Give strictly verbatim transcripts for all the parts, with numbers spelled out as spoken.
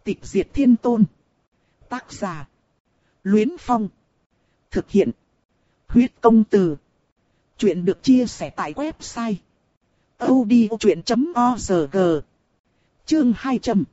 Tịch diệt thiên tôn. Tác giả. Luyến Phong. Thực hiện. Huyết công từ. Chuyện được chia sẻ tại website audiochuyện chấm org. Chương hai trăm.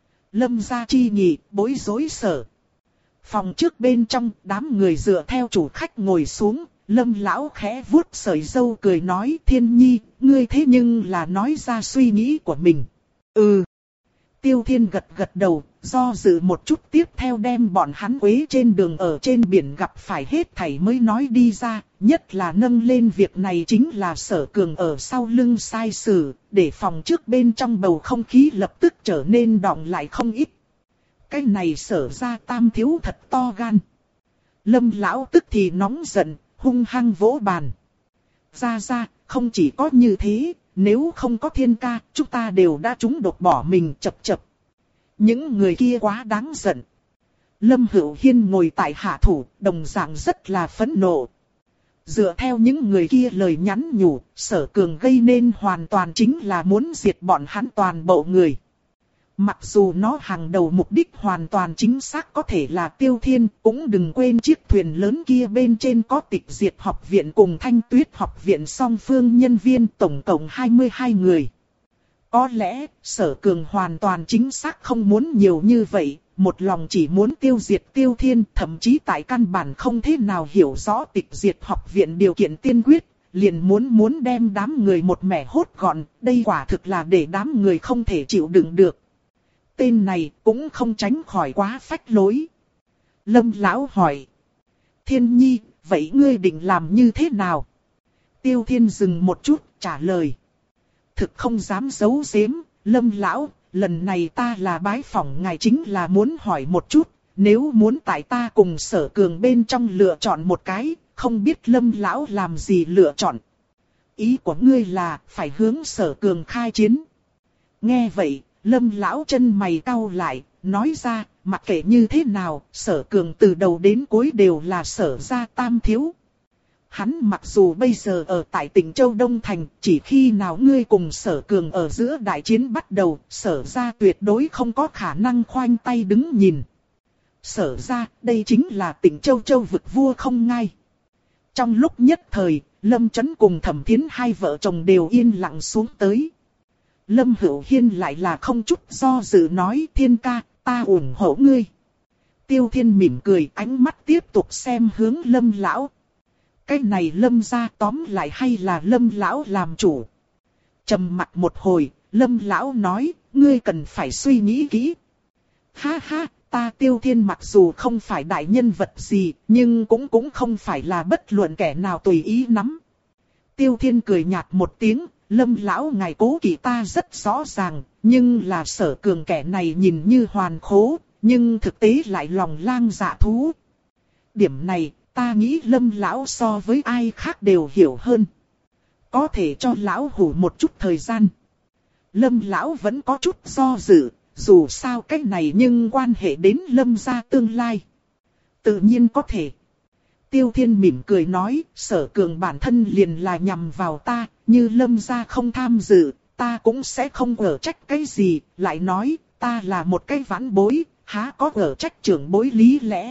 Lâm gia chi nhị, bối rối sở. Phòng trước bên trong, đám người dựa theo chủ khách ngồi xuống. Lâm lão khẽ vuốt sợi râu cười nói: Thiên Nhi, ngươi thế nhưng là nói ra suy nghĩ của mình. Ừ. Tiêu Thiên gật gật đầu, do dự một chút tiếp theo đem bọn hắn quế trên đường ở trên biển gặp phải hết thảy mới nói đi ra. Nhất là nâng lên việc này chính là Sở Cường ở sau lưng sai sử, để phòng trước bên trong bầu không khí lập tức trở nên đọng lại không ít. Cái này Sở ra Tam thiếu thật to gan. Lâm lão tức thì nóng giận, hung hăng vỗ bàn. Ra ra, không chỉ có như thế, nếu không có Thiên ca, chúng ta đều đã trúng độc bỏ mình chập chập. Những người kia quá đáng giận. Lâm Hữu Hiên ngồi tại hạ thủ, đồng dạng rất là phẫn nộ. Dựa theo những người kia lời nhắn nhủ, Sở Cường gây nên hoàn toàn chính là muốn diệt bọn hắn toàn bộ người. Mặc dù nó hàng đầu mục đích hoàn toàn chính xác có thể là Tiêu Thiên, cũng đừng quên chiếc thuyền lớn kia bên trên có Tịch Diệt học viện cùng Thanh Tuyết học viện song phương nhân viên, tổng cộng hai mươi hai người. Có lẽ, Sở Cường hoàn toàn chính xác không muốn nhiều như vậy, một lòng chỉ muốn tiêu diệt Tiêu Thiên, thậm chí tại căn bản không thế nào hiểu rõ Tịch Diệt học viện điều kiện tiên quyết, liền muốn muốn đem đám người một mẻ hốt gọn, đây quả thực là để đám người không thể chịu đựng được. Tên này cũng không tránh khỏi quá phách lối. Lâm lão hỏi: Thiên Nhi, vậy ngươi định làm như thế nào? Tiêu Thiên dừng một chút, trả lời: Thực không dám giấu giếm, Lâm lão, lần này ta là bái phỏng ngài chính là muốn hỏi một chút, nếu muốn tại ta cùng Sở Cường bên trong lựa chọn một cái, không biết Lâm lão làm gì lựa chọn. Ý của ngươi là phải hướng Sở Cường khai chiến. Nghe vậy, Lâm lão chân mày cau lại, nói ra: mặc kệ như thế nào, Sở Cường từ đầu đến cuối đều là Sở gia Tam thiếu. Hắn mặc dù bây giờ ở tại tỉnh Châu Đông Thành, chỉ khi nào ngươi cùng Sở Cường ở giữa đại chiến bắt đầu, Sở gia tuyệt đối không có khả năng khoanh tay đứng nhìn. Sở gia, đây chính là tỉnh Châu Châu vực vua không ngai. Trong lúc nhất thời, Lâm Chấn cùng Thẩm Thiến hai vợ chồng đều yên lặng xuống tới. Lâm Hữu Hiên lại là không chút do dự nói: Thiên ca, ta ủng hộ ngươi. Tiêu Thiên mỉm cười, ánh mắt tiếp tục xem hướng Lâm lão. Cái này Lâm gia tóm lại hay là Lâm lão làm chủ? Trầm mặt một hồi, Lâm lão nói: ngươi cần phải suy nghĩ kỹ. Ha ha, ta Tiêu Thiên mặc dù không phải đại nhân vật gì, nhưng cũng cũng không phải là bất luận kẻ nào tùy ý nắm. Tiêu Thiên cười nhạt một tiếng: Lâm lão ngài cố kỵ ta rất rõ ràng, nhưng là Sở Cường kẻ này nhìn như hoàn khố, nhưng thực tế lại lòng lang dạ thú. Điểm này, ta nghĩ Lâm lão so với ai khác đều hiểu hơn. Có thể cho lão hủ một chút thời gian. Lâm lão vẫn có chút do dự, dù sao cách này nhưng quan hệ đến Lâm gia tương lai. Tự nhiên có thể. Tiêu Thiên mỉm cười nói: Sở Cường bản thân liền là nhằm vào ta, như Lâm gia không tham dự, ta cũng sẽ không ở trách cái gì. Lại nói, ta là một cái vãn bối, há có ở trách trưởng bối lý lẽ.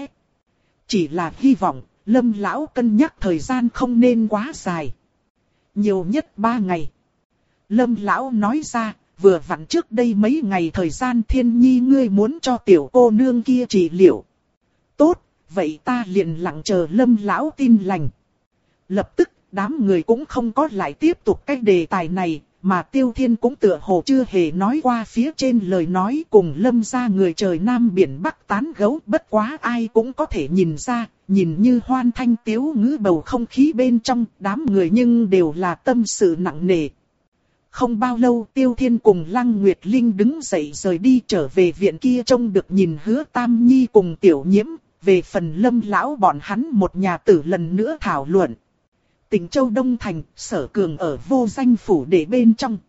Chỉ là hy vọng, Lâm lão cân nhắc thời gian không nên quá dài. Nhiều nhất ba ngày. Lâm lão nói ra: vừa vặn trước đây mấy ngày thời gian Thiên Nhi ngươi muốn cho tiểu cô nương kia trị liệu. Tốt, vậy ta liền lặng chờ Lâm lão tin lành. Lập tức, đám người cũng không có lại tiếp tục cái đề tài này, mà Tiêu Thiên cũng tựa hồ chưa hề nói qua phía trên lời nói cùng Lâm gia người trời Nam Biển Bắc tán gẫu. Bất quá ai cũng có thể nhìn ra, nhìn như hoan thanh tiếu ngữ bầu không khí bên trong, đám người nhưng đều là tâm sự nặng nề. Không bao lâu Tiêu Thiên cùng Lăng Nguyệt Linh đứng dậy rời đi trở về viện kia, trông được nhìn Hứa Tam Nhi cùng Tiểu Nhiễm. Về phần Lâm lão bọn hắn một nhà tử lần nữa thảo luận. Tỉnh Châu Đông Thành, Sở Cường ở vô danh phủ để bên trong.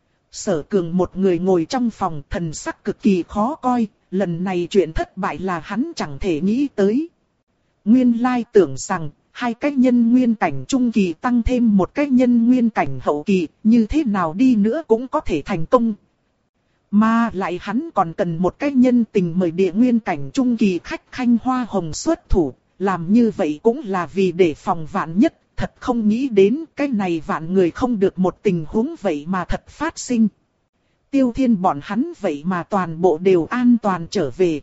Sở Cường một người ngồi trong phòng, thần sắc cực kỳ khó coi, lần này chuyện thất bại là hắn chẳng thể nghĩ tới. Nguyên lai tưởng rằng, hai cái nhân nguyên cảnh trung kỳ tăng thêm một cái nhân nguyên cảnh hậu kỳ, như thế nào đi nữa cũng có thể thành công. Mà lại hắn còn cần một cái nhân tình mời địa nguyên cảnh trung kỳ khách khanh Hoa Hồng xuất thủ, làm như vậy cũng là vì để phòng vạn nhất, thật không nghĩ đến cái này vạn người không được một tình huống vậy mà thật phát sinh. Tiêu Thiên bọn hắn vậy mà toàn bộ đều an toàn trở về.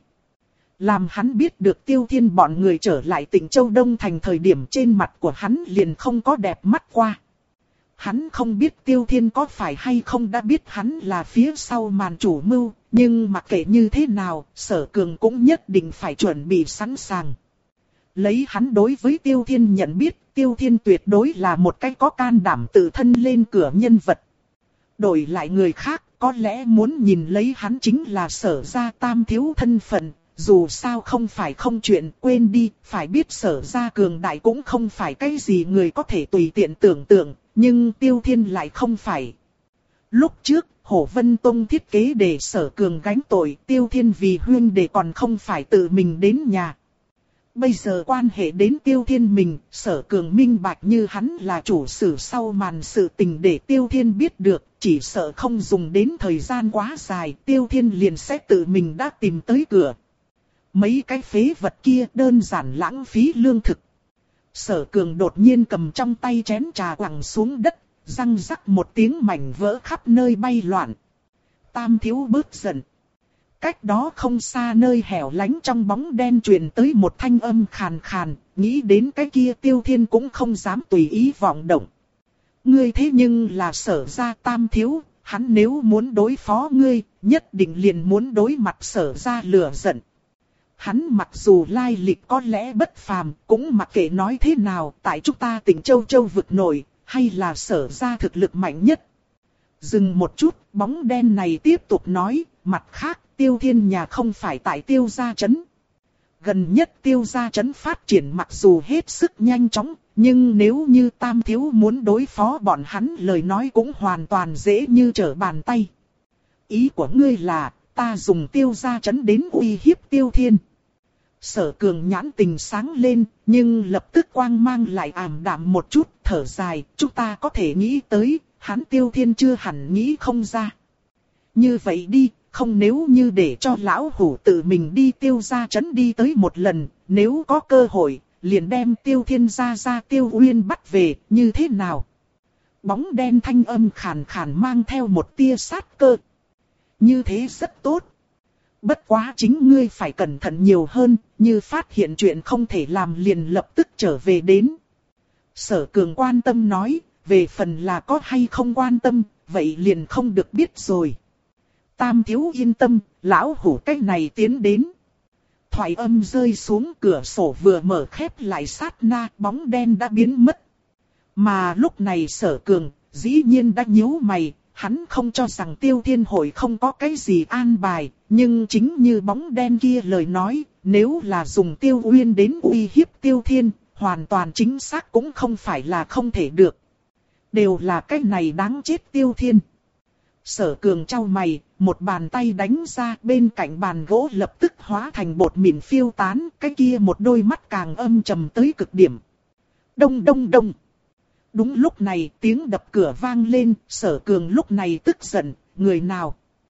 Làm hắn biết được Tiêu Thiên bọn người trở lại tỉnh Châu Đông Thành thời điểm trên mặt của hắn liền không có đẹp mắt qua. Hắn không biết Tiêu Thiên có phải hay không đã biết hắn là phía sau màn chủ mưu, nhưng mặc kệ như thế nào, Sở Cường cũng nhất định phải chuẩn bị sẵn sàng. Lấy hắn đối với Tiêu Thiên nhận biết, Tiêu Thiên tuyệt đối là một cái có can đảm tự thân lên cửa nhân vật. Đổi lại người khác, có lẽ muốn nhìn lấy hắn chính là Sở gia tam thiếu thân phận, dù sao không phải không chuyện, quên đi, phải biết Sở gia cường đại cũng không phải cái gì người có thể tùy tiện tưởng tượng, nhưng Tiêu Thiên lại không phải. Lúc trước, Hổ Vân Tông thiết kế để Sở Cường gánh tội, Tiêu Thiên vì huyên để còn không phải tự mình đến nhà. Bây giờ quan hệ đến Tiêu Thiên mình, Sở Cường minh bạch như hắn là chủ sử sau màn sự tình để Tiêu Thiên biết được, chỉ sợ không dùng đến thời gian quá dài, Tiêu Thiên liền sẽ tự mình đã tìm tới cửa. Mấy cái phế vật kia đơn giản lãng phí lương thực. Sở Cường đột nhiên cầm trong tay chén trà quẳng xuống đất, răng rắc một tiếng mảnh vỡ khắp nơi bay loạn. Tam thiếu bớt giận. Cách đó không xa nơi hẻo lánh trong bóng đen truyền tới một thanh âm khàn khàn, nghĩ đến cái kia Tiêu Thiên cũng không dám tùy ý vọng động. Ngươi thế nhưng là Sở gia tam thiếu, hắn nếu muốn đối phó ngươi, nhất định liền muốn đối mặt Sở gia lửa giận. Hắn mặc dù lai lịch có lẽ bất phàm, cũng mặc kệ nói thế nào, tại chúng ta tỉnh Châu Châu vực nổi, hay là Sở gia thực lực mạnh nhất. Dừng một chút, bóng đen này tiếp tục nói, mặt khác, Tiêu Thiên nhà không phải tại Tiêu gia trấn. Gần nhất Tiêu gia trấn phát triển mặc dù hết sức nhanh chóng, nhưng nếu như tam thiếu muốn đối phó bọn hắn lời nói cũng hoàn toàn dễ như trở bàn tay. Ý của ngươi là, ta dùng Tiêu gia trấn đến uy hiếp Tiêu Thiên. Sở Cường nhãn tình sáng lên, nhưng lập tức quang mang lại ảm đạm một chút, thở dài, chúng ta có thể nghĩ tới, hắn Tiêu Thiên chưa hẳn nghĩ không ra. Như vậy đi, không nếu như để cho lão hủ tự mình đi Tiêu gia trấn đi tới một lần, nếu có cơ hội, liền đem Tiêu Thiên gia gia Tiêu Uyên bắt về, như thế nào? Bóng đen thanh âm khàn khàn mang theo một tia sát cơ. Như thế rất tốt. Bất quá chính ngươi phải cẩn thận nhiều hơn, như phát hiện chuyện không thể làm liền lập tức trở về đến. Sở Cường quan tâm nói, về phần là có hay không quan tâm, vậy liền không được biết rồi. Tam thiếu yên tâm, lão hủ cách này tiến đến. Thoại âm rơi xuống, cửa sổ vừa mở khép lại sát na, bóng đen đã biến mất. Mà lúc này Sở Cường, dĩ nhiên đã nhíu mày, hắn không cho rằng Tiêu Thiên hội không có cái gì an bài, nhưng chính như bóng đen kia lời nói, nếu là dùng Tiêu Uyên đến uy hiếp Tiêu Thiên, hoàn toàn chính xác cũng không phải là không thể được. Đều là cái này đáng chết Tiêu Thiên. Sở Cường trao mày, một bàn tay đánh ra, bên cạnh bàn gỗ lập tức hóa thành bột mịn phiêu tán, cái kia một đôi mắt càng âm trầm tới cực điểm. Đông đông đông. Đúng lúc này tiếng đập cửa vang lên, Sở Cường lúc này tức giận, người nào?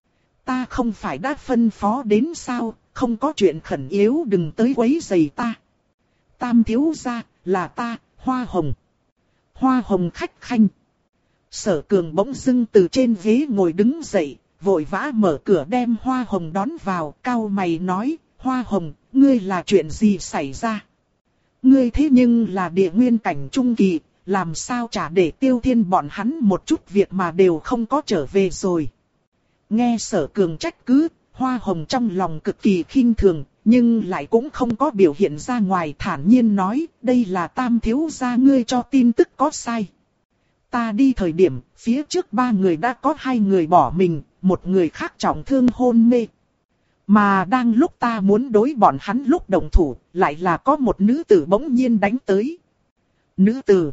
Ta không phải đã phân phó đến sao, không có chuyện khẩn yếu đừng tới quấy rầy ta. Tam thiếu gia, là ta, Hoa Hồng. Hoa Hồng khách khanh. Sở Cường bỗng dưng từ trên ghế ngồi đứng dậy, vội vã mở cửa đem Hoa Hồng đón vào, cau mày nói, Hoa Hồng, ngươi là chuyện gì xảy ra? Ngươi thế nhưng là địa nguyên cảnh trung kỳ, làm sao chả để Tiêu Thiên bọn hắn một chút việc mà đều không có trở về rồi. Nghe Sở Cường trách cứ, Hoa Hồng trong lòng cực kỳ khinh thường, nhưng lại cũng không có biểu hiện ra ngoài, thản nhiên nói, đây là tam thiếu gia ngươi cho tin tức có sai. Ta đi thời điểm, phía trước ba người đã có hai người bỏ mình, một người khác trọng thương hôn mê. Mà đang lúc ta muốn đối bọn hắn lúc đồng thủ, lại là có một nữ tử bỗng nhiên đánh tới. Nữ tử.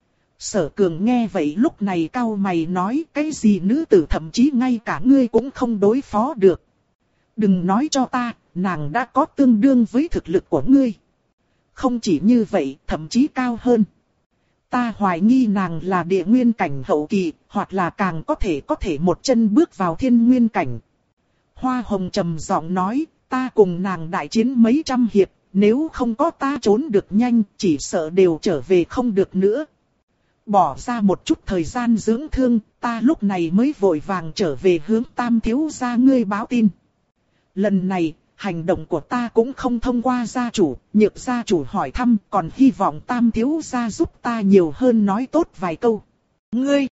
Sở Cường nghe vậy lúc này cau mày nói, cái gì nữ tử, thậm chí ngay cả ngươi cũng không đối phó được. Đừng nói cho ta, nàng đã có tương đương với thực lực của ngươi. Không chỉ như vậy, thậm chí cao hơn. Ta hoài nghi nàng là địa nguyên cảnh hậu kỳ, hoặc là càng có thể có thể một chân bước vào thiên nguyên cảnh. Hoa Hồng trầm giọng nói, ta cùng nàng đại chiến mấy trăm hiệp, nếu không có ta trốn được nhanh, chỉ sợ đều trở về không được nữa. Bỏ ra một chút thời gian dưỡng thương, ta lúc này mới vội vàng trở về hướng Tam thiếu gia ngươi báo tin. Lần này, hành động của ta cũng không thông qua gia chủ, Nhược gia chủ hỏi thăm, còn hy vọng Tam thiếu gia giúp ta nhiều hơn nói tốt vài câu. Ngươi!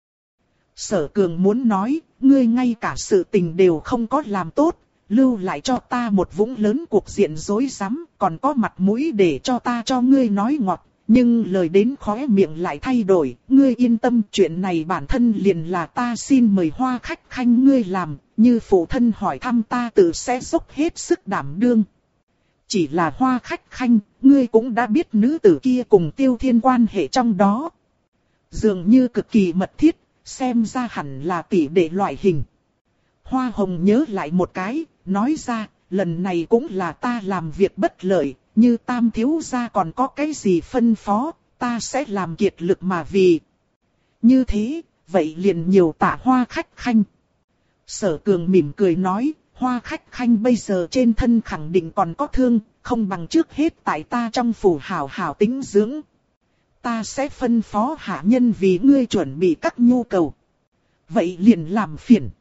Sở Cường muốn nói, ngươi ngay cả sự tình đều không có làm tốt, lưu lại cho ta một vũng lớn cuộc diện rối rắm, còn có mặt mũi để cho ta cho ngươi nói ngọt. Nhưng lời đến khóe miệng lại thay đổi, ngươi yên tâm, chuyện này bản thân liền là ta xin mời Hoa Khách Khanh ngươi làm, như phụ thân hỏi thăm ta tự sẽ dốc hết sức đảm đương. Chỉ là Hoa Khách Khanh, ngươi cũng đã biết nữ tử kia cùng Tiêu Thiên quan hệ trong đó. Dường như cực kỳ mật thiết, xem ra hẳn là tỷ đệ loại hình. Hoa Hồng nhớ lại một cái, nói ra, lần này cũng là ta làm việc bất lợi. Như Tam thiếu gia còn có cái gì phân phó, ta sẽ làm kiệt lực mà vì. Như thế, vậy liền nhiều tạ Hoa Khách Khanh. Sở Cường mỉm cười nói, Hoa Khách Khanh bây giờ trên thân khẳng định còn có thương, không bằng trước hết tại ta trong phủ hảo hảo tĩnh dưỡng. Ta sẽ phân phó hạ nhân vì ngươi chuẩn bị các nhu cầu. Vậy liền làm phiền.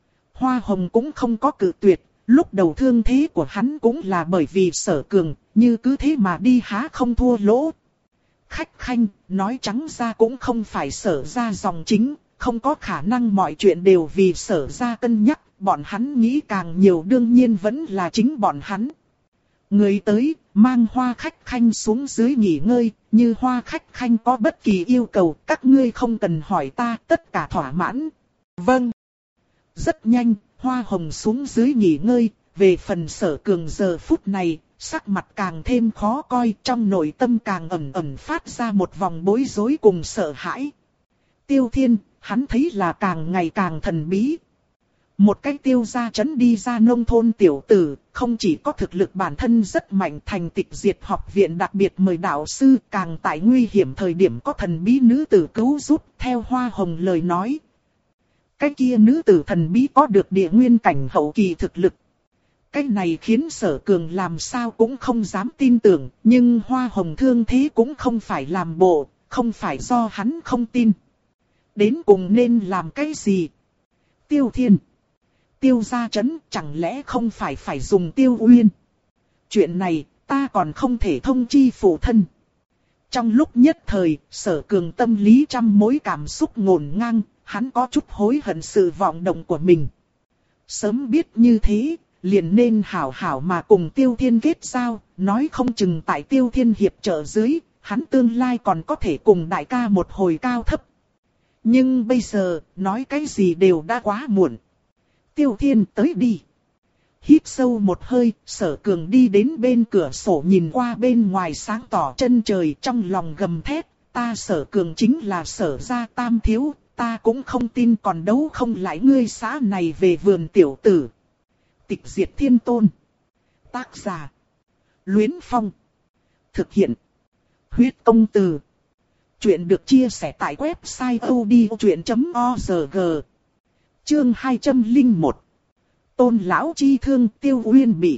Hoa Hồng cũng không có cự tuyệt. Lúc đầu thương thế của hắn cũng là bởi vì Sở Cường, như cứ thế mà đi há không thua lỗ. Khách Khanh, nói trắng ra cũng không phải Sở gia dòng chính, không có khả năng mọi chuyện đều vì Sở gia cân nhắc, bọn hắn nghĩ càng nhiều đương nhiên vẫn là chính bọn hắn. Người tới, mang Hoa Khách Khanh xuống dưới nghỉ ngơi, như Hoa Khách Khanh có bất kỳ yêu cầu, các ngươi không cần hỏi ta, tất cả thỏa mãn. Vâng. Rất nhanh. Hoa Hồng xuống dưới nghỉ ngơi, về phần Sở Cường giờ phút này, sắc mặt càng thêm khó coi, trong nội tâm càng ẩn ẩn phát ra một vòng bối rối cùng sợ hãi. Tiêu Thiên, hắn thấy là càng ngày càng thần bí. Một cái tiêu gia trấn đi ra nông thôn tiểu tử, không chỉ có thực lực bản thân rất mạnh, thành tịch diệt học viện đặc biệt mời đạo sư, càng tại nguy hiểm thời điểm có thần bí nữ tử cứu giúp, theo Hoa Hồng lời nói. Cái kia nữ tử thần bí có được địa nguyên cảnh hậu kỳ thực lực. Cái này khiến Sở Cường làm sao cũng không dám tin tưởng, nhưng Hoa Hồng thương thế cũng không phải làm bộ, không phải do hắn không tin. Đến cùng nên làm cái gì? Tiêu Thiên. Tiêu gia trấn chẳng lẽ không phải phải dùng Tiêu Uyên? Chuyện này ta còn không thể thông chi phụ thân. Trong lúc nhất thời, Sở Cường tâm lý trăm mối cảm xúc ngổn ngang. Hắn có chút hối hận sự vọng động của mình. Sớm biết như thế, liền nên hảo hảo mà cùng Tiêu Thiên kết giao, nói không chừng tại Tiêu Thiên hiệp trợ dưới, hắn tương lai còn có thể cùng đại ca một hồi cao thấp. Nhưng bây giờ, nói cái gì đều đã quá muộn. Tiêu Thiên tới đi. Hít sâu một hơi, Sở Cường đi đến bên cửa sổ nhìn qua bên ngoài sáng tỏ chân trời, trong lòng gầm thét, ta Sở Cường chính là Sở gia tam thiếu. Ta cũng không tin còn đấu không lại ngươi xã này về vườn tiểu tử. Tịch diệt thiên tôn. Tác giả. Luyến Phong. Thực hiện. Huyết công từ. Chuyện được chia sẻ tại website odchuyện chấm org. Chương hai trăm lẻ một. Tôn lão chi thương Tiêu Uyên bị.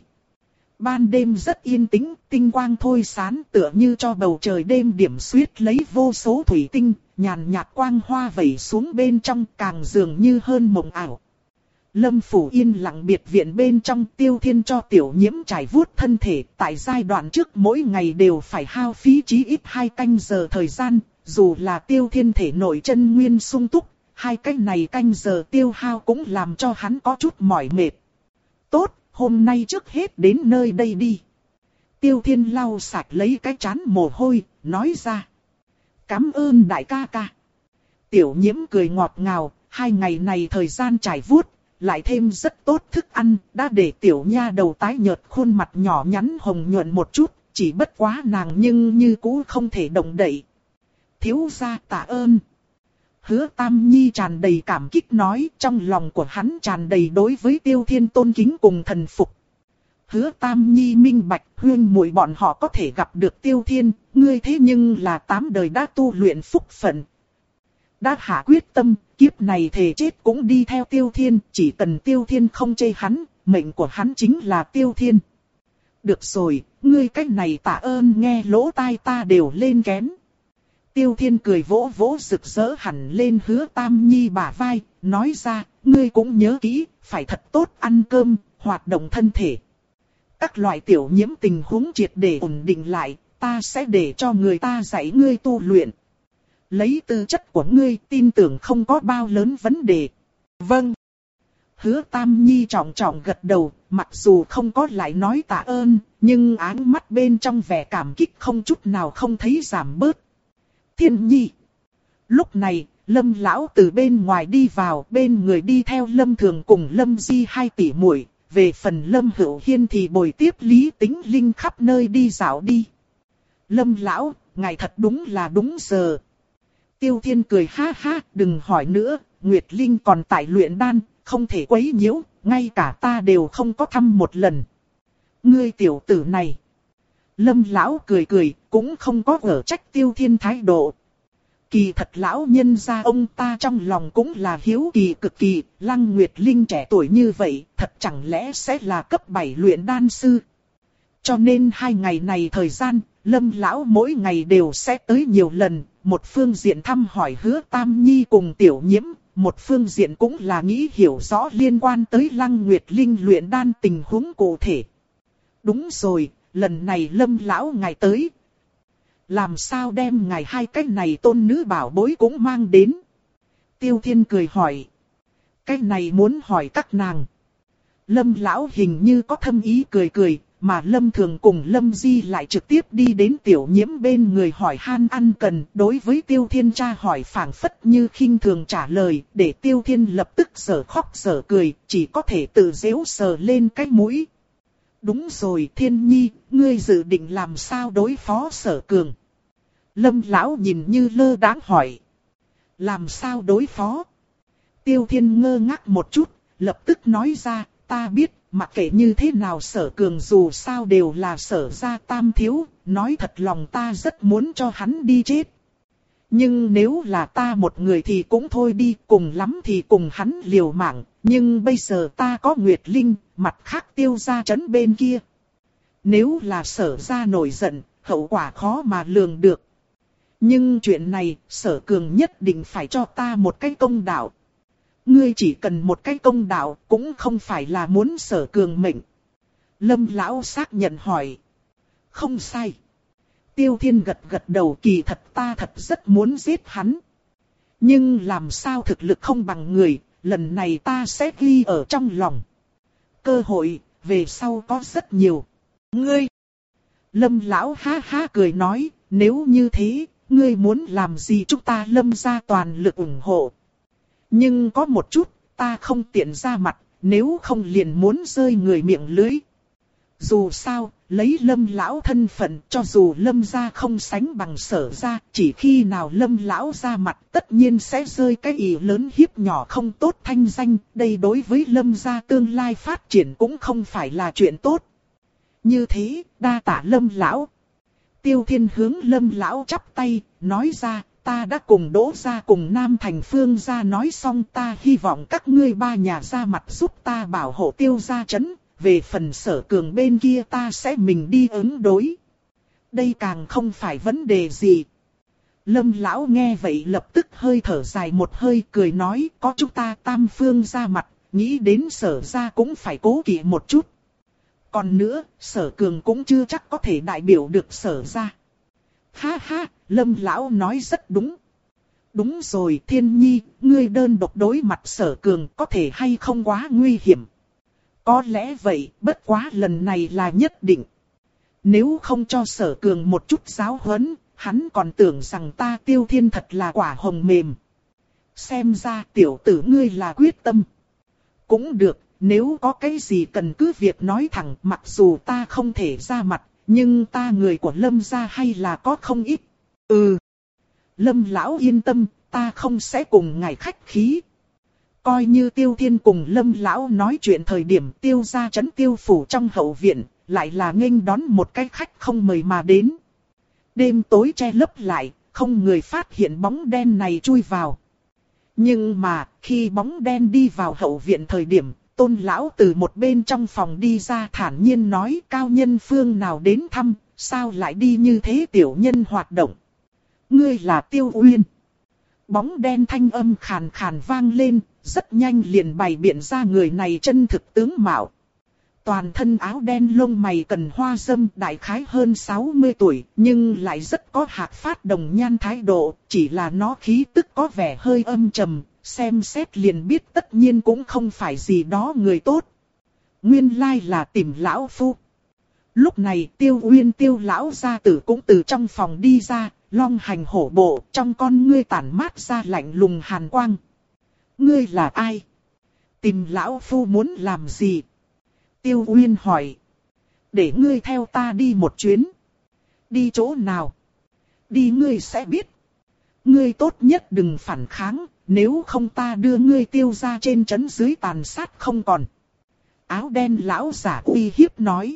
Ban đêm rất yên tĩnh, tinh quang thôi sáng tựa như cho bầu trời đêm điểm xuyết lấy vô số thủy tinh, nhàn nhạt quang hoa vẩy xuống bên trong càng dường như hơn mộng ảo. Lâm phủ yên lặng biệt viện bên trong Tiêu Thiên cho tiểu nhiễm trải vuốt thân thể, tại giai đoạn trước mỗi ngày đều phải hao phí chí ít hai canh giờ thời gian, dù là Tiêu Thiên thể nội chân nguyên sung túc, hai canh này canh giờ tiêu hao cũng làm cho hắn có chút mỏi mệt. Tốt, hôm nay trước hết đến nơi đây đi. Tiêu Thiên lau sạch lấy cái trán mồ hôi, nói ra. Cảm ơn đại ca ca. Tiểu nhiễm cười ngọt ngào, hai ngày này thời gian trải vuốt, lại thêm rất tốt thức ăn, đã để tiểu nha đầu tái nhợt khuôn mặt nhỏ nhắn hồng nhuận một chút, chỉ bất quá nàng nhưng như cũ không thể động đậy. Thiếu gia tạ ơn. Hứa Tam Nhi tràn đầy cảm kích nói, trong lòng của hắn tràn đầy đối với Tiêu Thiên tôn kính cùng thần phục. Hứa Tam Nhi minh bạch, huyên muội bọn họ có thể gặp được Tiêu Thiên, ngươi thế nhưng là tám đời đã tu luyện phúc phận. Đã hạ quyết tâm, kiếp này thề chết cũng đi theo Tiêu Thiên, chỉ cần Tiêu Thiên không chê hắn, mệnh của hắn chính là Tiêu Thiên. Được rồi, ngươi cách này tạ ơn nghe lỗ tai ta đều lên kén. Tiêu Thiên cười vỗ vỗ rực rỡ hẳn lên Hứa Tam Nhi bả vai, nói ra, ngươi cũng nhớ kỹ, phải thật tốt ăn cơm, hoạt động thân thể. Các loại tiểu nhiễm tình huống triệt để ổn định lại, ta sẽ để cho người ta dạy ngươi tu luyện. Lấy tư chất của ngươi tin tưởng không có bao lớn vấn đề. Vâng. Hứa Tam Nhi trọng trọng gật đầu, mặc dù không có lại nói tạ ơn, nhưng áng mắt bên trong vẻ cảm kích không chút nào không thấy giảm bớt. Thiên Nhi. Lúc này, Lâm lão từ bên ngoài đi vào, bên người đi theo Lâm Thường cùng Lâm Di hai tỷ muội. Về phần Lâm Hữu Hiên thì bồi tiếp Lý Tính Linh khắp nơi đi dạo đi. Lâm lão, ngài thật đúng là đúng giờ. Tiêu Thiên cười ha ha, đừng hỏi nữa, Nguyệt Linh còn tại luyện đan, không thể quấy nhiễu, ngay cả ta đều không có thăm một lần. Ngươi tiểu tử này. Lâm lão cười cười, cũng không có ở trách Tiêu Thiên thái độ. Kỳ thật lão nhân gia ông ta trong lòng cũng là hiếu kỳ cực kỳ, Lăng Nguyệt Linh trẻ tuổi như vậy, thật chẳng lẽ sẽ là cấp bảy luyện đan sư. Cho nên hai ngày này thời gian, Lâm lão mỗi ngày đều sẽ tới nhiều lần, một phương diện thăm hỏi Hứa Tam Nhi cùng Tiểu Nhiễm, một phương diện cũng là nghĩ hiểu rõ liên quan tới Lăng Nguyệt Linh luyện đan tình huống cụ thể. Đúng rồi, lần này Lâm lão ngài tới. Làm sao đem ngài hai cái này tôn nữ bảo bối cũng mang đến? Tiêu Thiên cười hỏi. Cái này muốn hỏi các nàng. Lâm lão hình như có thâm ý cười cười, mà Lâm Thường cùng Lâm Di lại trực tiếp đi đến Tiểu Nhiễm bên người hỏi han ăn cần. Đối với Tiêu Thiên tra hỏi phảng phất như khinh thường trả lời, để Tiêu Thiên lập tức giở khóc giở cười, chỉ có thể tự giễu sờ lên cái mũi. Đúng rồi Thiên Nhi, ngươi dự định làm sao đối phó Sở Cường? Lâm lão nhìn như lơ đãng hỏi. Làm sao đối phó? Tiêu Thiên ngơ ngác một chút, lập tức nói ra, ta biết, mặc kệ như thế nào Sở Cường dù sao đều là Sở gia tam thiếu, nói thật lòng ta rất muốn cho hắn đi chết. Nhưng nếu là ta một người thì cũng thôi đi, cùng lắm thì cùng hắn liều mạng, nhưng bây giờ ta có Nguyệt Linh, mặt khác Tiêu gia trấn bên kia. Nếu là Sở gia nổi giận, hậu quả khó mà lường được. Nhưng chuyện này, Sở Cường nhất định phải cho ta một cái công đạo. Ngươi chỉ cần một cái công đạo, cũng không phải là muốn Sở Cường mệnh. Lâm lão xác nhận hỏi. Không sai. Tiêu Thiên gật gật đầu, kỳ thật ta thật rất muốn giết hắn. Nhưng làm sao thực lực không bằng người, lần này ta sẽ ghi ở trong lòng. Cơ hội, về sau có rất nhiều. Ngươi. Lâm lão ha ha cười nói, nếu như thế, ngươi muốn làm gì chúng ta Lâm gia toàn lực ủng hộ. Nhưng có một chút, ta không tiện ra mặt, nếu không liền muốn rơi người miệng lưới. Dù sao, lấy Lâm lão thân phận, cho dù Lâm gia không sánh bằng Sở gia, chỉ khi nào Lâm lão ra mặt, tất nhiên sẽ rơi cái ý lớn hiếp nhỏ không tốt thanh danh, đây đối với Lâm gia tương lai phát triển cũng không phải là chuyện tốt. Như thế, đa tạ Lâm lão. Tiêu Thiên hướng Lâm lão chắp tay, nói ra, ta đã cùng Đỗ gia cùng Nam Thành Phương gia nói xong, ta hy vọng các ngươi ba nhà ra mặt giúp ta bảo hộ Tiêu gia trấn, về phần Sở Cường bên kia ta sẽ mình đi ứng đối. Đây càng không phải vấn đề gì. Lâm lão nghe vậy lập tức hơi thở dài một hơi, cười nói, có chúng ta tam phương ra mặt, nghĩ đến Sở gia cũng phải cố kỵ một chút. Còn nữa, Sở Cường cũng chưa chắc có thể đại biểu được Sở gia. Ha ha, Lâm lão nói rất đúng. Đúng rồi Thiên Nhi, ngươi đơn độc đối mặt Sở Cường có thể hay không quá nguy hiểm. Có lẽ vậy, bất quá lần này là nhất định. Nếu không cho Sở Cường một chút giáo huấn, hắn còn tưởng rằng ta Tiêu Thiên thật là quả hồng mềm. Xem ra tiểu tử ngươi là quyết tâm. Cũng được, nếu có cái gì cần cứ việc nói thẳng, mặc dù ta không thể ra mặt, nhưng ta người của Lâm gia hay là có không ít. Ừ. Lâm lão yên tâm, ta không sẽ cùng ngài khách khí. Coi như Tiêu Thiên cùng Lâm lão nói chuyện thời điểm Tiêu gia trấn Tiêu phủ trong hậu viện, lại là nghênh đón một cái khách không mời mà đến. Đêm tối che lấp lại, không người phát hiện bóng đen này chui vào. Nhưng mà, khi bóng đen đi vào hậu viện thời điểm, Tôn lão từ một bên trong phòng đi ra thản nhiên nói cao nhân phương nào đến thăm, sao lại đi như thế tiểu nhân hoạt động. Ngươi là Tiêu Uyên. Bóng đen thanh âm khàn khàn vang lên, rất nhanh liền bày biện ra người này chân thực tướng mạo. Toàn thân áo đen lông mày cần hoa râm đại khái hơn sáu mươi tuổi, nhưng lại rất có hạc phát đồng nhan thái độ, chỉ là nó khí tức có vẻ hơi âm trầm, xem xét liền biết tất nhiên cũng không phải gì đó người tốt. Nguyên lai là tìm lão phu. Lúc này Tiêu Uyên Tiêu lão gia tử cũng từ trong phòng đi ra, long hành hổ bộ, trong con ngươi tản mát ra lạnh lùng hàn quang. Ngươi là ai? Tìm lão phu muốn làm gì? Tiêu Uyên hỏi. Để ngươi theo ta đi một chuyến. Đi chỗ nào? Đi ngươi sẽ biết. Ngươi tốt nhất đừng phản kháng, nếu không ta đưa ngươi Tiêu ra trên trấn dưới tàn sát không còn. Áo đen lão giả uy hiếp nói.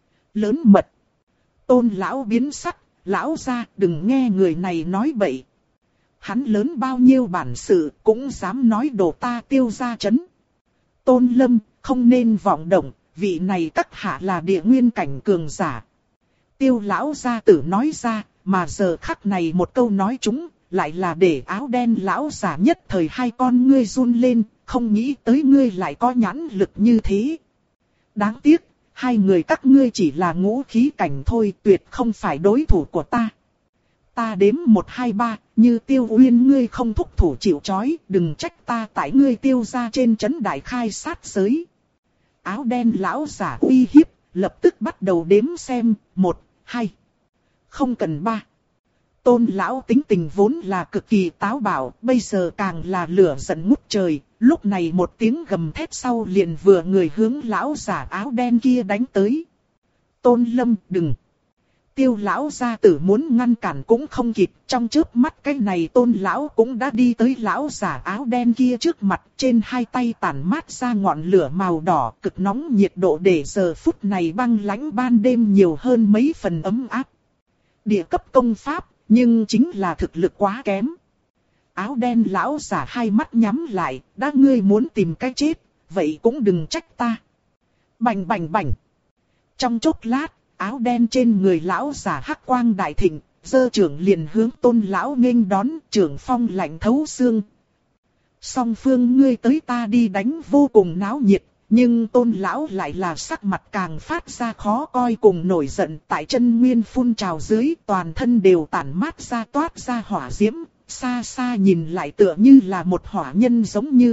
Lớn mật. Tôn lão biến sắc, lão ra đừng nghe người này nói bậy. Hắn lớn bao nhiêu bản sự cũng dám nói đồ ta Tiêu ra trấn. Tôn Lâm, không nên vọng động, vị này các hạ là địa nguyên cảnh cường giả. Tiêu lão gia tử nói ra, mà giờ khắc này một câu nói chúng, lại là để áo đen lão giả nhất thời hai con ngươi run lên, không nghĩ tới ngươi lại có nhãn lực như thế. Đáng tiếc, hai người các ngươi chỉ là ngũ khí cảnh thôi, tuyệt không phải đối thủ của ta. Ta đếm một hai ba, như Tiêu Uyên ngươi không thúc thủ chịu trói, đừng trách ta tại ngươi Tiêu ra trên trấn đại khai sát giới. Áo đen lão giả uy hiếp, lập tức bắt đầu đếm xem, một, hai, không cần ba. Tôn lão tính tình vốn là cực kỳ táo bạo, bây giờ càng là lửa giận ngút trời, lúc này một tiếng gầm thét sau liền vừa người hướng lão giả áo đen kia đánh tới. Tôn Lâm đừng. Tiêu lão gia tử muốn ngăn cản cũng không kịp, trong chớp mắt cái này Tôn lão cũng đã đi tới lão giả áo đen kia trước mặt, trên hai tay tản mát ra ngọn lửa màu đỏ, cực nóng nhiệt độ để giờ phút này băng lãnh ban đêm nhiều hơn mấy phần ấm áp. Địa cấp công pháp, nhưng chính là thực lực quá kém. Áo đen lão giả hai mắt nhắm lại, đã ngươi muốn tìm cái chết, vậy cũng đừng trách ta. Bành bành bành. Trong chốc lát, áo đen trên người lão giả hắc quang đại thịnh, giơ trưởng liền hướng Tôn lão nghênh đón, trưởng phong lạnh thấu xương. Song phương ngươi tới ta đi đánh vô cùng náo nhiệt, nhưng Tôn lão lại là sắc mặt càng phát ra khó coi cùng nổi giận, tại chân nguyên phun trào dưới, toàn thân đều tản mát ra toát ra hỏa diễm, xa xa nhìn lại tựa như là một hỏa nhân giống như.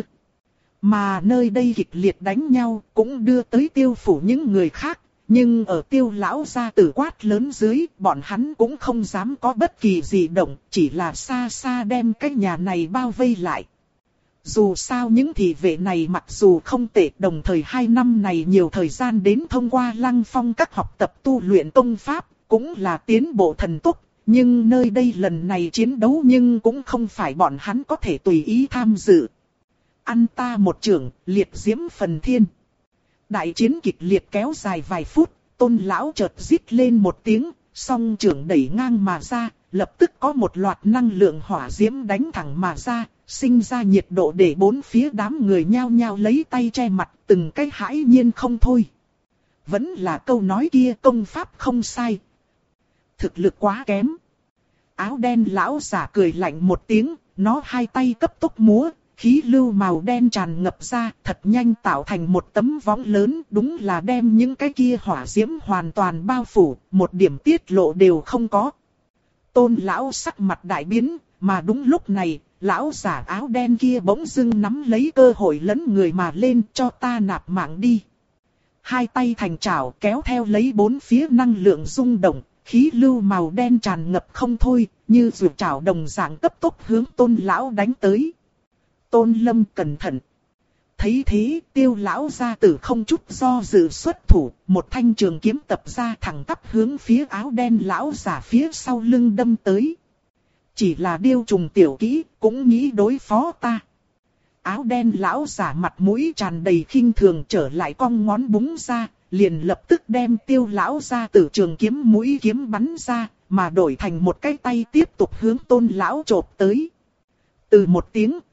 Mà nơi đây kịch liệt đánh nhau, cũng đưa tới Tiêu phủ những người khác. Nhưng ở Tiêu lão gia tử quát lớn dưới, bọn hắn cũng không dám có bất kỳ gì động, chỉ là xa xa đem cái nhà này bao vây lại. Dù sao những thị vệ này mặc dù không tệ, đồng thời hai năm này nhiều thời gian đến thông qua Lăng Phong các học tập tu luyện công pháp, cũng là tiến bộ thần tốc. Nhưng nơi đây lần này chiến đấu nhưng cũng không phải bọn hắn có thể tùy ý tham dự. Ăn ta một chưởng, liệt diễm phần thiên. Đại chiến kịch liệt kéo dài vài phút, Tôn lão chợt rít lên một tiếng, song chưởng đẩy ngang mà ra, lập tức có một loạt năng lượng hỏa diễm đánh thẳng mà ra, sinh ra nhiệt độ để bốn phía đám người nhao nhao lấy tay che mặt, từng cái hãi nhiên không thôi. Vẫn là câu nói kia, công pháp không sai. Thực lực quá kém. Áo đen lão giả cười lạnh một tiếng, nó hai tay cấp tốc múa. Khí lưu màu đen tràn ngập ra, thật nhanh tạo thành một tấm võng lớn, đúng là đem những cái kia hỏa diễm hoàn toàn bao phủ, một điểm tiết lộ đều không có. Tôn lão sắc mặt đại biến, mà đúng lúc này, lão giả áo đen kia bỗng dưng nắm lấy cơ hội lấn người mà lên, cho ta nạp mạng đi. Hai tay thành chảo kéo theo lấy bốn phía năng lượng rung động, khí lưu màu đen tràn ngập không thôi, như ruột chảo đồng dạng cấp tốc hướng Tôn lão đánh tới. Tôn Lâm cẩn thận. Thấy thế, Tiêu lão gia tử không chút do dự xuất thủ, một thanh trường kiếm tập ra thẳng tắp hướng phía áo đen lão giả phía sau lưng đâm tới. Chỉ là điêu trùng tiểu kỹ, cũng nghĩ đối phó ta. Áo đen lão giả mặt mũi tràn đầy khinh thường trở lại cong ngón búng ra, liền lập tức đem Tiêu lão gia tử trường kiếm mũi kiếm bắn ra, mà đổi thành một cái tay tiếp tục hướng Tôn lão chộp tới. Từ một tiếng,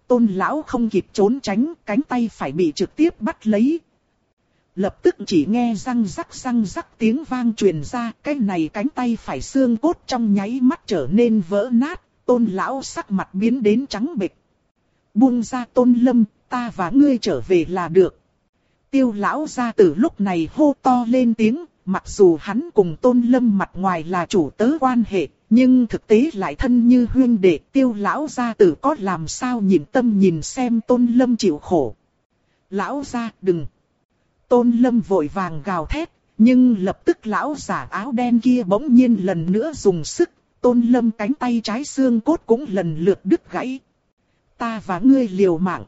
Tôn lão không kịp trốn tránh, cánh tay phải bị trực tiếp bắt lấy. Lập tức chỉ nghe răng rắc răng rắc tiếng vang truyền ra, cái này cánh tay phải xương cốt trong nháy mắt trở nên vỡ nát, Tôn lão sắc mặt biến đến trắng bệch. Buông ra Tôn Lâm, ta và ngươi trở về là được. Tiêu lão gia tử lúc này hô to lên tiếng, mặc dù hắn cùng Tôn Lâm mặt ngoài là chủ tớ quan hệ, nhưng thực tế lại thân như huynh đệ. Tiêu lão gia tử có làm sao nhìn tâm nhìn xem Tôn Lâm chịu khổ. Lão gia đừng. Tôn Lâm vội vàng gào thét, nhưng lập tức lão giả áo đen kia bỗng nhiên lần nữa dùng sức, Tôn Lâm cánh tay trái xương cốt cũng lần lượt đứt gãy. Ta và ngươi liều mạng.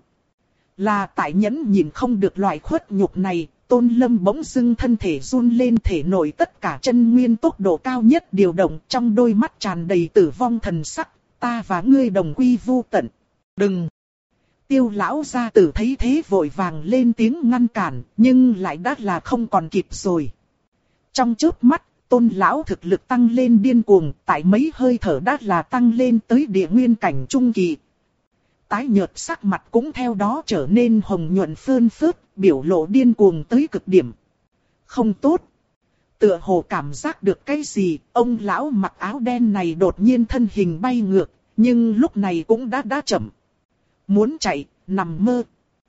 Là tại nhẫn nhìn không được loại khuất nhục này, Tôn Lâm bỗng dưng thân thể run lên, thể nội tất cả chân nguyên tốc độ cao nhất điều động, trong đôi mắt tràn đầy tử vong thần sắc, ta và ngươi đồng quy vu tận. Đừng! Tiêu lão gia tử thấy thế vội vàng lên tiếng ngăn cản, nhưng lại đã là không còn kịp rồi. Trong chớp mắt, Tôn lão thực lực tăng lên điên cuồng, tại mấy hơi thở đã là tăng lên tới địa nguyên cảnh trung kỳ. Tái nhợt sắc mặt cũng theo đó trở nên hồng nhuận phơn phớt, biểu lộ điên cuồng tới cực điểm. Không tốt. Tựa hồ cảm giác được cái gì, ông lão mặc áo đen này đột nhiên thân hình bay ngược, nhưng lúc này cũng đã đã chậm. Muốn chạy, nằm mơ.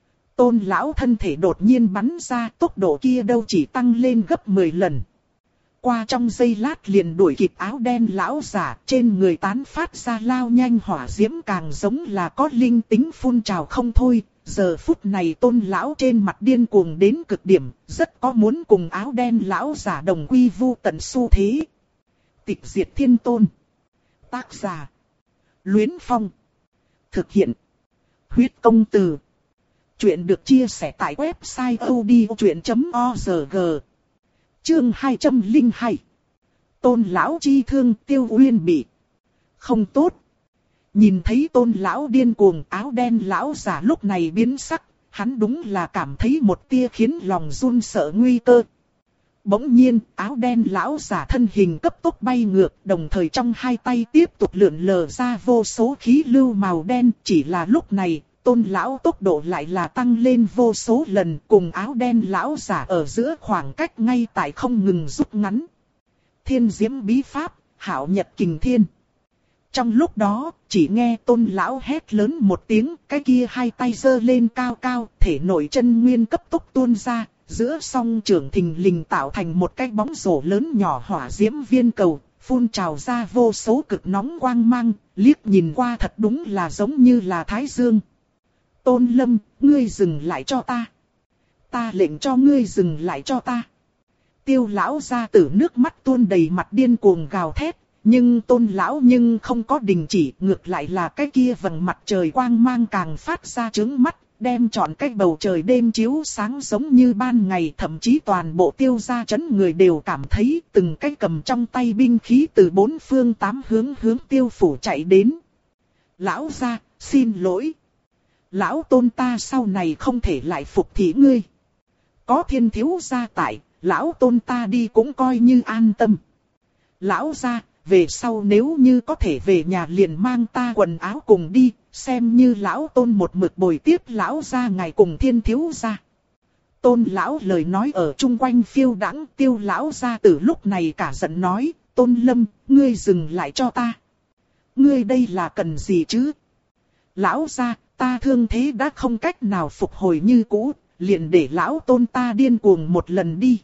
Tôn lão thân thể đột nhiên bắn ra, tốc độ kia đâu chỉ tăng lên gấp mười lần. Qua trong giây lát liền đuổi kịp áo đen lão giả, trên người tán phát ra lao nhanh hỏa diễm càng giống là có linh tính phun trào không thôi. Giờ phút này Tôn lão trên mặt điên cuồng đến cực điểm, rất có muốn cùng áo đen lão giả đồng quy vu tận xu thế. Tịch diệt thiên tôn. Tác giả: Luyến Phong. Thực hiện: Huyết công từ. Chuyện được chia sẻ tại website odchuyện chấm org. Chương hai trăm lẻ hai. Tôn lão chi thương Tiêu Uyên bị. Không tốt. Nhìn thấy Tôn lão điên cuồng, áo đen lão giả lúc này biến sắc, hắn đúng là cảm thấy một tia khiến lòng run sợ nguy cơ. Bỗng nhiên, áo đen lão giả thân hình cấp tốc bay ngược, đồng thời trong hai tay tiếp tục lượn lờ ra vô số khí lưu màu đen, chỉ là lúc này, Tôn lão tốc độ lại là tăng lên vô số lần, cùng áo đen lão giả ở giữa khoảng cách ngay tại không ngừng rút ngắn. Thiên diễm bí pháp, hạo nhật kình thiên. Trong lúc đó, chỉ nghe Tôn lão hét lớn một tiếng, cái kia hai tay giơ lên cao cao, thể nội chân nguyên cấp tốc tuôn ra, giữa song trưởng thình lình tạo thành một cái bóng rổ lớn nhỏ hỏa diễm viên cầu, phun trào ra vô số cực nóng quang mang, liếc nhìn qua thật đúng là giống như là thái dương. Tôn Lâm, ngươi dừng lại cho ta. Ta lệnh cho ngươi dừng lại cho ta. Tiêu lão gia tử nước mắt tuôn đầy mặt điên cuồng gào thét, nhưng Tôn lão nhưng không có đình chỉ, ngược lại là cái kia vầng mặt trời quang mang càng phát ra chướng mắt, đem trọn cái bầu trời đêm chiếu sáng giống như ban ngày, thậm chí toàn bộ Tiêu gia trấn người đều cảm thấy từng cái cầm trong tay binh khí từ bốn phương tám hướng hướng Tiêu phủ chạy đến. Lão gia, xin lỗi. Lão Tôn ta sau này không thể lại phục thị ngươi. Có Thiên thiếu gia tại, lão Tôn ta đi cũng coi như an tâm. Lão gia, về sau nếu như có thể về nhà liền mang ta quần áo cùng đi, xem như lão Tôn một mực bồi tiếp lão gia ngài cùng Thiên thiếu gia. Tôn lão lời nói ở chung quanh phiêu đãng, Tiêu lão gia từ lúc này cả giận nói, Tôn Lâm, ngươi dừng lại cho ta. Ngươi đây là cần gì chứ? Lão gia, ta thương thế đã không cách nào phục hồi như cũ, liền để lão Tôn ta điên cuồng một lần đi.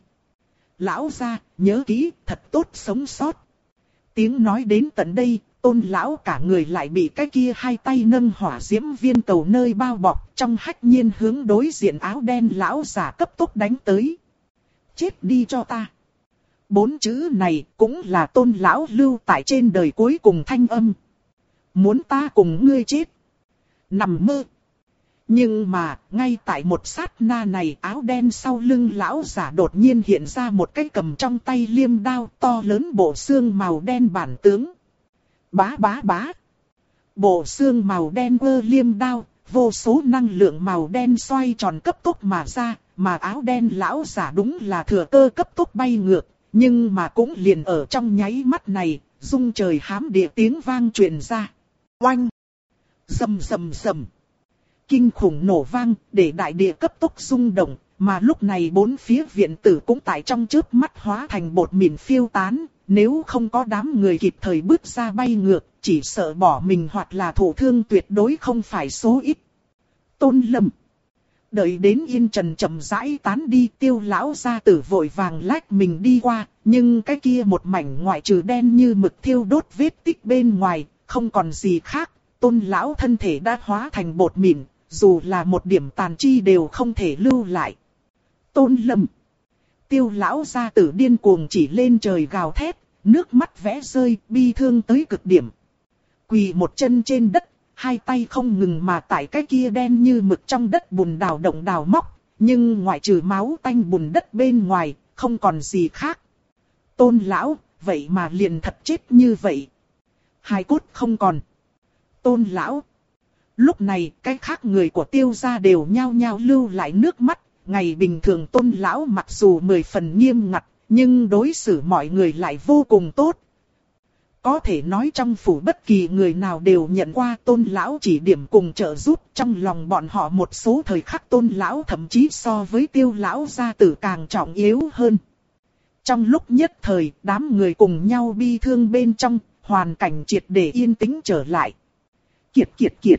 Lão gia, nhớ kỹ, thật tốt sống sót. Tiếng nói đến tận đây, Tôn lão cả người lại bị cái kia hai tay nâng hỏa diễm viên cầu nơi bao bọc, trong hách nhiên hướng đối diện áo đen lão giả cấp tốc đánh tới. Chết đi cho ta. Bốn chữ này cũng là Tôn lão lưu tại trên đời cuối cùng thanh âm. Muốn ta cùng ngươi chết. Nằm mơ. Nhưng mà, ngay tại một sát na này, áo đen sau lưng lão giả đột nhiên hiện ra một cái cầm trong tay liêm đao to lớn, bộ xương màu đen bản tướng. Bá bá bá. Bộ xương màu đen quơ liêm đao, vô số năng lượng màu đen xoay tròn cấp tốc mà ra, mà áo đen lão giả đúng là thừa cơ cấp tốc bay ngược, nhưng mà cũng liền ở trong nháy mắt này, rung trời hám địa tiếng vang truyền ra. Oanh! Rầm rầm rầm! kinh khủng nổ vang, để đại địa cấp tốc rung động, mà lúc này bốn phía viện tử cũng tại trong chớp mắt hóa thành bột mịn phiêu tán, nếu không có đám người kịp thời bước ra bay ngược, chỉ sợ bỏ mình hoặc là thổ thương tuyệt đối không phải số ít. Tôn Lâm. Đợi đến yên trần chậm rãi tán đi, Tiêu lão gia tử vội vàng lách mình đi qua, nhưng cái kia một mảnh ngoại trừ đen như mực thiêu đốt vết tích bên ngoài, không còn gì khác. Tôn lão thân thể đã hóa thành bột mịn, dù là một điểm tàn chi đều không thể lưu lại. Tôn Lâm. Tiêu lão gia tử điên cuồng chỉ lên trời gào thét, nước mắt vẽ rơi, bi thương tới cực điểm. Quỳ một chân trên đất, hai tay không ngừng mà tại cái kia đen như mực trong đất bùn đào động đào móc, nhưng ngoại trừ máu tanh bùn đất bên ngoài, không còn gì khác. Tôn lão, vậy mà liền thật chết như vậy. Hài cốt không còn. Tôn lão. Lúc này, cái khác người của Tiêu gia đều nhao nhao lưu lại nước mắt. Ngày bình thường Tôn lão mặc dù mười phần nghiêm ngặt, nhưng đối xử mọi người lại vô cùng tốt. Có thể nói trong phủ bất kỳ người nào đều nhận qua Tôn lão chỉ điểm cùng trợ giúp, trong lòng bọn họ một số thời khắc Tôn lão thậm chí so với Tiêu lão gia tử càng trọng yếu hơn. Trong lúc nhất thời, đám người cùng nhau bi thương bên trong, hoàn cảnh triệt để yên tĩnh trở lại. Kiệt kiệt kiệt.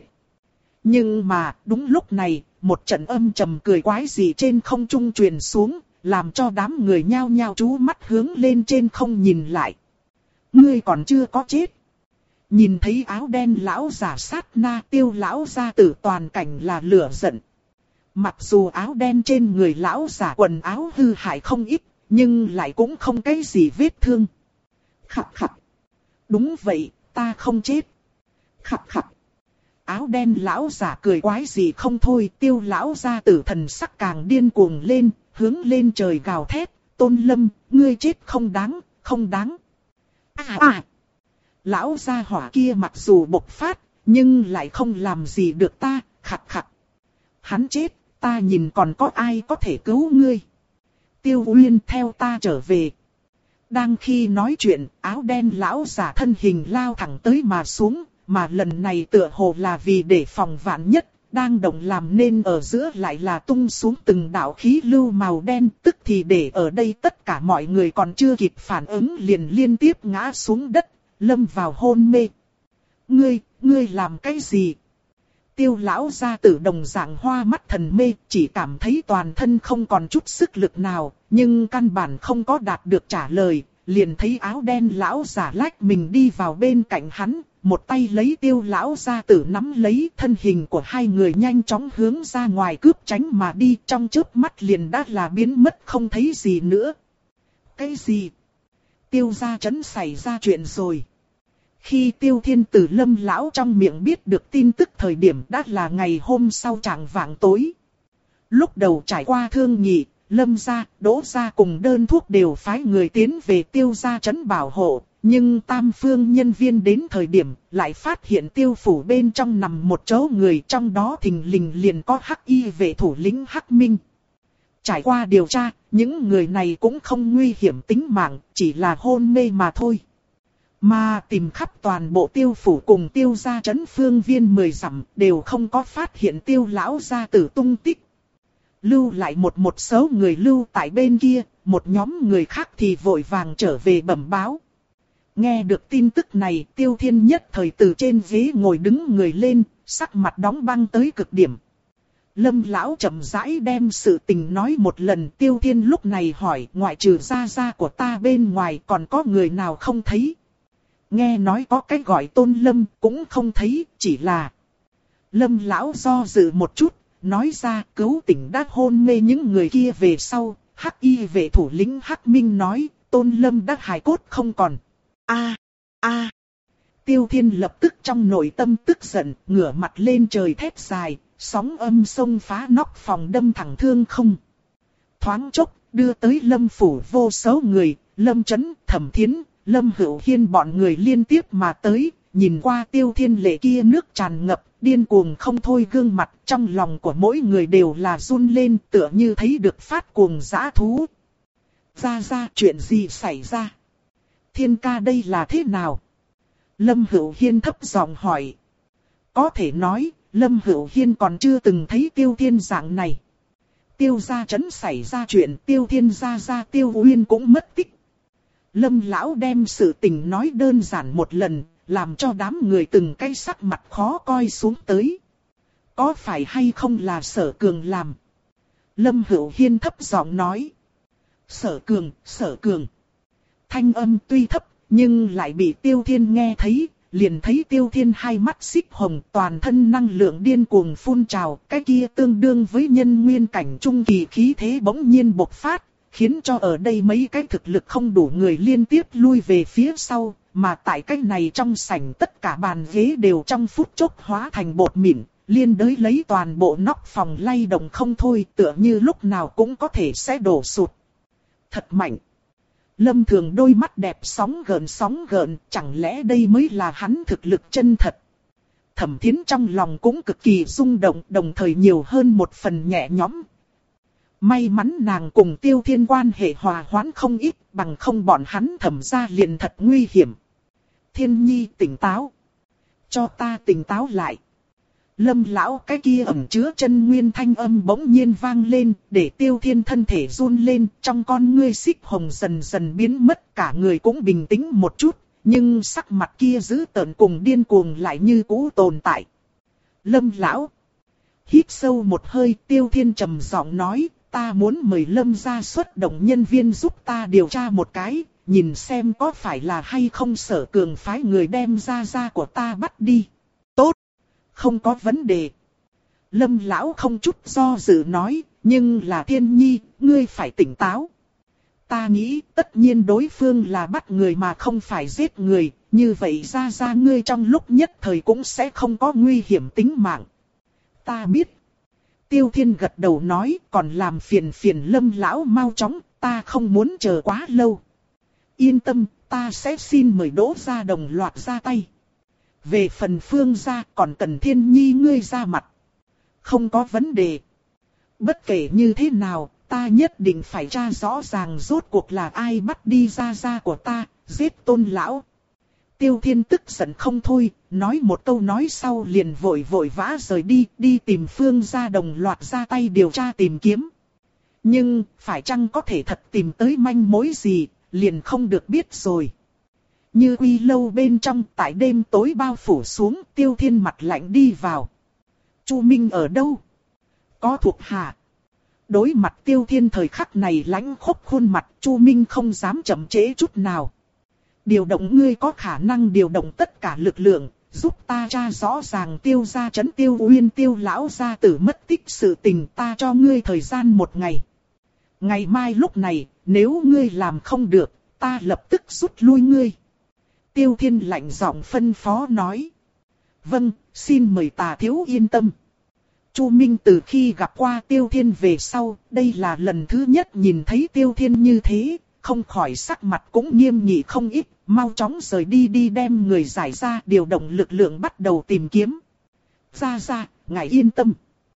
Nhưng mà, đúng lúc này, một trận âm trầm cười quái dị trên không trung truyền xuống, làm cho đám người nhao nhao chú mắt hướng lên trên không nhìn lại. Ngươi còn chưa có chết. Nhìn thấy áo đen lão giả sát na, Tiêu lão gia tử toàn cảnh là lửa giận. Mặc dù áo đen trên người lão giả quần áo hư hại không ít, nhưng lại cũng không cái gì vết thương. Khập khập. Đúng vậy, ta không chết. Khập khập. Áo đen lão giả cười quái gì không thôi, Tiêu lão gia tử thần sắc càng điên cuồng lên, hướng lên trời gào thét, Tôn Lâm, ngươi chết không đáng, không đáng. À à! Lão gia hỏa kia mặc dù bộc phát, nhưng lại không làm gì được ta, khặt khặt. Hắn chết, ta nhìn còn có ai có thể cứu ngươi. Tiêu Uyên theo ta trở về. Đang khi nói chuyện, áo đen lão giả thân hình lao thẳng tới mà xuống, mà lần này tựa hồ là vì để phòng vạn nhất, đang động làm nên ở giữa lại là tung xuống từng đạo khí lưu màu đen, tức thì để ở đây tất cả mọi người còn chưa kịp phản ứng liền liên tiếp ngã xuống đất, lâm vào hôn mê. Ngươi, ngươi làm cái gì? Tiêu lão gia tử đồng dạng hoa mắt thần mê, chỉ cảm thấy toàn thân không còn chút sức lực nào, nhưng căn bản không có đạt được trả lời, liền thấy áo đen lão giả lách mình đi vào bên cạnh hắn, một tay lấy Tiêu lão gia tử nắm lấy, thân hình của hai người nhanh chóng hướng ra ngoài cướp tránh mà đi, trong chớp mắt liền đã là biến mất không thấy gì nữa. Cái gì? Tiêu gia trấn xảy ra chuyện rồi. Khi Tiêu Thiên từ Lâm lão trong miệng biết được tin tức thời điểm đã là ngày hôm sau chạng vạng tối. Lúc đầu trải qua thương nghị, Lâm gia, Đỗ gia cùng đơn thuốc đều phái người tiến về Tiêu gia trấn bảo hộ, nhưng tam phương nhân viên đến thời điểm lại phát hiện Tiêu phủ bên trong nằm một chỗ người, trong đó thình lình liền có Hắc Y vệ thủ lĩnh Hắc Minh. Trải qua điều tra, những người này cũng không nguy hiểm tính mạng, chỉ là hôn mê mà thôi. Mà tìm khắp toàn bộ Tiêu phủ cùng Tiêu gia trấn phương viên mười dặm đều không có phát hiện Tiêu lão gia tử tung tích. Lưu lại một một số người lưu tại bên kia, một nhóm người khác thì vội vàng trở về bẩm báo. Nghe được tin tức này, Tiêu Thiên nhất thời từ trên ghế ngồi đứng người lên, sắc mặt đóng băng tới cực điểm. Lâm lão chậm rãi đem sự tình nói một lần, Tiêu Thiên lúc này hỏi, ngoại trừ gia gia của ta bên ngoài còn có người nào không thấy? Nghe nói có cái gọi Tôn Lâm, cũng không thấy, chỉ là... Lâm lão do dự một chút, nói ra cứu tỉnh đã hôn mê những người kia về sau, Hắc Y vệ thủ lĩnh Hắc Minh nói, Tôn Lâm đã hài cốt không còn. A a Tiêu Thiên lập tức trong nội tâm tức giận, ngửa mặt lên trời thét dài, sóng âm sông phá nóc phòng đâm thẳng thương không. Thoáng chốc, đưa tới Lâm phủ vô số người, Lâm Chấn, Thẩm Thiến, Lâm Hữu Hiên bọn người liên tiếp mà tới, nhìn qua Tiêu Thiên lệ kia nước tràn ngập, điên cuồng không thôi gương mặt, trong lòng của mỗi người đều là run lên, tựa như thấy được phát cuồng dã thú. Ra ra, chuyện gì xảy ra? Thiên ca đây là thế nào? Lâm Hữu Hiên thấp giọng hỏi. Có thể nói, Lâm Hữu Hiên còn chưa từng thấy Tiêu Thiên dạng này. Tiêu gia trấn xảy ra chuyện, Tiêu Thiên gia gia Tiêu Uyên cũng mất tích. Lâm lão đem sự tình nói đơn giản một lần, làm cho đám người từng cái sắc mặt khó coi xuống tới. Có phải hay không là Sở Cường làm? Lâm Hữu Hiên thấp giọng nói. Sở Cường, Sở Cường. Thanh âm tuy thấp, nhưng lại bị Tiêu Thiên nghe thấy, liền thấy Tiêu Thiên hai mắt xích hồng, toàn thân năng lượng điên cuồng phun trào, cái kia tương đương với nhân nguyên cảnh trung kỳ khí thế bỗng nhiên bộc phát, khiến cho ở đây mấy cái thực lực không đủ người liên tiếp lui về phía sau, mà tại cái này trong sảnh tất cả bàn ghế đều trong phút chốc hóa thành bột mịn, liên đới lấy toàn bộ nóc phòng lay động không thôi, tựa như lúc nào cũng có thể sẽ đổ sụt. Thật mạnh. Lâm Thường đôi mắt đẹp sóng gợn sóng gợn, chẳng lẽ đây mới là hắn thực lực chân thật. Thẩm Thiến trong lòng cũng cực kỳ rung động, đồng thời nhiều hơn một phần nhẹ nhõm. May mắn nàng cùng Tiêu Thiên quan hệ hòa hoãn không ít, bằng không bọn hắn Thẩm gia liền thật nguy hiểm. Thiên Nhi tỉnh táo. Cho ta tỉnh táo lại. Lâm lão cái kia ẩn chứa chân nguyên thanh âm bỗng nhiên vang lên, để Tiêu Thiên thân thể run lên, trong con ngươi xích hồng dần dần biến mất, cả người cũng bình tĩnh một chút, nhưng sắc mặt kia dữ tợn cùng điên cuồng lại như cũ tồn tại. Lâm lão. Hít sâu một hơi, Tiêu Thiên trầm giọng nói, ta muốn mời Lâm gia xuất động nhân viên giúp ta điều tra một cái, nhìn xem có phải là hay không Sở Cường phái người đem gia gia của ta bắt đi. Tốt. Không có vấn đề. Lâm lão không chút do dự nói, nhưng là Thiên Nhi, ngươi phải tỉnh táo. Ta nghĩ tất nhiên đối phương là bắt người mà không phải giết người, như vậy ra ra ngươi trong lúc nhất thời cũng sẽ không có nguy hiểm tính mạng. Ta biết. Tiêu Thiên gật đầu nói, còn làm phiền phiền Lâm lão mau chóng, ta không muốn chờ quá lâu. Yên tâm, ta sẽ xin mời Đỗ gia đồng loạt ra tay. Về phần Phương gia còn cần Thiên Nhi ngươi ra mặt. Không có vấn đề. Bất kể như thế nào, ta nhất định phải tra rõ ràng rốt cuộc là ai bắt đi gia gia của ta, giết Tôn lão. Tiêu Thiên tức giận không thôi, nói một câu nói sau liền vội vội vã rời đi, đi tìm Phương gia đồng loạt ra tay điều tra tìm kiếm. Nhưng, phải chăng có thể thật tìm tới manh mối gì, liền không được biết rồi. Như quy lâu bên trong, tại đêm tối bao phủ xuống, Tiêu Thiên mặt lạnh đi vào. Chu Minh ở đâu? Có thuộc hạ. Đối mặt Tiêu Thiên thời khắc này lãnh khốc khuôn mặt, Chu Minh không dám chậm trễ chút nào. Điều động ngươi có khả năng điều động tất cả lực lượng, giúp ta tra rõ ràng Tiêu gia trấn Tiêu Uyên Tiêu lão gia tử mất tích sự tình, ta cho ngươi thời gian một ngày. Ngày mai lúc này, nếu ngươi làm không được, ta lập tức rút lui ngươi. Tiêu Thiên lạnh giọng phân phó nói. Vâng, xin mời Tà thiếu yên tâm. Chu Minh từ khi gặp qua Tiêu Thiên về sau, đây là lần thứ nhất nhìn thấy Tiêu Thiên như thế, không khỏi sắc mặt cũng nghiêm nghị không ít, mau chóng rời đi đi đem người giải ra, điều động lực lượng bắt đầu tìm kiếm. Ra ra, ngài yên tâm.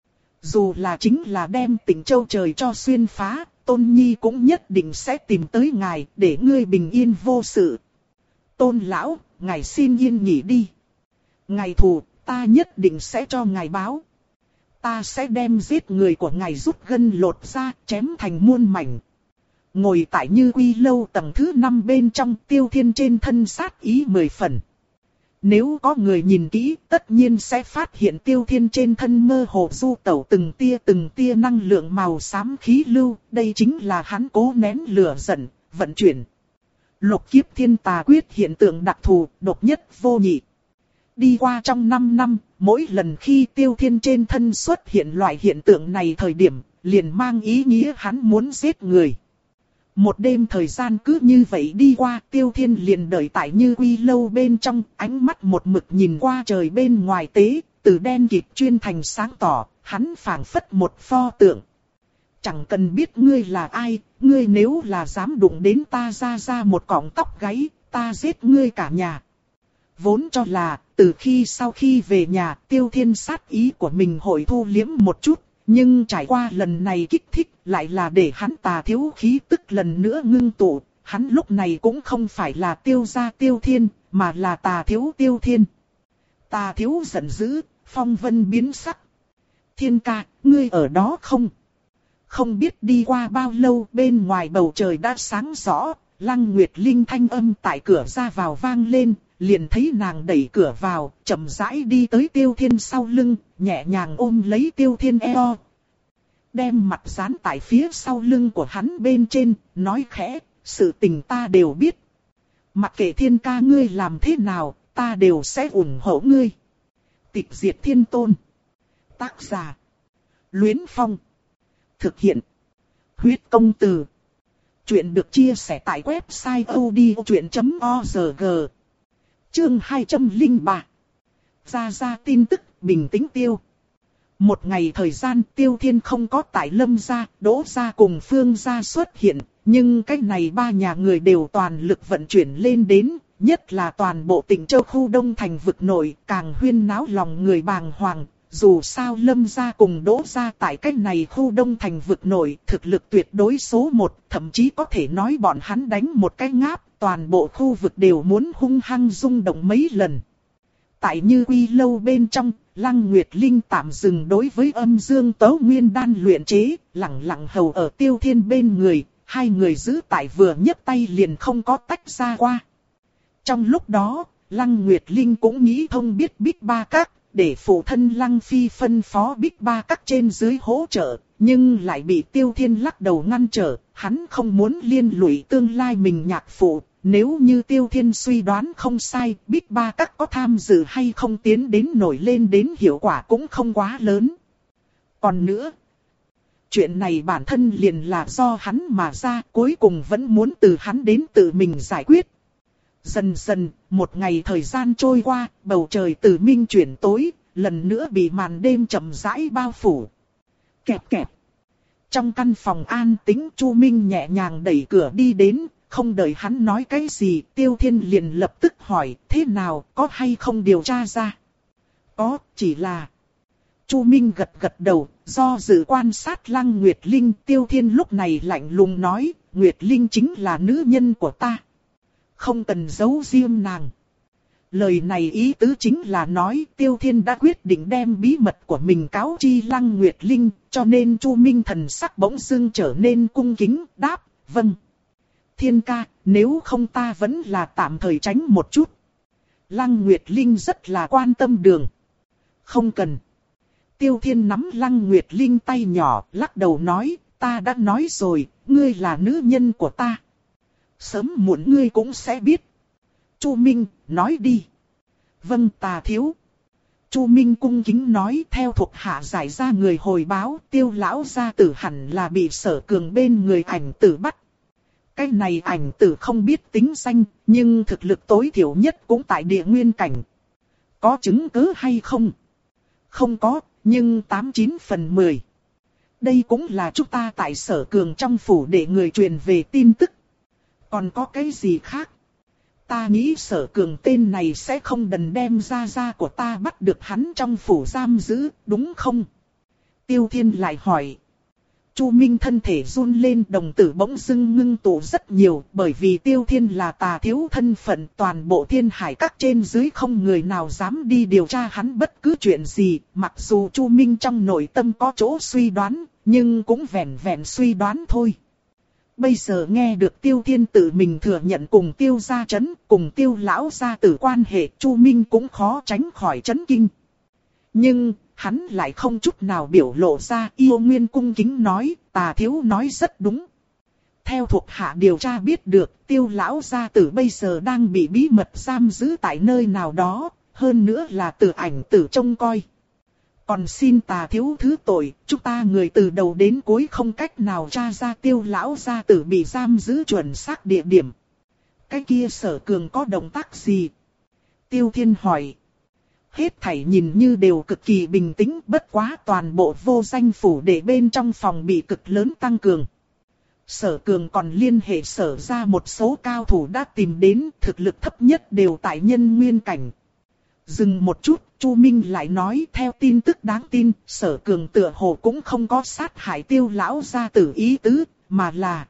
Dù là chính là đem Tỉnh Châu trời cho xuyên phá, Tôn Nhi cũng nhất định sẽ tìm tới ngài, để ngươi bình yên vô sự. Tôn lão, ngài xin yên nghỉ đi. Ngài thù, ta nhất định sẽ cho ngài báo. Ta sẽ đem giết người của ngài rút gân lột ra, chém thành muôn mảnh. Ngồi tại Như Quy lâu tầng thứ năm bên trong, Tiêu Thiên trên thân sát ý mười phần. Nếu có người nhìn kỹ, tất nhiên sẽ phát hiện Tiêu Thiên trên thân mơ hồ du tẩu từng tia từng tia năng lượng màu xám khí lưu, đây chính là hắn cố nén lửa giận, vận chuyển. Lục kiếp thiên tà quyết hiện tượng đặc thù, độc nhất vô nhị. Đi qua trong năm năm, mỗi lần khi Tiêu Thiên trên thân xuất hiện loại hiện tượng này thời điểm, liền mang ý nghĩa hắn muốn giết người. Một đêm thời gian cứ như vậy đi qua, Tiêu Thiên liền đợi tại Như Quy lâu bên trong, ánh mắt một mực nhìn qua trời bên ngoài tế, từ đen kịt chuyên thành sáng tỏ, hắn phảng phất một pho tượng. Chẳng cần biết ngươi là ai, ngươi nếu là dám đụng đến ta ra ra một cọng tóc gáy, ta giết ngươi cả nhà. Vốn cho là, từ khi sau khi về nhà, Tiêu Thiên sát ý của mình hội thu liếm một chút, nhưng trải qua lần này kích thích, lại là để hắn Tà thiếu khí tức lần nữa ngưng tụ, hắn lúc này cũng không phải là Tiêu gia Tiêu Thiên, mà là Tà thiếu Tiêu Thiên. Tà thiếu giận dữ, Phong Vân biến sắc. Thiên ca, ngươi ở đó không? Không biết đi qua bao lâu bên ngoài bầu trời đã sáng rõ, Lăng Nguyệt Linh thanh âm tại cửa ra vào vang lên, liền thấy nàng đẩy cửa vào, chậm rãi đi tới Tiêu Thiên sau lưng, nhẹ nhàng ôm lấy Tiêu Thiên eo. Đem mặt dán tại phía sau lưng của hắn bên trên, nói khẽ, sự tình ta đều biết. Mặc kệ Thiên ca ngươi làm thế nào, ta đều sẽ ủng hộ ngươi. Tịch diệt thiên tôn. Tác giả. Luyến Phong. Thực hiện. Huyết công từ. Chuyện được chia sẻ tại website odchuyện chấm org. Chương hai trăm lẻ ba. Ra ra tin tức, bình tĩnh tiêu. Một ngày thời gian Tiêu Thiên không có tại Lâm gia, Đỗ gia cùng Phương gia xuất hiện, nhưng cái này ba nhà người đều toàn lực vận chuyển lên đến, nhất là toàn bộ tỉnh Châu khu Đông thành vực nội, càng huyên náo lòng người bàng hoàng. Dù sao Lâm gia cùng Đỗ gia tại cái này khu Đông thành vực nội, thực lực tuyệt đối số một, thậm chí có thể nói bọn hắn đánh một cái ngáp, toàn bộ khu vực đều muốn hung hăng rung động mấy lần. Tại Như Quy lâu bên trong, Lăng Nguyệt Linh tạm dừng đối với âm dương tấu nguyên đan luyện chế, lặng lặng hầu ở Tiêu Thiên bên người, hai người giữ tại vừa nhấc tay liền không có tách ra qua. Trong lúc đó, Lăng Nguyệt Linh cũng nghĩ thông biết Bích Ba Các, để phụ thân Lăng Phi phân phó Bích Ba Các trên dưới hỗ trợ, nhưng lại bị Tiêu Thiên lắc đầu ngăn trở, hắn không muốn liên lụy tương lai mình nhạc phụ. Nếu như Tiêu Thiên suy đoán không sai, Bích Ba Các có tham dự hay không tiến đến nổi lên đến hiệu quả cũng không quá lớn. Còn nữa, chuyện này bản thân liền là do hắn mà ra, cuối cùng vẫn muốn từ hắn đến tự mình giải quyết. Dần dần, một ngày thời gian trôi qua, bầu trời từ minh chuyển tối, lần nữa bị màn đêm chậm rãi bao phủ. Kẹp kẹp. Trong căn phòng an tĩnh, Chu Minh nhẹ nhàng đẩy cửa đi đến. Không đợi hắn nói cái gì, Tiêu Thiên liền lập tức hỏi, thế nào, có hay không điều tra ra? Có, chỉ là... Chu Minh gật gật đầu, do dự quan sát Lăng Nguyệt Linh, Tiêu Thiên lúc này lạnh lùng nói, Nguyệt Linh chính là nữ nhân của ta. Không cần giấu riêng nàng. Lời này ý tứ chính là nói, Tiêu Thiên đã quyết định đem bí mật của mình cáo chi Lăng Nguyệt Linh, cho nên Chu Minh thần sắc bỗng dưng trở nên cung kính, đáp, vâng. Thiên ca, nếu không ta vẫn là tạm thời tránh một chút. Lăng Nguyệt Linh rất là quan tâm đường. Không cần. Tiêu Thiên nắm Lăng Nguyệt Linh tay nhỏ, lắc đầu nói, ta đã nói rồi, ngươi là nữ nhân của ta. Sớm muộn ngươi cũng sẽ biết. Chu Minh, nói đi. Vâng tà thiếu. Chu Minh cung kính nói, theo thuộc hạ giải ra người hồi báo, Tiêu lão gia tử hẳn là bị Sở Cường bên người ảnh tử bắt. Cái này ảnh tử không biết tính danh, nhưng thực lực tối thiểu nhất cũng tại địa nguyên cảnh. Có chứng cứ hay không? Không có, nhưng tám chín phần mười. Đây cũng là chúng ta tại Sở Cường trong phủ để người truyền về tin tức. Còn có cái gì khác? Ta nghĩ Sở Cường tên này sẽ không đần đem ra ra của ta bắt được hắn trong phủ giam giữ, đúng không? Tiêu Thiên lại hỏi. Chu Minh thân thể run lên, đồng tử bỗng dưng ngưng tụ rất nhiều, bởi vì Tiêu Thiên là tà thiếu thân phận, toàn bộ thiên hải các trên dưới không người nào dám đi điều tra hắn bất cứ chuyện gì, mặc dù Chu Minh trong nội tâm có chỗ suy đoán, nhưng cũng vẹn vẹn suy đoán thôi. Bây giờ nghe được Tiêu Thiên tự mình thừa nhận cùng Tiêu gia chấn, cùng Tiêu lão gia tử quan hệ, Chu Minh cũng khó tránh khỏi chấn kinh. Nhưng hắn lại không chút nào biểu lộ ra, Yêu Nguyên cung kính nói, tà thiếu nói rất đúng. Theo thuộc hạ điều tra biết được, Tiêu lão gia tử bây giờ đang bị bí mật giam giữ tại nơi nào đó, hơn nữa là từ ảnh tử trông coi. Còn xin tà thiếu thứ tội, chúng ta người từ đầu đến cuối không cách nào tra ra Tiêu lão gia tử bị giam giữ chuẩn xác địa điểm. Cái kia Sở Cường có động tác gì? Tiêu Thiên hỏi. Hết thảy nhìn như đều cực kỳ bình tĩnh, bất quá toàn bộ vô danh phủ để bên trong phòng bị cực lớn tăng cường. Sở Cường còn liên hệ sở ra một số cao thủ đã tìm đến, thực lực thấp nhất đều tại nhân nguyên cảnh. Dừng một chút, Chu Minh lại nói, theo tin tức đáng tin, Sở Cường tựa hồ cũng không có sát hại Tiêu lão gia tử ý tứ, mà là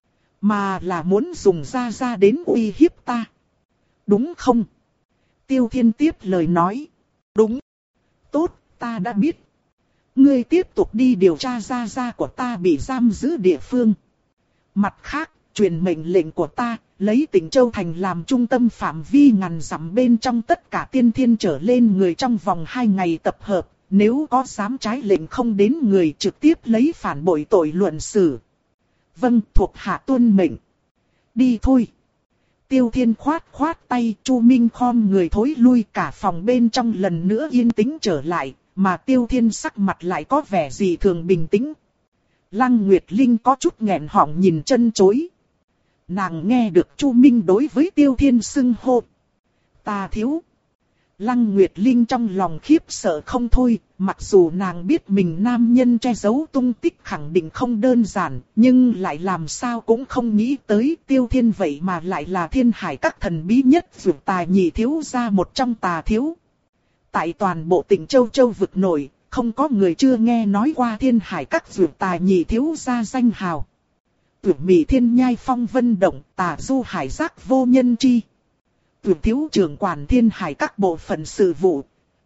mà là muốn dùng ra ra đến uy hiếp ta. Đúng không? Tiêu Thiên tiếp lời nói. Đúng. Tốt, ta đã biết. Ngươi tiếp tục đi điều tra gia gia của ta bị giam giữ địa phương. Mặt khác, truyền mệnh lệnh của ta, lấy Tịnh Châu Thành làm trung tâm phạm vi ngàn dặm bên trong tất cả tiên thiên trở lên người trong vòng hai ngày tập hợp. Nếu có dám trái lệnh không đến người trực tiếp lấy phản bội tội luận xử. Vâng, thuộc hạ tuân mệnh. Đi thôi. Tiêu Thiên khoát khoát tay, Chu Minh khom người thối lui, cả phòng bên trong lần nữa yên tĩnh trở lại, mà Tiêu Thiên sắc mặt lại có vẻ gì thường bình tĩnh. Lăng Nguyệt Linh có chút nghẹn họng nhìn chân chối. Nàng nghe được Chu Minh đối với Tiêu Thiên xưng hô. Ta thiếu. Lăng Nguyệt Linh trong lòng khiếp sợ không thôi, mặc dù nàng biết mình nam nhân che giấu tung tích khẳng định không đơn giản, nhưng lại làm sao cũng không nghĩ tới Tiêu Thiên vậy mà lại là thiên hải các thần bí nhất vượt tài nhị thiếu ra một trong tà thiếu. Tại toàn bộ tỉnh Châu Châu vực nổi, không có người chưa nghe nói qua thiên hải các vượt tài nhị thiếu ra danh hào. Tuyển Mỹ Thiên Nhai Phong Vân Động, Tà Du Hải Giác Vô Nhân Chi. Tuyển thiếu trưởng quản thiên hải các bộ phận sự vụ.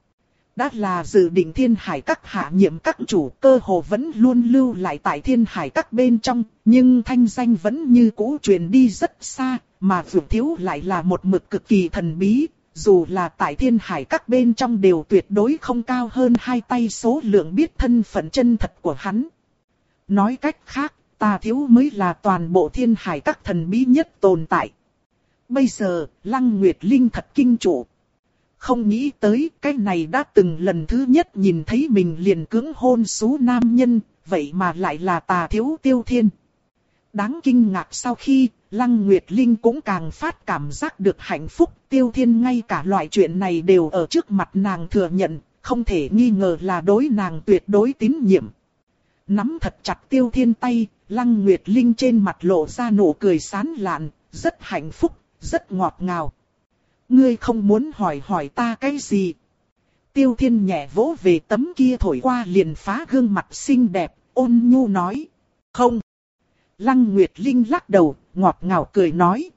Đã là dự định thiên hải các hạ nhiệm các chủ, cơ hồ vẫn luôn lưu lại tại thiên hải các bên trong, nhưng thanh danh vẫn như cũ truyền đi rất xa, mà tuyển thiếu lại là một mực cực kỳ thần bí, dù là tại thiên hải các bên trong đều tuyệt đối không cao hơn hai tay số lượng biết thân phận chân thật của hắn. Nói cách khác, Tà thiếu mới là toàn bộ thiên hải các thần bí nhất tồn tại. Bây giờ, Lăng Nguyệt Linh thật kinh trụ. Không nghĩ tới cái này đã từng lần thứ nhất nhìn thấy mình liền cưỡng hôn xú nam nhân, vậy mà lại là Tà thiếu Tiêu Thiên. Đáng kinh ngạc sau khi, Lăng Nguyệt Linh cũng càng phát cảm giác được hạnh phúc. Tiêu Thiên ngay cả loại chuyện này đều ở trước mặt nàng thừa nhận, không thể nghi ngờ là đối nàng tuyệt đối tín nhiệm. Nắm thật chặt Tiêu Thiên tay, Lăng Nguyệt Linh trên mặt lộ ra nụ cười sán lạn, rất hạnh phúc, rất ngọt ngào. Ngươi không muốn hỏi hỏi ta cái gì? Tiêu Thiên nhẹ vỗ về tấm kia thổi qua liền phá gương mặt xinh đẹp, ôn nhu nói. Không. Lăng Nguyệt Linh lắc đầu, ngọt ngào cười nói.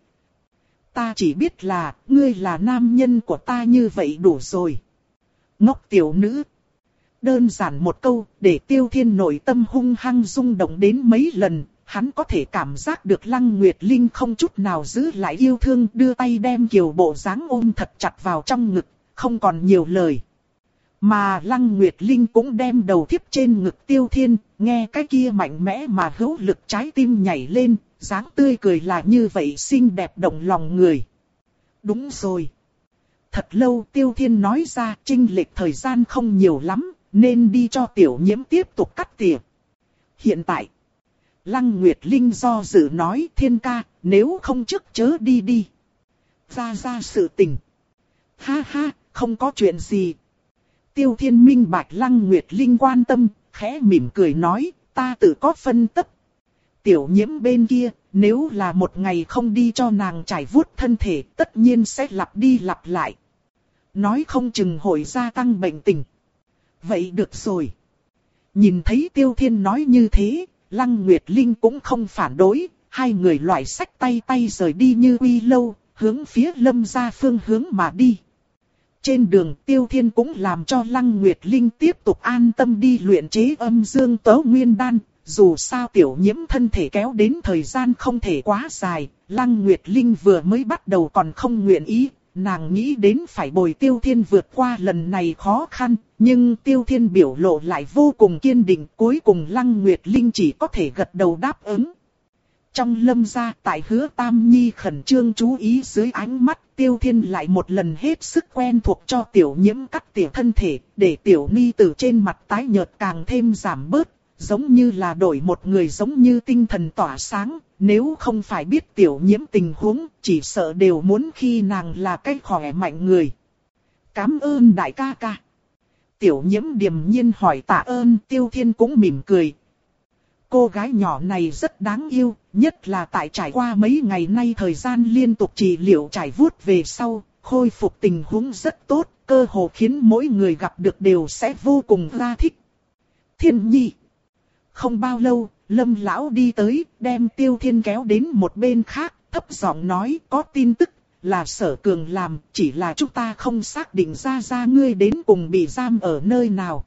Ta chỉ biết là, ngươi là nam nhân của ta như vậy đủ rồi. Ngốc tiểu nữ. Đơn giản một câu, để Tiêu Thiên nội tâm hung hăng rung động đến mấy lần, hắn có thể cảm giác được Lăng Nguyệt Linh không chút nào giữ lại yêu thương, đưa tay đem Kiều Bộ dáng ôm thật chặt vào trong ngực, không còn nhiều lời. Mà Lăng Nguyệt Linh cũng đem đầu thiếp trên ngực Tiêu Thiên, nghe cái kia mạnh mẽ mà hữu lực trái tim nhảy lên, dáng tươi cười là như vậy xinh đẹp động lòng người. Đúng rồi. Thật lâu Tiêu Thiên nói ra, chênh lệch thời gian không nhiều lắm, nên đi cho tiểu nhiễm tiếp tục cắt tỉa. Hiện tại, Lăng Nguyệt Linh do dự nói, Thiên ca, nếu không trước chớ đi đi. Ra ra sự tình. Ha ha, không có chuyện gì. Tiêu Thiên minh bạch Lăng Nguyệt Linh quan tâm, khẽ mỉm cười nói, ta tự có phân tích. Tiểu nhiễm bên kia, nếu là một ngày không đi cho nàng trải vuốt thân thể, tất nhiên sẽ lặp đi lặp lại. Nói không chừng hội gia tăng bệnh tình. Vậy được rồi. Nhìn thấy Tiêu Thiên nói như thế, Lăng Nguyệt Linh cũng không phản đối, hai người loại sách tay tay rời đi như uy lâu, hướng phía Lâm gia phương hướng mà đi. Trên đường Tiêu Thiên cũng làm cho Lăng Nguyệt Linh tiếp tục an tâm đi luyện chế âm dương tấu nguyên đan, dù sao tiểu nhiễm thân thể kéo đến thời gian không thể quá dài, Lăng Nguyệt Linh vừa mới bắt đầu còn không nguyện ý. Nàng nghĩ đến phải bồi Tiêu Thiên vượt qua lần này khó khăn, nhưng Tiêu Thiên biểu lộ lại vô cùng kiên định, cuối cùng Lăng Nguyệt Linh chỉ có thể gật đầu đáp ứng. Trong Lâm gia, tại Hứa Tam Nhi khẩn trương chú ý dưới ánh mắt, Tiêu Thiên lại một lần hết sức quen thuộc cho tiểu nhiễm cắt tỉa thân thể, để tiểu ni từ trên mặt tái nhợt càng thêm giảm bớt, giống như là đổi một người, giống như tinh thần tỏa sáng. Nếu không phải biết tiểu nhiễm tình huống, chỉ sợ đều muốn khi nàng là cái khỏe mạnh người. Cảm ơn đại ca ca. Tiểu nhiễm điềm nhiên hỏi tạ ơn, Tiêu Thiên cũng mỉm cười. Cô gái nhỏ này rất đáng yêu, nhất là tại trải qua mấy ngày nay thời gian liên tục trị liệu trải vuốt về sau, khôi phục tình huống rất tốt, cơ hồ khiến mỗi người gặp được đều sẽ vô cùng ra thích. Thiên Nhi. Không bao lâu, Lâm lão đi tới, đem Tiêu Thiên kéo đến một bên khác, thấp giọng nói, có tin tức, là Sở Cường làm, chỉ là chúng ta không xác định ra ra ngươi đến cùng bị giam ở nơi nào.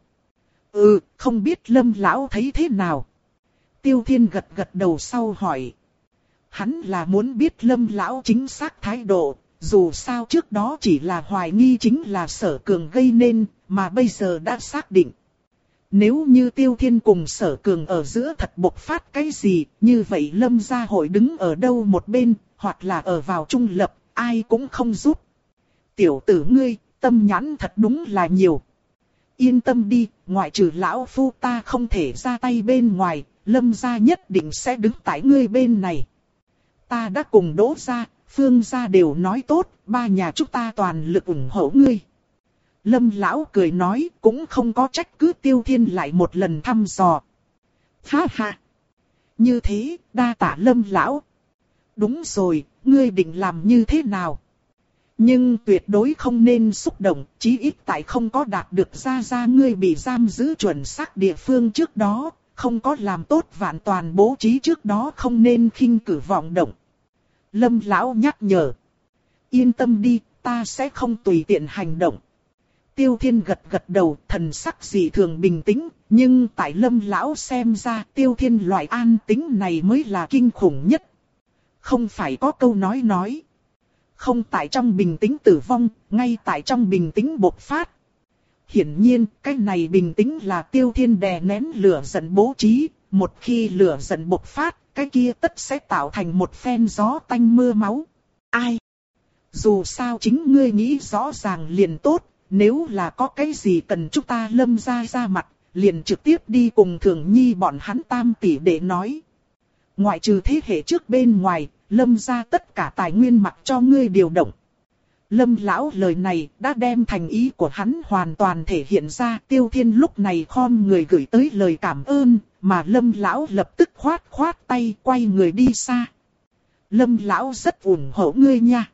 Ừ, không biết Lâm lão thấy thế nào? Tiêu Thiên gật gật đầu sau hỏi. Hắn là muốn biết Lâm lão chính xác thái độ, dù sao trước đó chỉ là hoài nghi chính là Sở Cường gây nên, mà bây giờ đã xác định. Nếu như Tiêu Thiên cùng Sở Cường ở giữa thật bộc phát cái gì, như vậy Lâm gia hội đứng ở đâu một bên, hoặc là ở vào trung lập, ai cũng không giúp. Tiểu tử ngươi, tâm nhãn thật đúng là nhiều. Yên tâm đi, ngoại trừ lão phu ta không thể ra tay bên ngoài, Lâm gia nhất định sẽ đứng tại ngươi bên này. Ta đã cùng Đỗ gia, Phương gia đều nói tốt, ba nhà chúng ta toàn lực ủng hộ ngươi. Lâm lão cười nói, cũng không có trách cứ Tiêu Thiên lại một lần thăm dò. Ha ha! Như thế, đa tạ Lâm lão. Đúng rồi, ngươi định làm như thế nào? Nhưng tuyệt đối không nên xúc động, chí ít tại không có đạt được ra ra ngươi bị giam giữ chuẩn xác địa phương trước đó, không có làm tốt vạn toàn bố trí trước đó không nên khinh cử vọng động. Lâm lão nhắc nhở. Yên tâm đi, ta sẽ không tùy tiện hành động. Tiêu Thiên gật gật đầu, thần sắc dị thường bình tĩnh, nhưng tại Lâm lão xem ra Tiêu Thiên loại an tĩnh này mới là kinh khủng nhất. Không phải có câu nói nói. Không tại trong bình tĩnh tử vong, ngay tại trong bình tĩnh bộc phát. Hiển nhiên, cái này bình tĩnh là Tiêu Thiên đè nén lửa giận bố trí, một khi lửa giận bộc phát, cái kia tất sẽ tạo thành một phen gió tanh mưa máu. Ai? Dù sao chính ngươi nghĩ rõ ràng liền tốt, nếu là có cái gì cần chúng ta Lâm gia ra mặt, liền trực tiếp đi cùng Thường Nhi bọn hắn tam tỷ để nói. Ngoại trừ thế hệ trước bên ngoài, Lâm gia tất cả tài nguyên mặc cho ngươi điều động. Lâm lão lời này đã đem thành ý của hắn hoàn toàn thể hiện ra. Tiêu Thiên lúc này khom người gửi tới lời cảm ơn, mà Lâm lão lập tức khoát khoát tay quay người đi xa. Lâm lão rất ủng hộ ngươi nha.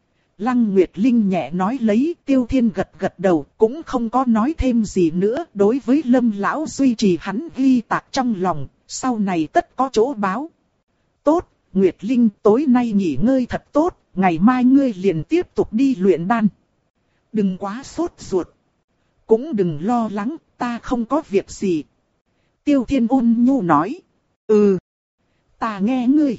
Lăng Nguyệt Linh nhẹ nói lấy. Tiêu Thiên gật gật đầu, cũng không có nói thêm gì nữa. Đối với Lâm lão duy trì hắn ghi tạc trong lòng, sau này tất có chỗ báo. Tốt, Nguyệt Linh, tối nay nghỉ ngơi thật tốt, ngày mai ngươi liền tiếp tục đi luyện đan. Đừng quá sốt ruột. Cũng đừng lo lắng, ta không có việc gì. Tiêu Thiên ôn nhu nói. Ừ, ta nghe ngươi.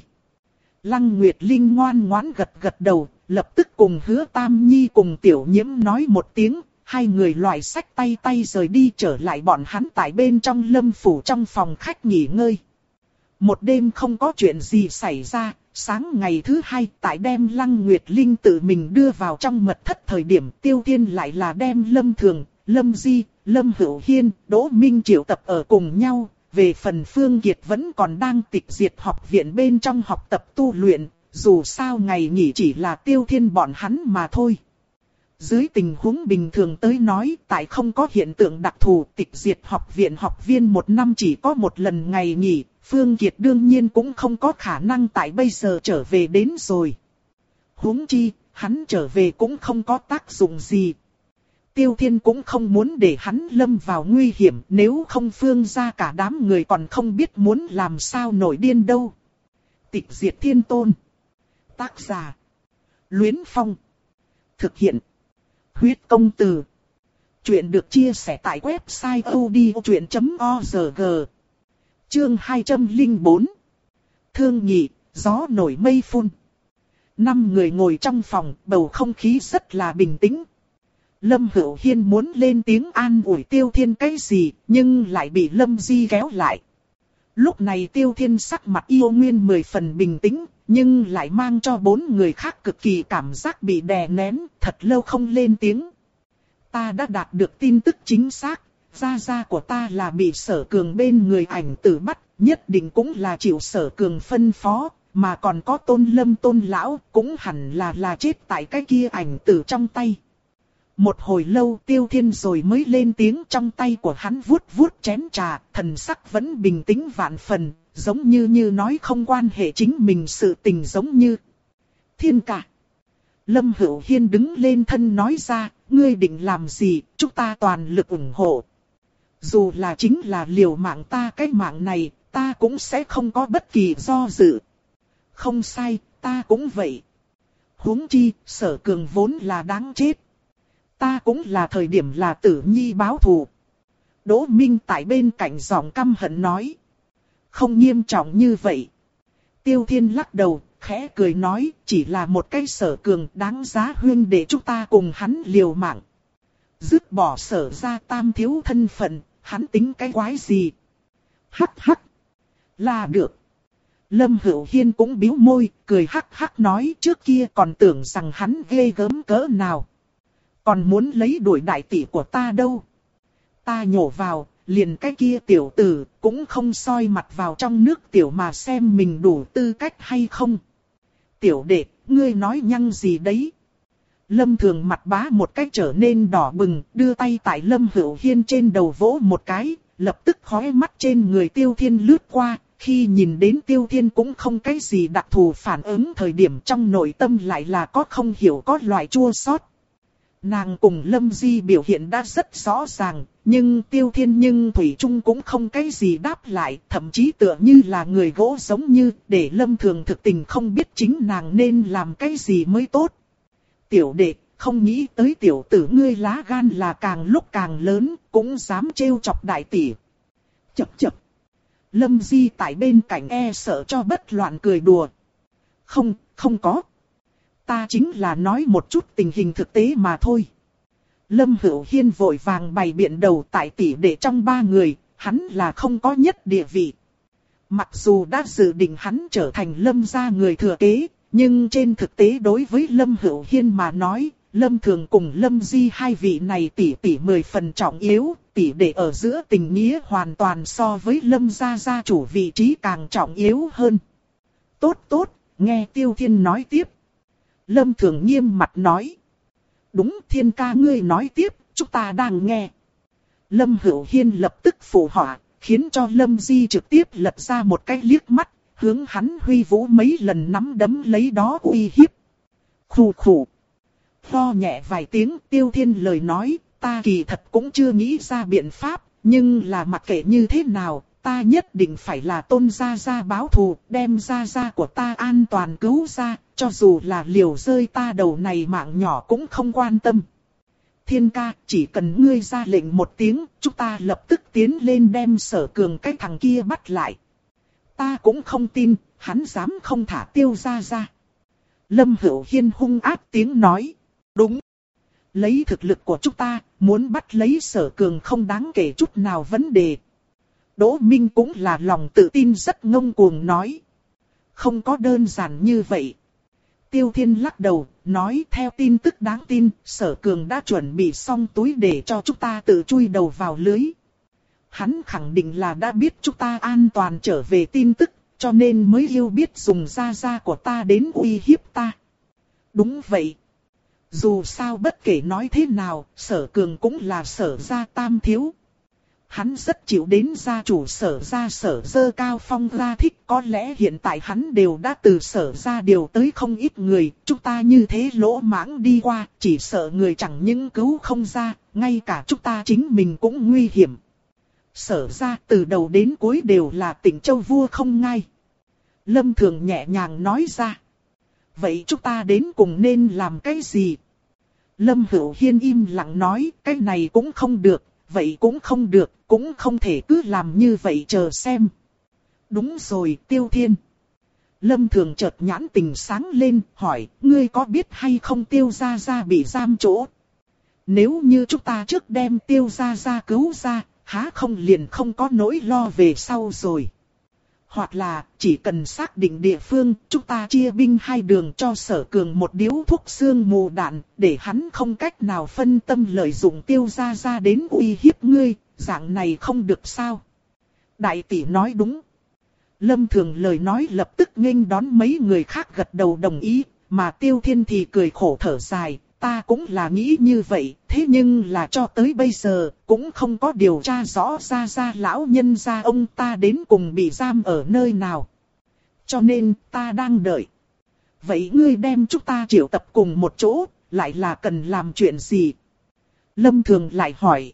Lăng Nguyệt Linh ngoan ngoãn gật gật đầu, lập tức cùng Hứa Tam Nhi cùng Tiểu Nhiễm nói một tiếng. Hai người loại sách tay tay rời đi, trở lại bọn hắn tại bên trong Lâm phủ trong phòng khách nghỉ ngơi. Một đêm không có chuyện gì xảy ra, sáng ngày thứ hai tại đem Lăng Nguyệt Linh tự mình đưa vào trong mật thất thời điểm, Tiêu Thiên lại là đem Lâm Thường, Lâm Di, Lâm Hữu Hiên, Đỗ Minh triệu tập ở cùng nhau. Về phần Phương Kiệt vẫn còn đang tịch diệt học viện bên trong học tập tu luyện, dù sao ngày nghỉ chỉ là Tiêu Thiên bọn hắn mà thôi. Dưới tình huống bình thường tới nói, tại không có hiện tượng đặc thù, tịch diệt học viện học viên một năm chỉ có một lần ngày nghỉ, Phương Kiệt đương nhiên cũng không có khả năng tại bây giờ trở về đến rồi. Huống chi, hắn trở về cũng không có tác dụng gì. Tiêu Thiên cũng không muốn để hắn lâm vào nguy hiểm, nếu không Phương gia cả đám người còn không biết muốn làm sao nổi điên đâu. Tịch diệt thiên tôn. Tác giả. Luyến Phong. Thực hiện. Huyết công từ. Chuyện được chia sẻ tại website odchuyện chấm org. Chương hai trăm lẻ bốn. Thương nhị, gió nổi mây phun. Năm người ngồi trong phòng, bầu không khí rất là bình tĩnh. Lâm Hữu Hiên muốn lên tiếng an ủi Tiêu Thiên cái gì, nhưng lại bị Lâm Di kéo lại. Lúc này Tiêu Thiên sắc mặt yêu nguyên mười phần bình tĩnh, nhưng lại mang cho bốn người khác cực kỳ cảm giác bị đè nén, thật lâu không lên tiếng. Ta đã đạt được tin tức chính xác, gia gia của ta là bị Sở Cường bên người ảnh tử bắt, nhất định cũng là chịu Sở Cường phân phó, mà còn có Tôn Lâm Tôn lão cũng hẳn là là chết tại cái kia ảnh tử trong tay. Một hồi lâu Tiêu Thiên rồi mới lên tiếng, trong tay của hắn vuốt vuốt chén trà, thần sắc vẫn bình tĩnh vạn phần, giống như như nói không quan hệ chính mình sự tình giống như. Thiên ca. Lâm Hữu Hiên đứng lên thân nói ra, ngươi định làm gì, chúng ta toàn lực ủng hộ. Dù là chính là liều mạng ta cái mạng này, ta cũng sẽ không có bất kỳ do dự. Không sai, ta cũng vậy. Huống chi, Sở Cường vốn là đáng chết. Ta cũng là thời điểm là Tử Nhi báo thù. Đỗ Minh tại bên cạnh giọng căm hận nói. Không nghiêm trọng như vậy. Tiêu Thiên lắc đầu, khẽ cười nói, chỉ là một cái Sở Cường đáng giá huynh để chúng ta cùng hắn liều mạng. Dứt bỏ Sở ra tam thiếu thân phận, hắn tính cái quái gì? Hắc hắc. Là được. Lâm Hữu Hiên cũng bĩu môi, cười hắc hắc nói, trước kia còn tưởng rằng hắn ghê gớm cỡ nào. Còn muốn lấy đuổi đại tỷ của ta đâu. Ta nhổ vào, liền cái kia tiểu tử, cũng không soi mặt vào trong nước tiểu mà xem mình đủ tư cách hay không. Tiểu đệ, ngươi nói nhăng gì đấy? Lâm Thường mặt bá một cách trở nên đỏ bừng, đưa tay tại Lâm Hữu Hiên trên đầu vỗ một cái, lập tức khóe mắt trên người Tiêu Thiên lướt qua. Khi nhìn đến Tiêu Thiên cũng không cái gì đặc thù phản ứng thời điểm trong nội tâm lại là có không hiểu có loại chua xót. Nàng cùng Lâm Di biểu hiện đã rất rõ ràng, nhưng Tiêu Thiên nhưng Thủy Trung cũng không cái gì đáp lại, thậm chí tựa như là người gỗ giống như, để Lâm Thường thực tình không biết chính nàng nên làm cái gì mới tốt. Tiểu đệ, không nghĩ tới tiểu tử ngươi lá gan là càng lúc càng lớn, cũng dám trêu chọc đại tỷ. Chập chập. Lâm Di tại bên cạnh e sợ cho bất loạn cười đùa. Không, không có. Ta chính là nói một chút tình hình thực tế mà thôi. Lâm Hữu Hiên vội vàng bày biện đầu tại tỷ đệ trong ba người, hắn là không có nhất địa vị. Mặc dù đã dự định hắn trở thành Lâm gia người thừa kế, nhưng trên thực tế đối với Lâm Hữu Hiên mà nói, Lâm Thường cùng Lâm Di hai vị này tỷ tỷ mười phần trọng yếu, tỷ đệ ở giữa tình nghĩa hoàn toàn so với Lâm gia gia chủ vị trí càng trọng yếu hơn. Tốt tốt, nghe Tiêu Thiên nói tiếp. Lâm Thường nghiêm mặt nói. Đúng, Thiên ca ngươi nói tiếp, chúng ta đang nghe. Lâm Hữu Hiên lập tức phụ họa, khiến cho Lâm Di trực tiếp lật ra một cái liếc mắt, hướng hắn huy vũ mấy lần nắm đấm lấy đó uy hiếp. Khủ khủ. Lo nhẹ vài tiếng, Tiêu Thiên lời nói, ta kỳ thật cũng chưa nghĩ ra biện pháp, nhưng là mặc kệ như thế nào, ta nhất định phải là Tôn gia gia báo thù, đem gia gia của ta an toàn cứu ra, cho dù là liều rơi ta đầu này mạng nhỏ cũng không quan tâm. Thiên ca, chỉ cần ngươi ra lệnh một tiếng, chúng ta lập tức tiến lên đem Sở Cường cái thằng kia bắt lại. Ta cũng không tin, hắn dám không thả Tiêu gia gia. Lâm Hữu Hiên hung ác tiếng nói. Đúng. Lấy thực lực của chúng ta, muốn bắt lấy Sở Cường không đáng kể chút nào vấn đề. Đỗ Minh cũng là lòng tự tin rất ngông cuồng nói. Không có đơn giản như vậy. Tiêu Thiên lắc đầu, nói theo tin tức đáng tin, Sở Cường đã chuẩn bị xong túi để cho chúng ta tự chui đầu vào lưới. Hắn khẳng định là đã biết chúng ta an toàn trở về tin tức, cho nên mới yêu biết dùng gia gia của ta đến uy hiếp ta. Đúng vậy. Dù sao bất kể nói thế nào, Sở Cường cũng là Sở gia tam thiếu. Hắn rất chịu đến gia chủ Sở gia Sở Dơ Cao Phong ra thích, có lẽ hiện tại hắn đều đã từ Sở gia điều tới không ít người, chúng ta như thế lỗ mãng đi qua, chỉ sợ người chẳng những cứu không ra, ngay cả chúng ta chính mình cũng nguy hiểm. Sở gia từ đầu đến cuối đều là tỉnh châu vua không ngai. Lâm Thường nhẹ nhàng nói ra. Vậy chúng ta đến cùng nên làm cái gì? Lâm Hữu Hiên im lặng nói, cái này cũng không được, vậy cũng không được, cũng không thể cứ làm như vậy chờ xem. Đúng rồi, Tiêu Thiên. Lâm Thường chợt nhãn tình sáng lên, hỏi, ngươi có biết hay không Tiêu gia gia bị giam chỗ? Nếu như chúng ta trước đem Tiêu gia gia cứu ra, há không liền không có nỗi lo về sau rồi. Hoặc là, chỉ cần xác định địa phương, chúng ta chia binh hai đường cho Sở Cường một điếu thuốc xương mù đạn, để hắn không cách nào phân tâm lợi dụng Tiêu gia gia đến uy hiếp ngươi, dạng này không được sao. Đại tỷ nói đúng. Lâm Thường lời nói lập tức nghênh đón mấy người khác gật đầu đồng ý, mà Tiêu Thiên thì cười khổ thở dài. Ta cũng là nghĩ như vậy, thế nhưng là cho tới bây giờ, cũng không có điều tra rõ ra ra lão nhân gia ông ta đến cùng bị giam ở nơi nào. Cho nên, ta đang đợi. Vậy ngươi đem chúng ta triệu tập cùng một chỗ, lại là cần làm chuyện gì? Lâm Thường lại hỏi.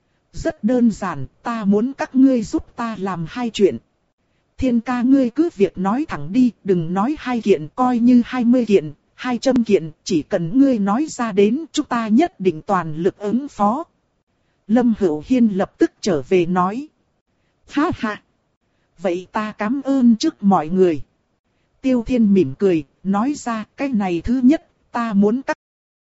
Rất đơn giản, ta muốn các ngươi giúp ta làm hai chuyện. Thiên ca ngươi cứ việc nói thẳng đi, đừng nói hai kiện coi như hai mươi kiện. hai trăm kiện, chỉ cần ngươi nói ra đến, chúng ta nhất định toàn lực ứng phó. Lâm Hữu Hiên lập tức trở về nói. Ha ha! Vậy ta cảm ơn trước mọi người. Tiêu Thiên mỉm cười, nói ra cái này thứ nhất, ta muốn các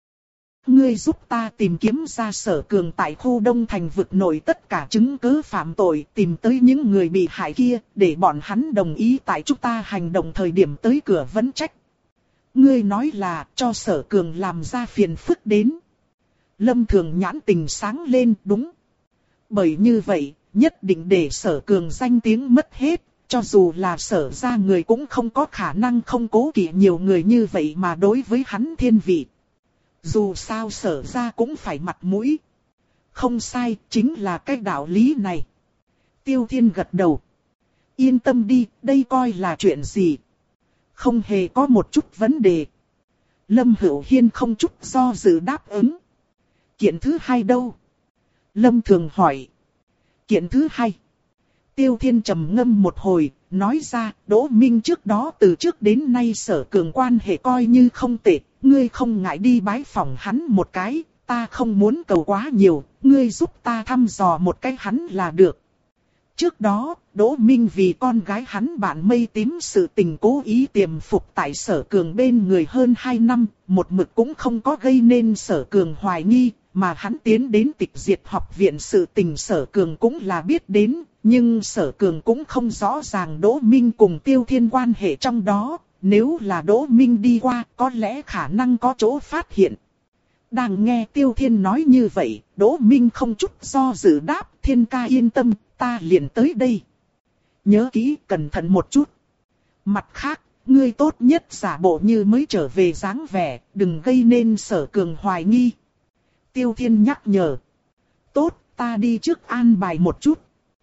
ngươi giúp ta tìm kiếm ra Sở Cường tại khu Đông Thành vực nội tất cả chứng cứ phạm tội, tìm tới những người bị hại kia, để bọn hắn đồng ý tại chúng ta hành động thời điểm tới cửa vấn trách. Ngươi nói là cho Sở Cường làm ra phiền phức đến. Lâm Thường nhãn tình sáng lên, đúng. Bởi như vậy, nhất định để Sở Cường danh tiếng mất hết, cho dù là Sở ra người cũng không có khả năng không cố kỵ nhiều người như vậy mà đối với hắn thiên vị. Dù sao Sở ra cũng phải mặt mũi. Không sai, chính là cái đạo lý này. Tiêu Thiên gật đầu. Yên tâm đi, đây coi là chuyện gì. Không hề có một chút vấn đề. Lâm Hữu Hiên không chút do dự đáp ứng. Kiện thứ hai đâu? Lâm Thường hỏi. Kiện thứ hai. Tiêu Thiên trầm ngâm một hồi, nói ra, Đỗ Minh trước đó từ trước đến nay Sở Cường quan hệ coi như không tệ, ngươi không ngại đi bái phỏng hắn một cái, ta không muốn cầu quá nhiều, ngươi giúp ta thăm dò một cái hắn là được. Trước đó, Đỗ Minh vì con gái hắn bạn mây tím sự tình cố ý tiềm phục tại Sở Cường bên người hơn hai năm, một mực cũng không có gây nên Sở Cường hoài nghi, mà hắn tiến đến tịch diệt học viện sự tình Sở Cường cũng là biết đến, nhưng Sở Cường cũng không rõ ràng Đỗ Minh cùng Tiêu Thiên quan hệ trong đó, nếu là Đỗ Minh đi qua có lẽ khả năng có chỗ phát hiện. Đang nghe Tiêu Thiên nói như vậy, Đỗ Minh không chút do dự đáp, Thiên ca yên tâm, ta liền tới đây. Nhớ kỹ, cẩn thận một chút. Mặt khác, ngươi tốt nhất giả bộ như mới trở về dáng vẻ, đừng gây nên Sở Cường hoài nghi. Tiêu Thiên nhắc nhở. Tốt, ta đi trước an bài một chút.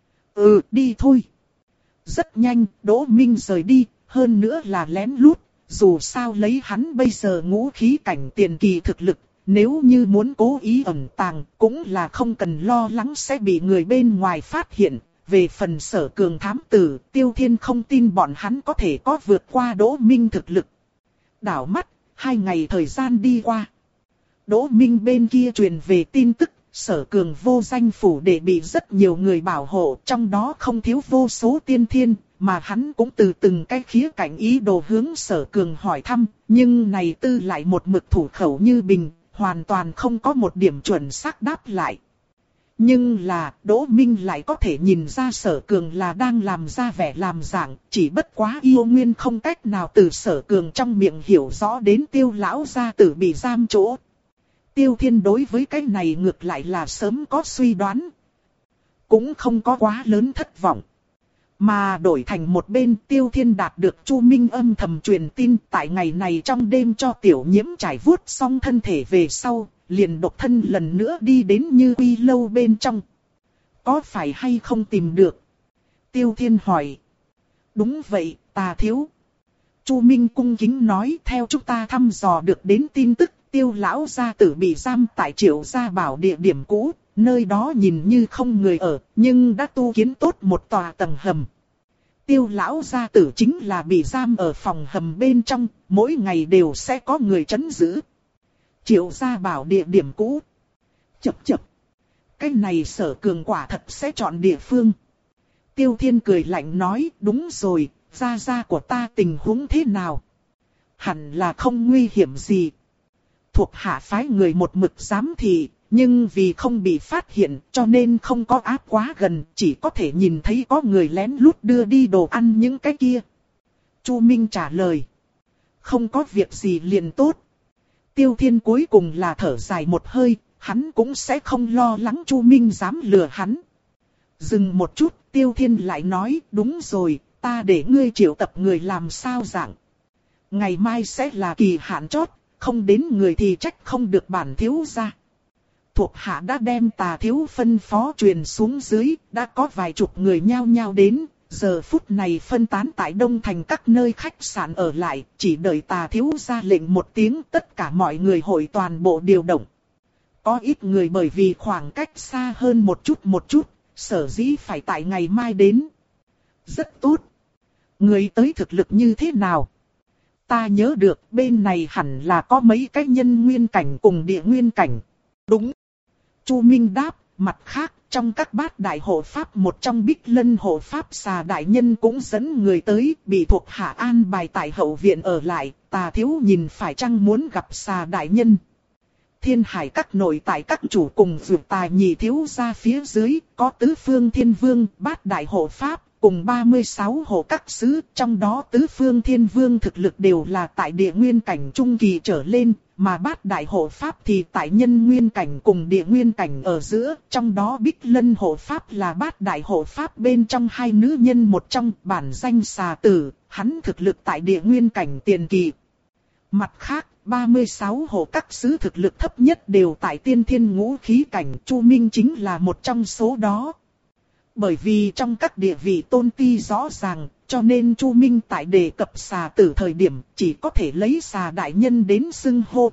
Ừ, đi thôi. Rất nhanh, Đỗ Minh rời đi, hơn nữa là lén lút, dù sao lấy hắn bây giờ ngũ khí cảnh tiền kỳ thực lực. Nếu như muốn cố ý ẩn tàng, cũng là không cần lo lắng sẽ bị người bên ngoài phát hiện. Về phần Sở Cường thám tử, Tiêu Thiên không tin bọn hắn có thể có vượt qua Đỗ Minh thực lực. Đảo mắt, hai ngày thời gian đi qua. Đỗ Minh bên kia truyền về tin tức, Sở Cường vô danh phủ để bị rất nhiều người bảo hộ, trong đó không thiếu vô số tiên thiên, mà hắn cũng từ từng cái khía cạnh ý đồ hướng Sở Cường hỏi thăm, nhưng này tư lại một mực thủ khẩu như bình. Hoàn toàn không có một điểm chuẩn xác đáp lại. Nhưng là, Đỗ Minh lại có thể nhìn ra Sở Cường là đang làm ra vẻ làm dạng, chỉ bất quá yêu nguyên không cách nào từ Sở Cường trong miệng hiểu rõ đến Tiêu lão gia tử bị giam chỗ. Tiêu Thiên đối với cái này ngược lại là sớm có suy đoán. Cũng không có quá lớn thất vọng. Mà đổi thành một bên, Tiêu Thiên đạt được Chu Minh âm thầm truyền tin, tại ngày này trong đêm cho Tiểu Nhiễm trải vuốt xong thân thể về sau, liền độc thân lần nữa đi đến Như Quy lâu bên trong. Có phải hay không tìm được? Tiêu Thiên hỏi. Đúng vậy, Tà thiếu. Chu Minh cung kính nói, theo chúng ta thăm dò được đến tin tức, Tiêu lão gia tử bị giam tại Triệu Gia Bảo địa điểm cũ. Nơi đó nhìn như không người ở, nhưng đã tu kiến tốt một tòa tầng hầm. Tiêu lão gia tử chính là bị giam ở phòng hầm bên trong, mỗi ngày đều sẽ có người trấn giữ. Triệu Gia Bảo địa điểm cũ. Chập chập. Cái này Sở Cường quả thật sẽ chọn địa phương. Tiêu Thiên cười lạnh nói, đúng rồi, gia gia của ta tình huống thế nào? Hẳn là không nguy hiểm gì. Thuộc hạ phái người một mực giám thị. Nhưng vì không bị phát hiện cho nên không có áp quá gần, chỉ có thể nhìn thấy có người lén lút đưa đi đồ ăn những cái kia. Chu Minh trả lời. Không có việc gì liền tốt. Tiêu Thiên cuối cùng là thở dài một hơi, hắn cũng sẽ không lo lắng Chu Minh dám lừa hắn. Dừng một chút, Tiêu Thiên lại nói, đúng rồi, ta để ngươi triệu tập người làm sao dạng. Ngày mai sẽ là kỳ hạn chót, không đến người thì trách không được bản thiếu gia. Thuộc hạ đã đem Tà thiếu phân phó truyền xuống dưới, đã có vài chục người nhao nhao đến, giờ phút này phân tán tại Đông Thành các nơi khách sạn ở lại, chỉ đợi Tà thiếu ra lệnh một tiếng tất cả mọi người hội toàn bộ điều động. Có ít người bởi vì khoảng cách xa hơn một chút một chút, sở dĩ phải tại ngày mai đến. Rất tốt. Người tới thực lực như thế nào? ta nhớ được bên này hẳn là có mấy cái nhân nguyên cảnh cùng địa nguyên cảnh. Đúng. Chu Minh đáp, mặt khác, trong các bát đại hộ pháp một trong Bích Lân hộ pháp Xà đại nhân cũng dẫn người tới, bị thuộc hạ an bài tại hậu viện ở lại, Tà thiếu nhìn phải chăng muốn gặp Xà đại nhân. Thiên Hải các nội tại các chủ cùng vượt tài nhị thiếu ra phía dưới, có tứ phương thiên vương, bát đại hộ pháp, cùng ba mươi sáu hộ các sứ, trong đó tứ phương thiên vương thực lực đều là tại địa nguyên cảnh trung kỳ trở lên, mà bát đại hộ pháp thì tại nhân nguyên cảnh cùng địa nguyên cảnh ở giữa, trong đó Bích Lân hộ pháp là bát đại hộ pháp bên trong hai nữ nhân một trong, bản danh Xà Tử, hắn thực lực tại địa nguyên cảnh tiền kỳ. Mặt khác, ba mươi sáu hộ các sứ thực lực thấp nhất đều tại tiên thiên ngũ khí cảnh, Chu Minh chính là một trong số đó. Bởi vì trong các địa vị tôn ti rõ ràng, cho nên Chu Minh tại đề cập Xà Tử thời điểm chỉ có thể lấy Xà đại nhân đến xưng hô.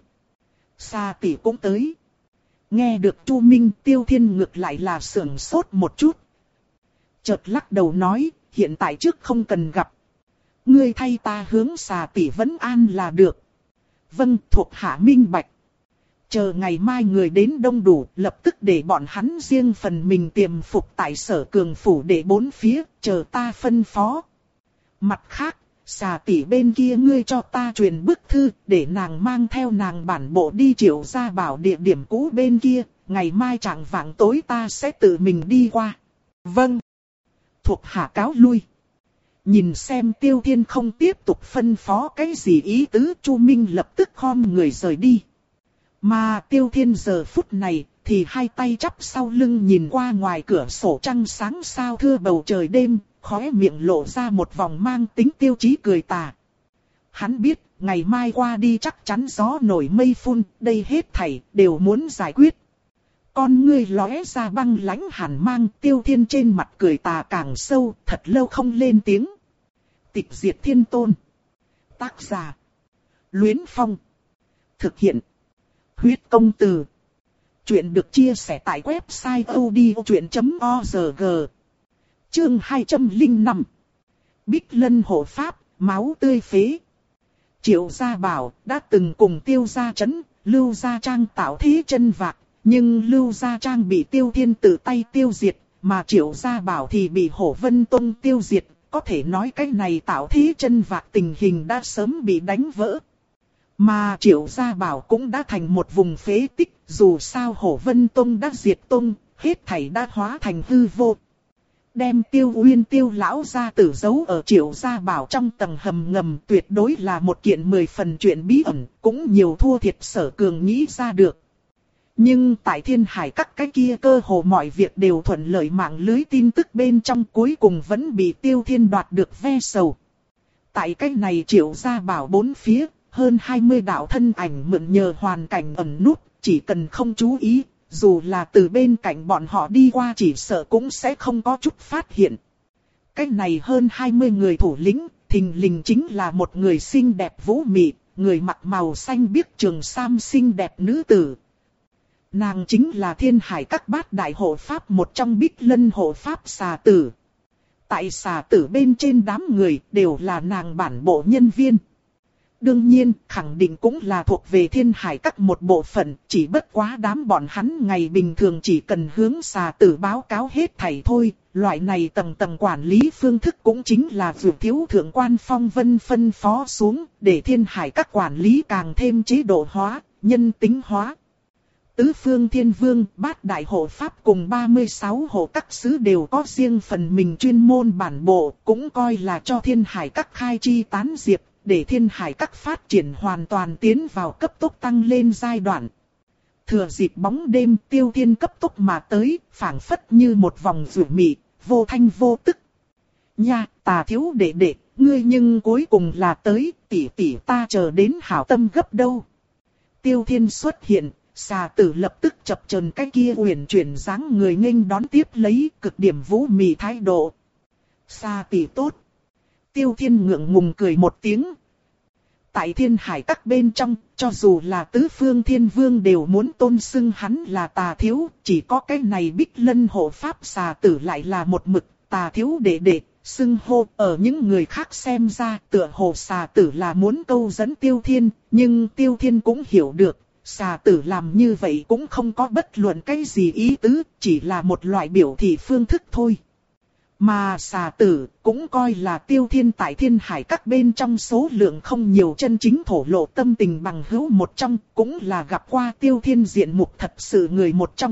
Xà tỷ cũng tới. Nghe được Chu Minh, Tiêu Thiên ngược lại là sưởng sốt một chút. Chợt lắc đầu nói, hiện tại trước không cần gặp. Ngươi thay ta hướng Xà tỷ vấn an là được. Vâng, thuộc hạ minh bạch. Chờ ngày mai người đến đông đủ, lập tức để bọn hắn riêng phần mình tiềm phục tại Sở Cường phủ để bốn phía, chờ ta phân phó. Mặt khác, Xà tỷ bên kia ngươi cho ta truyền bức thư, để nàng mang theo nàng bản bộ đi Triệu Gia Bảo địa điểm cũ bên kia, ngày mai chạng vạng tối ta sẽ tự mình đi qua. Vâng. Thuộc hạ cáo lui. Nhìn xem Tiêu Thiên không tiếp tục phân phó cái gì ý tứ, Chu Minh lập tức khom người rời đi. Mà Tiêu Thiên giờ phút này thì hai tay chắp sau lưng nhìn qua ngoài cửa sổ trăng sáng sao thưa bầu trời đêm, khóe miệng lộ ra một vòng mang tính tiêu chí cười tà. Hắn biết, ngày mai qua đi chắc chắn gió nổi mây phun, đây hết thảy đều muốn giải quyết. Con ngươi lóe ra băng lãnh hàn mang, Tiêu Thiên trên mặt cười tà càng sâu, thật lâu không lên tiếng. Tịch diệt thiên tôn. Tác giả. Luyến Phong. Thực hiện. Huyết công từ. Chuyện được chia sẻ tại website odchuyện chấm org. Chương hai trăm lẻ năm. Bích Lân hộ pháp, máu tươi phế. Triệu Gia Bảo đã từng cùng Tiêu Gia Trấn, Lưu Gia Trang tạo thế chân vạc, nhưng Lưu Gia Trang bị Tiêu Thiên tự tay tiêu diệt, mà Triệu Gia Bảo thì bị Hổ Vân Tông tiêu diệt. Có thể nói cái này tạo thế chân vạc tình hình đã sớm bị đánh vỡ. Mà Triệu Gia Bảo cũng đã thành một vùng phế tích, dù sao Hổ Vân Tông đã diệt tông, hết thảy đã hóa thành hư vô. Đem Tiêu Uyên Tiêu lão gia tử giấu ở Triệu Gia Bảo trong tầng hầm ngầm tuyệt đối là một kiện mười phần chuyện bí ẩn, cũng nhiều thua thiệt Sở Cường nghĩ ra được. Nhưng tại Thiên Hải các cái kia cơ hồ mọi việc đều thuận lợi, mạng lưới tin tức bên trong cuối cùng vẫn bị Tiêu Thiên đoạt được ve sầu. Tại cái này Triệu Gia Bảo bốn phía, hơn hai mươi đạo thân ảnh mượn nhờ hoàn cảnh ẩn nút, chỉ cần không chú ý, dù là từ bên cạnh bọn họ đi qua chỉ sợ cũng sẽ không có chút phát hiện. Cái này hơn hai mươi người thủ lĩnh, thình lình chính là một người xinh đẹp vũ mị, người mặc màu xanh biếc trường sam xinh đẹp nữ tử. Nàng chính là Thiên Hải các bát đại hộ pháp một trong Bích Lân hộ pháp Xà Tử. Tại Xà Tử bên trên đám người đều là nàng bản bộ nhân viên. Đương nhiên, khẳng định cũng là thuộc về Thiên Hải các một bộ phận, chỉ bất quá đám bọn hắn ngày bình thường chỉ cần hướng Xà Tử báo cáo hết thảy thôi. Loại này tầng tầng quản lý phương thức cũng chính là vượt thiếu thượng quan Phong Vân phân phó xuống, để Thiên Hải các quản lý càng thêm chế độ hóa, nhân tính hóa. Tứ phương thiên vương, bát đại hộ pháp cùng ba mươi sáu hộ các sứ đều có riêng phần mình chuyên môn bản bộ, cũng coi là cho Thiên Hải các khai chi tán diệp, để Thiên Hải các phát triển hoàn toàn tiến vào cấp tốc tăng lên giai đoạn. Thừa dịp bóng đêm, Tiêu Thiên cấp tốc mà tới, phảng phất như một vòng rủ mị, vô thanh vô tức. Nha, Tà thiếu đệ đệ, ngươi nhưng cuối cùng là tới, tỷ tỷ ta chờ đến hảo tâm gấp đâu. Tiêu Thiên xuất hiện. Xà Tử lập tức chập chờn cái kia uyển chuyển dáng người nghênh đón tiếp lấy, cực điểm vũ mị thái độ. Xà tỷ tốt. Tiêu Thiên ngượng ngùng cười một tiếng. Tại Thiên Hải các bên trong, cho dù là tứ phương thiên vương đều muốn tôn xưng hắn là Tà thiếu, chỉ có cái này Bích Lân hộ pháp Xà Tử lại là một mực Tà thiếu đệ đệ, xưng hô ở những người khác xem ra tựa hồ xà tử là muốn câu dẫn Tiêu Thiên, nhưng Tiêu Thiên cũng hiểu được, xà tử làm như vậy cũng không có bất luận cái gì ý tứ, chỉ là một loại biểu thị phương thức thôi. Mà xà tử cũng coi là Tiêu Thiên tại thiên hải các bên trong số lượng không nhiều chân chính thổ lộ tâm tình bằng hữu một trong, cũng là gặp qua Tiêu Thiên diện mục thật sự người một trong.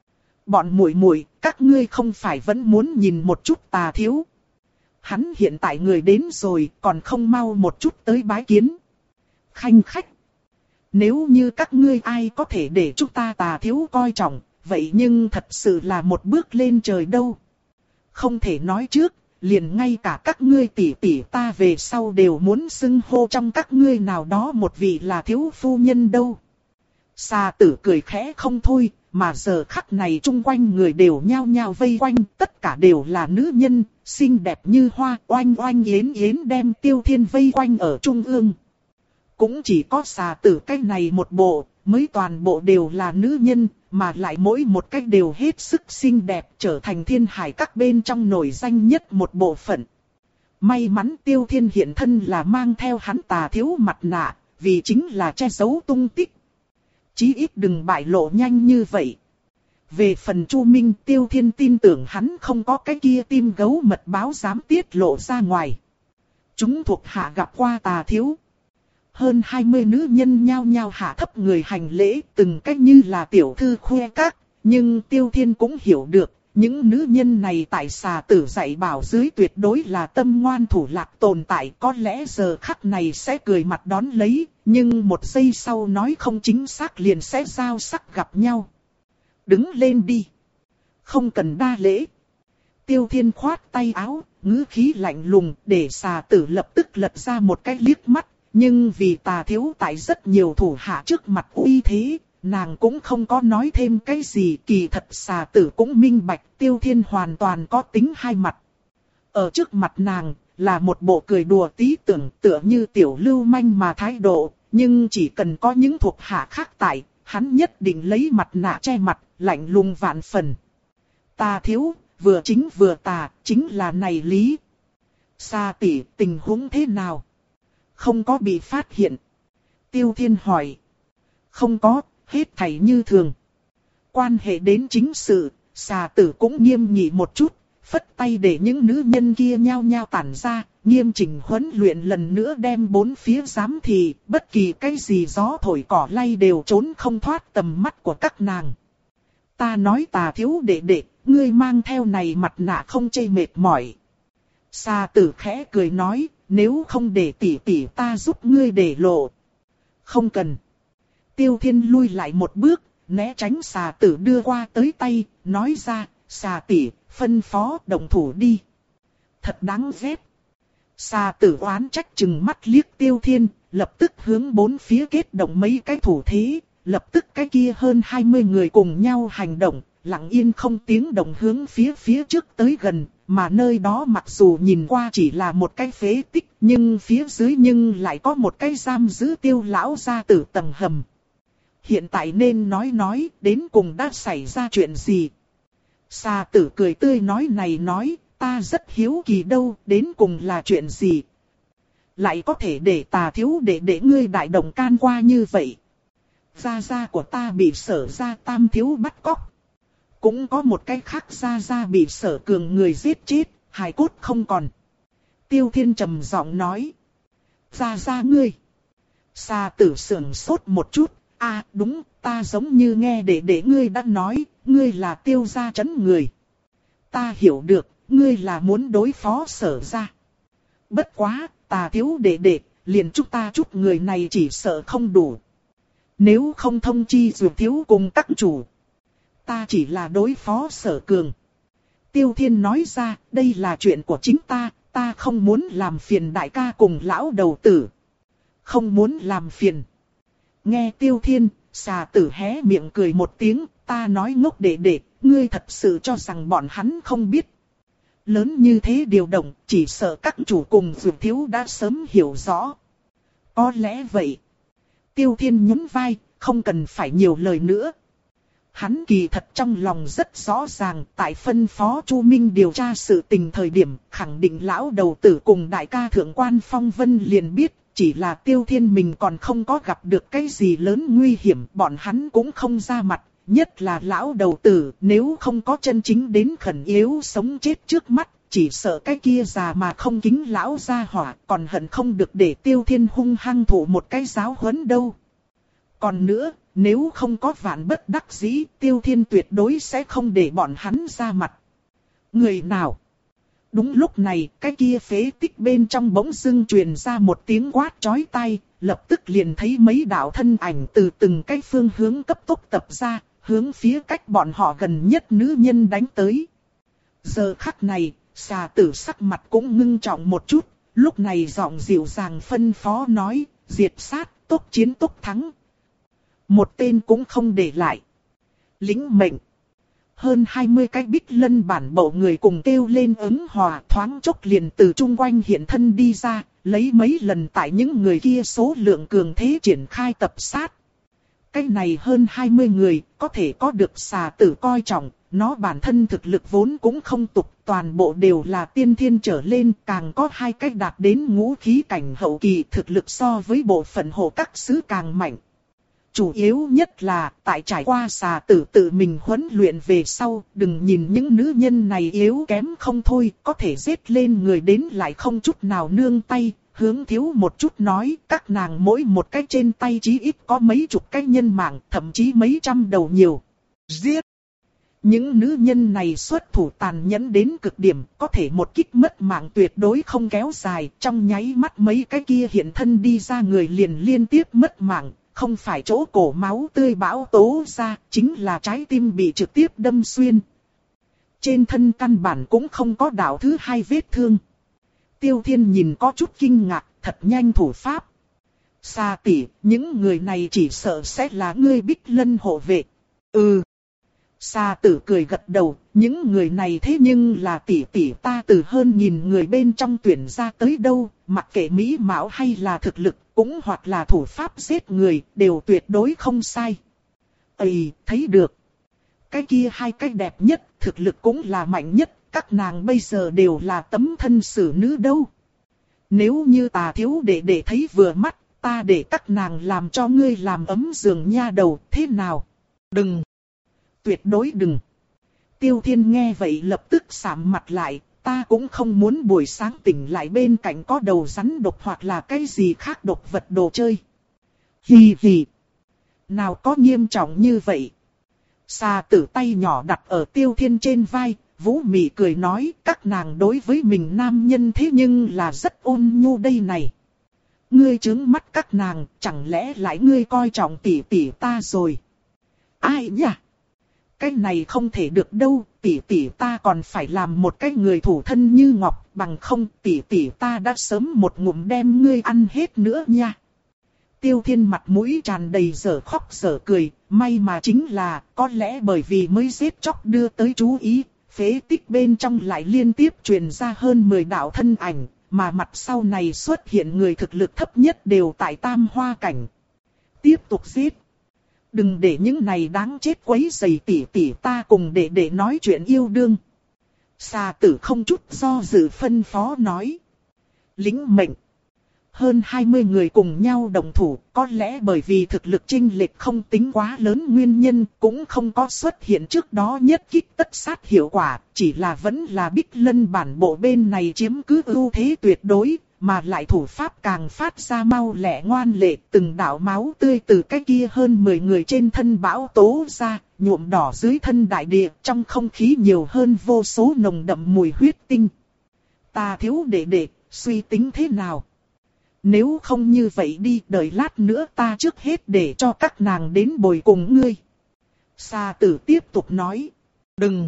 Bọn muội muội, các ngươi không phải vẫn muốn nhìn một chút Tà thiếu? Hắn hiện tại người đến rồi, còn không mau một chút tới bái kiến. Khanh khách. Nếu như các ngươi ai có thể để chúng ta Tà thiếu coi trọng, vậy nhưng thật sự là một bước lên trời đâu. Không thể nói trước, liền ngay cả các ngươi tỷ tỷ ta về sau đều muốn xưng hô trong các ngươi nào đó một vị là thiếu phu nhân đâu. Xà tử cười khẽ không thôi, mà giờ khắc này chung quanh người đều nhao nhao vây quanh, tất cả đều là nữ nhân, xinh đẹp như hoa, oanh oanh yến yến đem Tiêu Thiên vây quanh ở trung ương. Cũng chỉ có xà tử cái này một bộ, mới toàn bộ đều là nữ nhân, mà lại mỗi một cách đều hết sức xinh đẹp, trở thành thiên hải các bên trong nổi danh nhất một bộ phận. May mắn Tiêu Thiên hiện thân là mang theo hắn Tà thiếu mặt nạ, vì chính là che giấu tung tích. Chí ít đừng bại lộ nhanh như vậy. Về phần Chu Minh, Tiêu Thiên tin tưởng hắn không có cái kia tim gấu mật báo dám tiết lộ ra ngoài. Chúng thuộc hạ gặp qua Tà thiếu. Hơn hai mươi nữ nhân nhao nhao hạ thấp người hành lễ, từng cách như là tiểu thư khoe các, nhưng Tiêu Thiên cũng hiểu được, những nữ nhân này tại xà tử dạy bảo dưới tuyệt đối là tâm ngoan thủ lạc tồn tại, có lẽ giờ khắc này sẽ cười mặt đón lấy, nhưng một giây sau nói không chính xác liền sẽ giao sắc gặp nhau. Đứng lên đi. Không cần đa lễ. Tiêu Thiên khoát tay áo, ngữ khí lạnh lùng để xà tử lập tức lật ra một cái liếc mắt. Nhưng vì Tà thiếu tại rất nhiều thủ hạ trước mặt uy thế, nàng cũng không có nói thêm cái gì. Kỳ thật xà tử cũng minh bạch Tiêu Thiên hoàn toàn có tính hai mặt. Ở trước mặt nàng là một bộ cười đùa tí tưởng tựa như tiểu lưu manh mà thái độ. Nhưng chỉ cần có những thuộc hạ khác tại, hắn nhất định lấy mặt nạ che mặt, lạnh lùng vạn phần. Tà thiếu, vừa chính vừa tà, chính là này lý. Xà tỷ, tình huống thế nào? Không có bị phát hiện. Tiêu Thiên hỏi. Không có, hết thảy như thường. Quan hệ đến chính sự, xà tử cũng nghiêm nghị một chút, phất tay để những nữ nhân kia nhao nhao tản ra, nghiêm chỉnh huấn luyện lần nữa đem bốn phía giám thị, bất kỳ cái gì gió thổi cỏ lay đều trốn không thoát tầm mắt của các nàng. Ta nói Tà thiếu đệ đệ, ngươi mang theo này mặt nạ không chê mệt mỏi. Xà tử khẽ cười nói, nếu không để tỷ tỷ ta giúp ngươi để lộ. Không cần. Tiêu Thiên lui lại một bước, né tránh xà tử đưa qua tới tay, nói ra, xà tỷ, phân phó động thủ đi. Thật đáng ghét. Xà tử oán trách chừng mắt liếc Tiêu Thiên, lập tức hướng bốn phía kết động mấy cái thủ thế, lập tức cái kia hơn hai mươi người cùng nhau hành động, lặng yên không tiếng động hướng phía phía trước tới gần, mà nơi đó mặc dù nhìn qua chỉ là một cái phế tích, nhưng phía dưới nhưng lại có một cái giam giữ Tiêu lão gia tử tầng hầm. Hiện tại nên nói nói, đến cùng đã xảy ra chuyện gì? Xà tử cười tươi nói này nói, ta rất hiếu kỳ đâu, đến cùng là chuyện gì? Lại có thể để Tà thiếu để để ngươi đại động can qua như vậy. Gia gia của ta bị Sở gia Tam thiếu bắt cóc. Cũng có một cái khác gia gia bị Sở cường người giết chết, hài cốt không còn. Tiêu Thiên trầm giọng nói. Gia gia ngươi. Xà tử sưởng sốt một chút. À đúng, ta giống như nghe để để ngươi đã nói, ngươi là Tiêu gia trấn người. Ta hiểu được, ngươi là muốn đối phó Sở gia. Bất quá, Tà thiếu đệ đệ, liền chúng ta chút người này chỉ sợ không đủ. Nếu không thông chi dù thiếu cùng các chủ, ta chỉ là đối phó Sở cường. Tiêu Thiên nói ra, đây là chuyện của chính ta, ta không muốn làm phiền đại ca cùng lão đầu tử. Không muốn làm phiền. Nghe Tiêu Thiên, xà tử hé miệng cười một tiếng, ta nói ngốc đệ đệ, ngươi thật sự cho rằng bọn hắn không biết. Lớn như thế điều động, chỉ sợ các chủ cùng dù thiếu đã sớm hiểu rõ. Có lẽ vậy. Tiêu Thiên nhún vai, không cần phải nhiều lời nữa. Hắn kỳ thật trong lòng rất rõ ràng, tại phân phó Chu Minh điều tra sự tình thời điểm, khẳng định lão đầu tử cùng đại ca thượng quan Phong Vân liền biết, chỉ là Tiêu Thiên mình còn không có gặp được cái gì lớn nguy hiểm, bọn hắn cũng không ra mặt, nhất là lão đầu tử, nếu không có chân chính đến khẩn yếu sống chết trước mắt, chỉ sợ cái kia già mà không kính lão gia hỏa, còn hận không được để Tiêu Thiên hung hăng thụ một cái giáo huấn đâu. Còn nữa, nếu không có vạn bất đắc dĩ, Tiêu Thiên tuyệt đối sẽ không để bọn hắn ra mặt. Người nào? Đúng lúc này, cái kia phế tích bên trong bỗng dưng truyền ra một tiếng quát chói tai, lập tức liền thấy mấy đạo thân ảnh từ từng cái phương hướng cấp tốc tập ra, hướng phía cách bọn họ gần nhất nữ nhân đánh tới. Giờ khắc này, xà tử sắc mặt cũng ngưng trọng một chút, lúc này giọng dịu dàng phân phó nói, diệt sát, tốc chiến tốc thắng. Một tên cũng không để lại. Lính mệnh. Hơn hai mươi cái bích lân bản bộ người cùng kêu lên ứng hòa, thoáng chốc liền từ chung quanh hiện thân đi ra, lấy mấy lần tại những người kia số lượng cường thế triển khai tập sát. Cái này hơn hai mươi người, có thể có được xà tử coi trọng, nó bản thân thực lực vốn cũng không tục, toàn bộ đều là tiên thiên trở lên, càng có hai cách đạt đến ngũ khí cảnh hậu kỳ, thực lực so với bộ phận hộ các sứ càng mạnh. Chủ yếu nhất là, tại trải qua xà tử tự mình huấn luyện về sau, đừng nhìn những nữ nhân này yếu kém không thôi, có thể giết lên người đến lại không chút nào nương tay, hướng thiếu một chút nói, các nàng mỗi một cái trên tay chí ít có mấy chục cái nhân mạng, thậm chí mấy trăm đầu nhiều. Giết! Những nữ nhân này xuất thủ tàn nhẫn đến cực điểm, có thể một kích mất mạng tuyệt đối không kéo dài, trong nháy mắt mấy cái kia hiện thân đi ra người liền liên tiếp mất mạng. Không phải chỗ cổ máu tươi bão tố ra, chính là trái tim bị trực tiếp đâm xuyên. Trên thân căn bản cũng không có đạo thứ hai vết thương. Tiêu Thiên nhìn có chút kinh ngạc, thật nhanh thủ pháp. Sa tỷ, những người này chỉ sợ sẽ là ngươi Bích Lân hộ vệ. Ừ. Sa tử cười gật đầu, những người này thế nhưng là tỷ tỷ ta từ hơn nghìn người bên trong tuyển ra tới đâu, mặc kệ mỹ mạo hay là thực lực, cũng hoặc là thủ pháp giết người, đều tuyệt đối không sai. Ây, thấy được. Cái kia hai cái đẹp nhất, thực lực cũng là mạnh nhất, các nàng bây giờ đều là tấm thân xử nữ đâu. Nếu như ta thiếu để để thấy vừa mắt, ta để các nàng làm cho ngươi làm ấm giường nha đầu, thế nào? Đừng! Tuyệt đối đừng! Tiêu Thiên nghe vậy lập tức sạm mặt lại, ta cũng không muốn buổi sáng tỉnh lại bên cạnh có đầu rắn độc hoặc là cái gì khác độc vật đồ chơi. Hì hì! Nào có nghiêm trọng như vậy? Xà tử tay nhỏ đặt ở Tiêu Thiên trên vai, Vũ Mị cười nói, các nàng đối với mình nam nhân thế nhưng là rất ôn nhu đây này. Ngươi trướng mắt các nàng, chẳng lẽ lại ngươi coi trọng tỷ tỷ ta rồi? Ai nhỉ? Cái này không thể được đâu, tỷ tỷ ta còn phải làm một cái người thủ thân như ngọc, bằng không tỷ tỷ ta đã sớm một ngụm đem ngươi ăn hết nữa nha. Tiêu Thiên mặt mũi tràn đầy dở khóc dở cười, may mà chính là, có lẽ bởi vì mới giết chóc đưa tới chú ý, phế tích bên trong lại liên tiếp truyền ra hơn mười đạo thân ảnh, mà mặt sau này xuất hiện người thực lực thấp nhất đều tại tam hoa cảnh. Tiếp tục giết. Đừng để những này đáng chết quấy rầy tỷ tỷ ta cùng để để nói chuyện yêu đương. Xà tử không chút do dự phân phó nói. Lính mệnh. Hơn hai mươi người cùng nhau đồng thủ, có lẽ bởi vì thực lực chênh lệch không tính quá lớn nguyên nhân, cũng không có xuất hiện trước đó nhất kích tất sát hiệu quả, chỉ là vẫn là Bích Lân bản bộ bên này chiếm cứ ưu thế tuyệt đối, mà lại thủ pháp càng phát ra mau lẹ ngoan lệ, từng đạo máu tươi từ cái kia hơn mười người trên thân bão tố ra, nhuộm đỏ dưới thân đại địa, trong không khí nhiều hơn vô số nồng đậm mùi huyết tinh. Ta thiếu đệ đệ, suy tính thế nào? Nếu không như vậy đi, đợi lát nữa ta trước hết để cho các nàng đến bồi cùng ngươi. Xà tử tiếp tục nói. Đừng!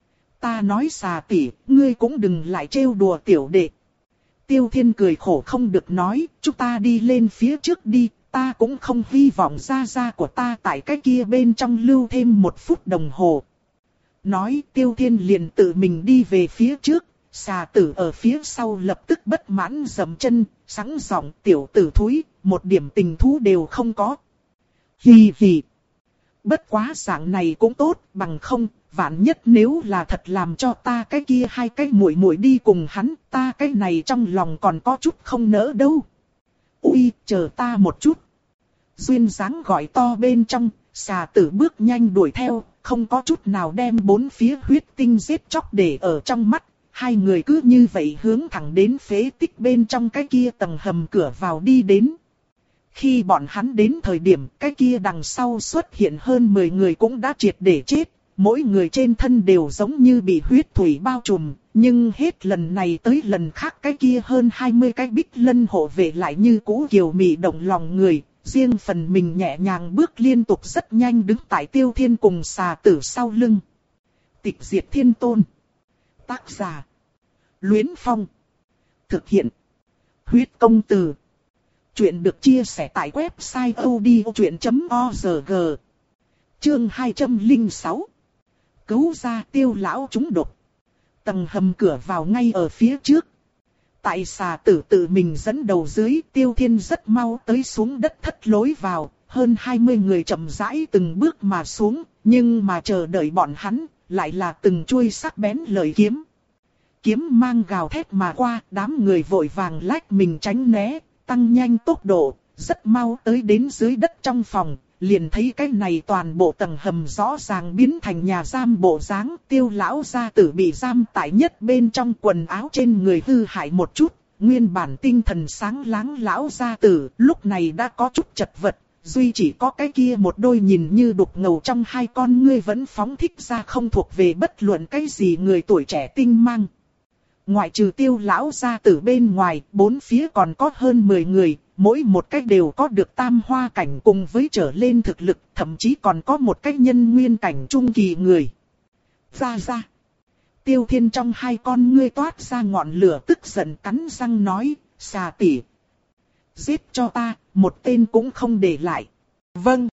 Ta nói xà tỷ, ngươi cũng đừng lại trêu đùa tiểu đệ. Tiêu Thiên cười khổ không được nói, chúng ta đi lên phía trước đi, ta cũng không hy vọng gia gia của ta tại cái kia bên trong lưu thêm một phút đồng hồ. Nói Tiêu Thiên liền tự mình đi về phía trước. Xà tử ở phía sau lập tức bất mãn dậm chân, sẵn giọng tiểu tử thúi, một điểm tình thú đều không có. Hì hì. Bất quá dạng này cũng tốt, bằng không, vạn nhất nếu là thật làm cho ta cái kia hai cái muội muội đi cùng hắn, ta cái này trong lòng còn có chút không nỡ đâu. Ui, chờ ta một chút. Duyên dáng gọi to bên trong, xà tử bước nhanh đuổi theo, không có chút nào đem bốn phía huyết tinh giết chóc để ở trong mắt. Hai người cứ như vậy hướng thẳng đến phế tích bên trong cái kia tầng hầm cửa vào đi đến. Khi bọn hắn đến thời điểm cái kia đằng sau xuất hiện hơn mười người cũng đã triệt để chết. Mỗi người trên thân đều giống như bị huyết thủy bao trùm. Nhưng hết lần này tới lần khác cái kia hơn hai mươi cái bích lân hộ vệ lại như cũ kiều mị động lòng người. Riêng phần mình nhẹ nhàng bước liên tục rất nhanh đứng tại Tiêu Thiên cùng xà tử sau lưng. Tịch diệt thiên tôn. Tác giả. Luyến Phong. Thực hiện. Huyết công từ. Chuyện được chia sẻ tại website odchuyện chấm org. Chương hai trăm lẻ sáu. Cứu ra Tiêu lão trúng độc. Tầng hầm cửa vào ngay ở phía trước. Tại xà tử tự mình dẫn đầu dưới, Tiêu Thiên rất mau tới xuống đất thất lối vào. Hơn hai mươi người chậm rãi từng bước mà xuống, nhưng mà chờ đợi bọn hắn, lại là từng chuôi sắc bén lợi kiếm. Kiếm mang gào thét mà qua, đám người vội vàng lách mình tránh né, tăng nhanh tốc độ, rất mau tới đến dưới đất trong phòng, liền thấy cái này toàn bộ tầng hầm rõ ràng biến thành nhà giam bộ dáng. Tiêu lão gia tử bị giam tại nhất bên trong, quần áo trên người hư hại một chút, nguyên bản tinh thần sáng láng lão gia tử lúc này đã có chút chật vật, duy chỉ có cái kia một đôi nhìn như đục ngầu trong hai con ngươi vẫn phóng thích ra không thuộc về bất luận cái gì người tuổi trẻ tinh mang. Ngoại trừ Tiêu lão gia tử bên ngoài, bốn phía còn có hơn mười người, mỗi một cách đều có được tam hoa cảnh cùng với trở lên thực lực, thậm chí còn có một cách nhân nguyên cảnh trung kỳ người. Ra ra. Tiêu Thiên trong hai con ngươi toát ra ngọn lửa, tức giận cắn răng nói, xà tỷ, giết cho ta, một tên cũng không để lại. Vâng.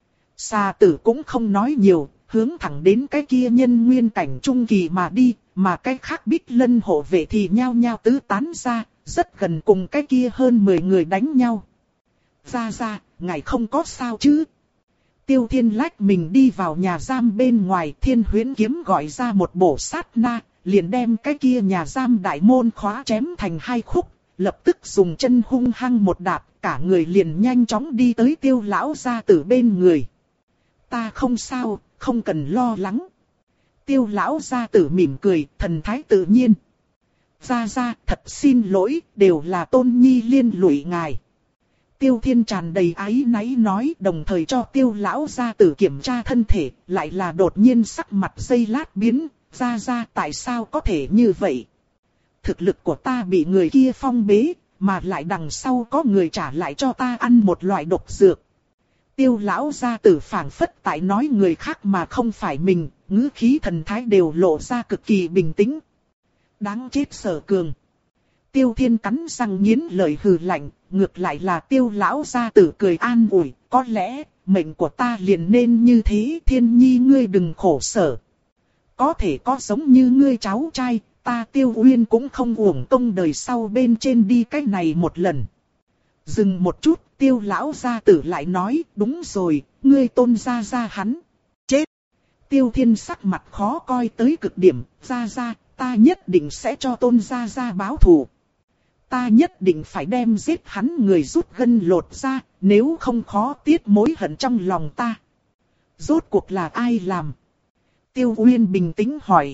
Xà tử cũng không nói nhiều, hướng thẳng đến cái kia nhân nguyên cảnh trung kỳ mà đi, mà cái khác bích lân hộ vệ thì nhao nhao tứ tán ra, rất gần cùng cái kia hơn mười người đánh nhau. Ra ra, ngài không có sao chứ? Tiêu Thiên lách mình đi vào nhà giam bên ngoài, Thiên Huyễn kiếm gọi ra một bổ sát na, liền đem cái kia nhà giam đại môn khóa chém thành hai khúc, lập tức dùng chân hung hăng một đạp, cả người liền nhanh chóng đi tới Tiêu lão gia tử bên người. Ta không sao, không cần lo lắng. Tiêu lão gia tử mỉm cười, thần thái tự nhiên. Gia gia, thật xin lỗi, đều là Tôn Nhi liên lụy ngài. Tiêu Thiên tràn đầy áy náy nói, đồng thời cho Tiêu lão gia tử kiểm tra thân thể, lại là đột nhiên sắc mặt giây lát biến. Gia gia, tại sao có thể như vậy? Thực lực của ta bị người kia phong bế, mà lại đằng sau có người trả lại cho ta ăn một loại độc dược. Tiêu lão gia tử phảng phất tại nói người khác mà không phải mình, ngữ khí thần thái đều lộ ra cực kỳ bình tĩnh. Đáng chết Sở Cường. Tiêu Thiên cắn răng nghiến lời hừ lạnh, ngược lại là Tiêu lão gia tử cười an ủi, có lẽ mệnh của ta liền nên như thế, Thiên Nhi ngươi đừng khổ sở. Có thể có giống như ngươi cháu trai, ta Tiêu Uyên cũng không uổng công đời sau bên trên đi cách này một lần. Dừng một chút, Tiêu lão gia tử lại nói, đúng rồi, ngươi Tôn gia gia hắn chết. Tiêu Thiên sắc mặt khó coi tới cực điểm, gia gia, ta nhất định sẽ cho Tôn gia gia báo thù. Ta nhất định phải đem giết hắn người rút gân lột ra, nếu không khó tiết mối hận trong lòng ta. Rốt cuộc là ai làm? Tiêu Uyên bình tĩnh hỏi.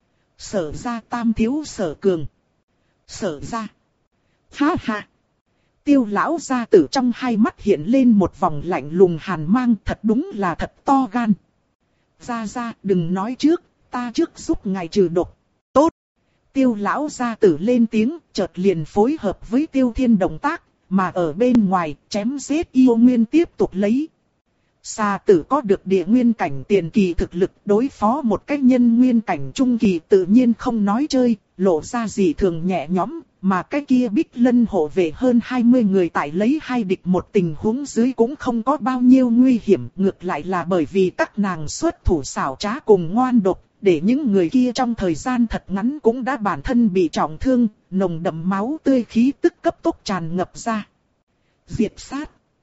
Sở gia tam thiếu Sở Cường. Sở gia. Ha ha. Tiêu lão gia tử trong hai mắt hiện lên một vòng lạnh lùng hàn mang, thật đúng là thật to gan. Gia gia, đừng nói trước, ta trước giúp ngài trừ độc. Tốt. Tiêu lão gia tử lên tiếng, chợt liền phối hợp với Tiêu Thiên động tác, mà ở bên ngoài, chém giết yêu nguyên tiếp tục lấy. Xà tử có được địa nguyên cảnh tiền kỳ thực lực, đối phó một cách nhân nguyên cảnh trung kỳ tự nhiên không nói chơi, lộ ra gì thường nhẹ nhõm, mà cái kia bích lân hộ vệ hơn hai mươi người tại lấy hai địch một tình huống dưới cũng không có bao nhiêu nguy hiểm, ngược lại là bởi vì các nàng xuất thủ xảo trá cùng ngoan độc, để những người kia trong thời gian thật ngắn cũng đã bản thân bị trọng thương, nồng đậm máu tươi khí tức cấp tốc tràn ngập ra. Diệt sát.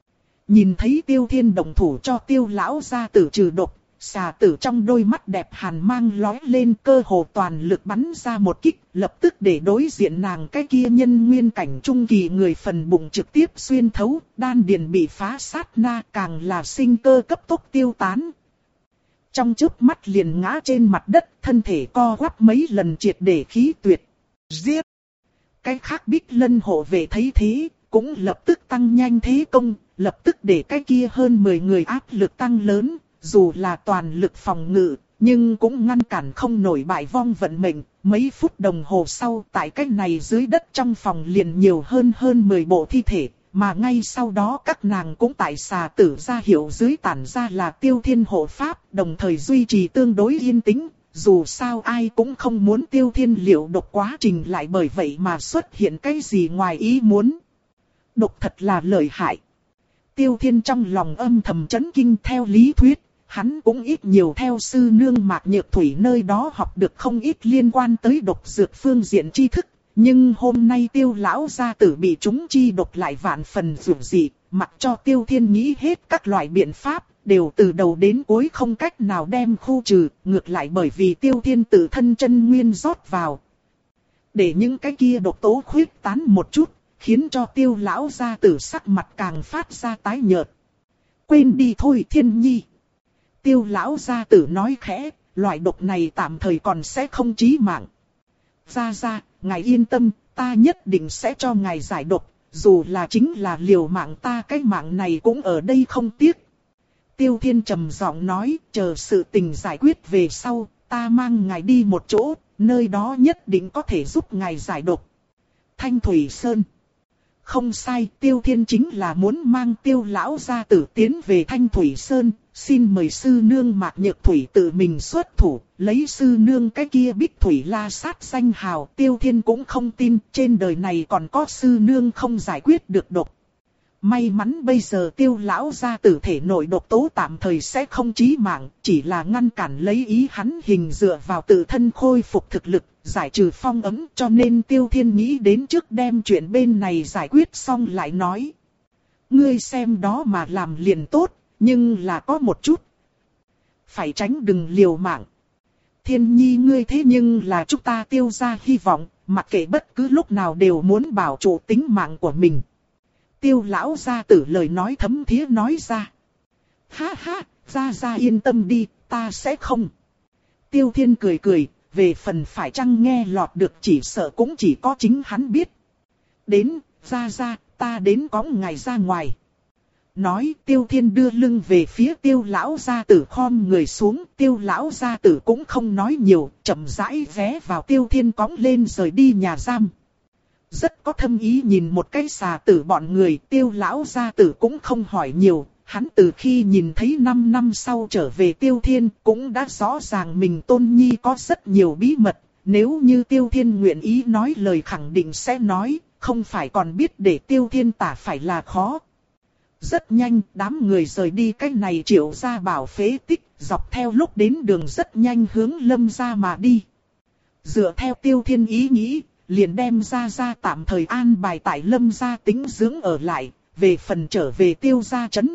Nhìn thấy Tiêu Thiên động thủ cho Tiêu lão gia tử trừ độc, xà tử trong đôi mắt đẹp hàn mang lóe lên, cơ hồ toàn lực bắn ra một kích, lập tức để đối diện nàng cái kia nhân nguyên cảnh trung kỳ người phần bụng trực tiếp xuyên thấu, đan điền bị phá sát na, càng là sinh cơ cấp tốc tiêu tán. Trong chớp mắt liền ngã trên mặt đất, thân thể co quắp mấy lần triệt để khí tuyệt. Giết! Cái khác Bích Lân hộ vệ thấy thế, cũng lập tức tăng nhanh thế công, lập tức để cái kia hơn mười người áp lực tăng lớn, dù là toàn lực phòng ngự, nhưng cũng ngăn cản không nổi bại vong vận mệnh. Mấy phút đồng hồ sau, tại cái này dưới đất trong phòng liền nhiều hơn hơn mười bộ thi thể, mà ngay sau đó các nàng cũng tại xà tử ra hiệu dưới tản ra là Tiêu Thiên hộ pháp, đồng thời duy trì tương đối yên tĩnh. Dù sao ai cũng không muốn Tiêu Thiên liệu độc quá trình lại bởi vậy mà xuất hiện cái gì ngoài ý muốn. Độc thật là lợi hại. Tiêu Thiên trong lòng âm thầm chấn kinh, theo lý thuyết, hắn cũng ít nhiều theo sư nương Mạc Nhược Thủy nơi đó học được không ít liên quan tới độc dược phương diện tri thức. Nhưng hôm nay Tiêu lão gia tử bị chúng chi độc lại vạn phần dữ dị, mặc cho Tiêu Thiên nghĩ hết các loại biện pháp, đều từ đầu đến cuối không cách nào đem khu trừ, ngược lại bởi vì Tiêu Thiên tự thân chân nguyên rót vào. Để những cái kia độc tố khuyết tán một chút, khiến cho Tiêu lão gia tử sắc mặt càng phát ra tái nhợt. Quên đi thôi Thiên Nhi. Tiêu lão gia tử nói khẽ, loại độc này tạm thời còn sẽ không chí mạng. Gia gia, ngài yên tâm, ta nhất định sẽ cho ngài giải độc, dù là chính là liều mạng ta cái mạng này cũng ở đây không tiếc. Tiêu Thiên trầm giọng nói, chờ sự tình giải quyết về sau, ta mang ngài đi một chỗ, nơi đó nhất định có thể giúp ngài giải độc. Thanh Thủy Sơn. Không sai, Tiêu Thiên chính là muốn mang Tiêu lão gia tử tiến về Thanh Thủy Sơn, xin mời sư nương Mạc Nhược Thủy tự mình xuất thủ, lấy sư nương cái kia Bích Thủy La Sát danh hào. Tiêu Thiên cũng không tin trên đời này còn có sư nương không giải quyết được độc. May mắn bây giờ Tiêu lão gia tử thể nội độc tố tạm thời sẽ không chí mạng, chỉ là ngăn cản lấy ý hắn hình dựa vào tự thân khôi phục thực lực, giải trừ phong ấm, cho nên Tiêu Thiên nghĩ đến trước đem chuyện bên này giải quyết xong lại nói. Ngươi xem đó mà làm liền tốt, nhưng là có một chút. Phải tránh đừng liều mạng. Thiên Nhi ngươi thế nhưng là chúng ta Tiêu gia hy vọng, mặc kệ bất cứ lúc nào đều muốn bảo trụ tính mạng của mình. Tiêu lão gia tử lời nói thấm thía nói ra. Ha ha, gia gia yên tâm đi, ta sẽ không. Tiêu Thiên cười cười, về phần phải chăng nghe lọt được chỉ sợ cũng chỉ có chính hắn biết. Đến, gia gia, ta đến cõng ngài ra ngoài. Nói Tiêu Thiên đưa lưng về phía Tiêu lão gia tử khom người xuống, Tiêu lão gia tử cũng không nói nhiều, chậm rãi ghé vào Tiêu Thiên cõng lên rời đi nhà giam. Rất có thâm ý nhìn một cái xà tử bọn người, Tiêu lão gia tử cũng không hỏi nhiều, hắn từ khi nhìn thấy năm năm sau trở về Tiêu Thiên cũng đã rõ ràng mình Tôn Nhi có rất nhiều bí mật, nếu như Tiêu Thiên nguyện ý nói lời khẳng định sẽ nói, không phải còn biết để Tiêu Thiên tả phải là khó. Rất nhanh, đám người rời đi cái này Triệu gia bảo phế tích, dọc theo lúc đến đường rất nhanh hướng Lâm gia mà đi. Dựa theo Tiêu Thiên ý nghĩ, liền đem ra ra tạm thời an bài tại Lâm gia tính dưỡng ở lại, về phần trở về Tiêu gia trấn.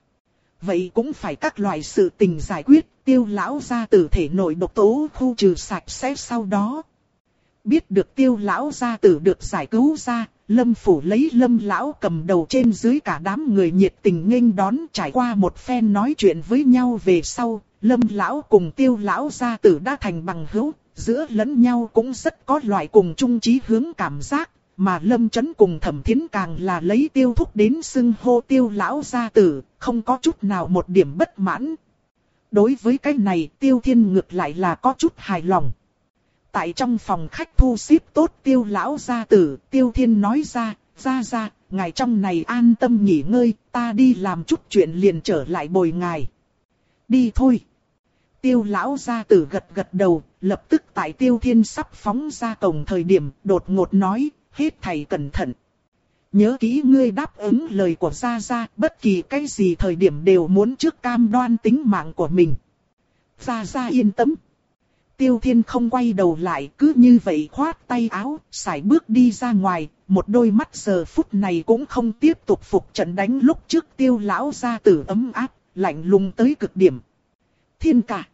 Vậy cũng phải các loại sự tình giải quyết, Tiêu lão gia tử thể nội độc tố khu trừ sạch sẽ sau đó. Biết được Tiêu lão gia tử được giải cứu ra, Lâm phủ lấy Lâm lão cầm đầu trên dưới cả đám người nhiệt tình nghênh đón, trải qua một phen nói chuyện với nhau về sau, Lâm lão cùng Tiêu lão gia tử đã thành bằng hữu, giữa lẫn nhau cũng rất có loại cùng chung chí hướng cảm giác, mà Lâm Chấn cùng Thẩm Thiến càng là lấy Tiêu thúc đến xưng hô Tiêu lão gia tử, không có chút nào một điểm bất mãn. Đối với cái này, Tiêu Thiên ngược lại là có chút hài lòng. Tại trong phòng khách thu xếp tốt Tiêu lão gia tử, Tiêu Thiên nói ra, ra ra, ngài trong này an tâm nghỉ ngơi, ta đi làm chút chuyện liền trở lại bồi ngài. Đi thôi. Tiêu lão gia tử gật gật đầu, lập tức tại Tiêu Thiên sắp phóng ra cổng thời điểm, đột ngột nói, hết thầy cẩn thận. Nhớ kỹ ngươi đáp ứng lời của gia gia, bất kỳ cái gì thời điểm đều muốn trước cam đoan tính mạng của mình. Gia gia yên tâm. Tiêu Thiên không quay đầu lại, cứ như vậy khoát tay áo, sải bước đi ra ngoài, một đôi mắt giờ phút này cũng không tiếp tục phục trận đánh lúc trước Tiêu lão gia tử ấm áp, lạnh lùng tới cực điểm. Thiên ca.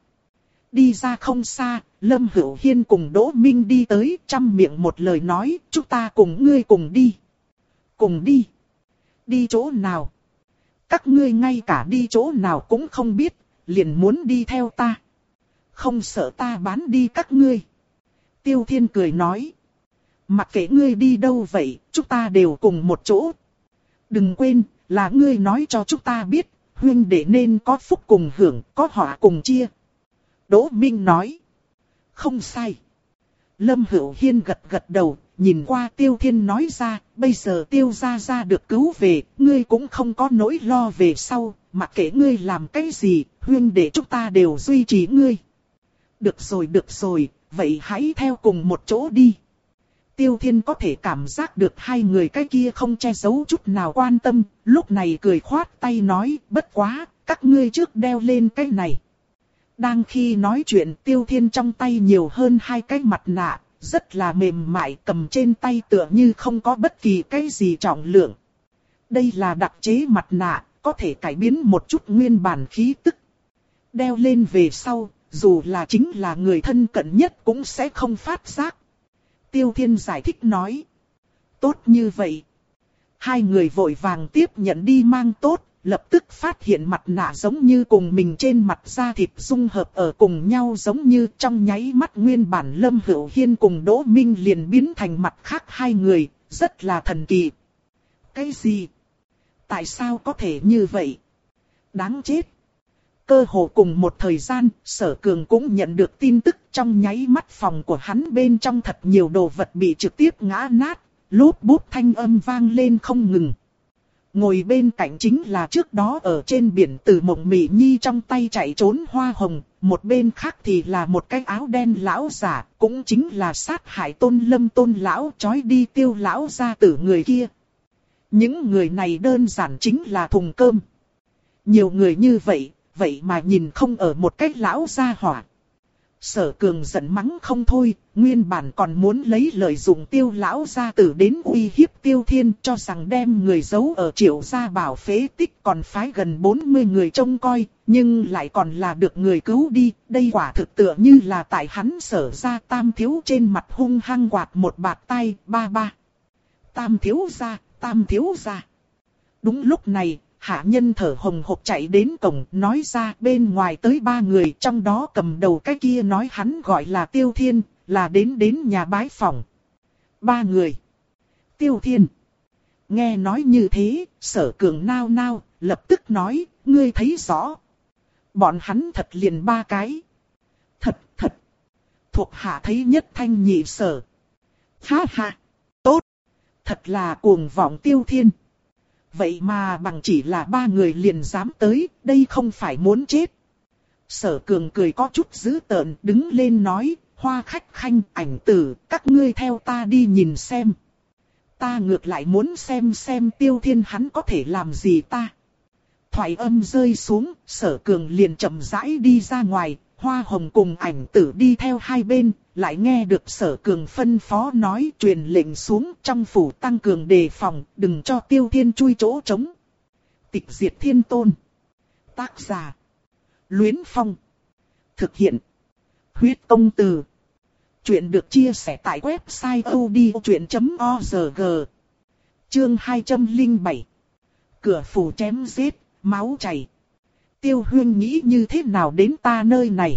Đi ra không xa, Lâm Hữu Hiên cùng Đỗ Minh đi tới, trăm miệng một lời nói, chúng ta cùng ngươi cùng đi. Cùng đi. Đi chỗ nào? Các ngươi ngay cả đi chỗ nào cũng không biết, liền muốn đi theo ta. Không sợ ta bán đi các ngươi. Tiêu Thiên cười nói. Mặc kệ ngươi đi đâu vậy, chúng ta đều cùng một chỗ. Đừng quên, là ngươi nói cho chúng ta biết, huynh đệ nên có phúc cùng hưởng, có họa cùng chia. Đỗ Minh nói. Không sai. Lâm Hữu Hiên gật gật đầu, nhìn qua Tiêu Thiên nói ra, bây giờ Tiêu gia gia được cứu về, ngươi cũng không có nỗi lo về sau, mặc kệ ngươi làm cái gì, huynh đệ chúng ta đều duy trì ngươi. Được rồi được rồi, vậy hãy theo cùng một chỗ đi. Tiêu Thiên có thể cảm giác được hai người cái kia không che giấu chút nào quan tâm, lúc này cười khoát tay nói, bất quá, các ngươi trước đeo lên cái này. Đang khi nói chuyện Tiêu Thiên trong tay nhiều hơn hai cái mặt nạ, rất là mềm mại cầm trên tay tựa như không có bất kỳ cái gì trọng lượng. Đây là đặc chế mặt nạ, có thể cải biến một chút nguyên bản khí tức. Đeo lên về sau, dù là chính là người thân cận nhất cũng sẽ không phát giác. Tiêu Thiên giải thích nói. Tốt như vậy. Hai người vội vàng tiếp nhận đi mang tốt, lập tức phát hiện mặt nạ giống như cùng mình trên mặt da thịt dung hợp ở cùng nhau, giống như trong nháy mắt nguyên bản Lâm Hữu Hiên cùng Đỗ Minh liền biến thành mặt khác hai người, rất là thần kỳ. Cái gì? Tại sao có thể như vậy? Đáng chết! Cơ hồ cùng một thời gian, Sở Cường cũng nhận được tin tức, trong nháy mắt phòng của hắn bên trong thật nhiều đồ vật bị trực tiếp ngã nát, lốp bốp thanh âm vang lên không ngừng. Ngồi bên cạnh chính là trước đó ở trên biển từ Mộng Mị Nhi trong tay chạy trốn Hoa Hồng, một bên khác thì là một cái áo đen lão giả, cũng chính là sát hại Tôn Lâm Tôn lão trói đi Tiêu lão gia tử người kia. Những người này đơn giản chính là thùng cơm. Nhiều người như vậy, vậy mà nhìn không ở một cái lão gia hỏa. Sở Cường giận mắng không thôi, nguyên bản còn muốn lấy lời dùng Tiêu lão gia tử đến uy hiếp Tiêu Thiên, cho rằng đem người giấu ở Triệu gia bảo phế tích, còn phái gần bốn mươi người trông coi, nhưng lại còn là được người cứu đi, đây quả thực tựa như là tại hắn Sở gia Tam thiếu trên mặt hung hăng quạt một bạt tay, ba ba. Tam thiếu gia, Tam thiếu gia. Đúng lúc này, hạ nhân thở hồng hộc chạy đến cổng, nói ra bên ngoài tới ba người, trong đó cầm đầu cái kia nói hắn gọi là Tiêu Thiên, là đến đến nhà bái phỏng. Ba người. Tiêu Thiên. Nghe nói như thế, Sở Cường nao nao, lập tức nói, ngươi thấy rõ. Bọn hắn thật liền ba cái. Thật, thật. Thuộc hạ thấy nhất thanh nhị sở. Ha ha. Tốt. Thật là cuồng vọng Tiêu Thiên. Vậy mà bằng chỉ là ba người liền dám tới, đây không phải muốn chết. Sở Cường cười có chút dữ tợn, đứng lên nói, Hoa Khách Khanh, Ảnh Tử, các ngươi theo ta đi nhìn xem. Ta ngược lại muốn xem xem Tiêu Thiên hắn có thể làm gì ta. Thoại âm rơi xuống, Sở Cường liền chậm rãi đi ra ngoài, Hoa Hồng cùng Ảnh Tử đi theo hai bên, lại nghe được Sở Cường phân phó nói truyền lệnh xuống trong phủ tăng cường đề phòng, đừng cho Tiêu Thiên chui chỗ trống. Tịch diệt thiên tôn. Tác giả. Luyến Phong. Thực hiện. Huyết công từ. Chuyện được chia sẻ tại website odchuyện chấm org. Chương hai trăm lẻ bảy. Cửa phủ chém giết, máu chảy. Tiêu Huyên nghĩ như thế nào đến ta nơi này?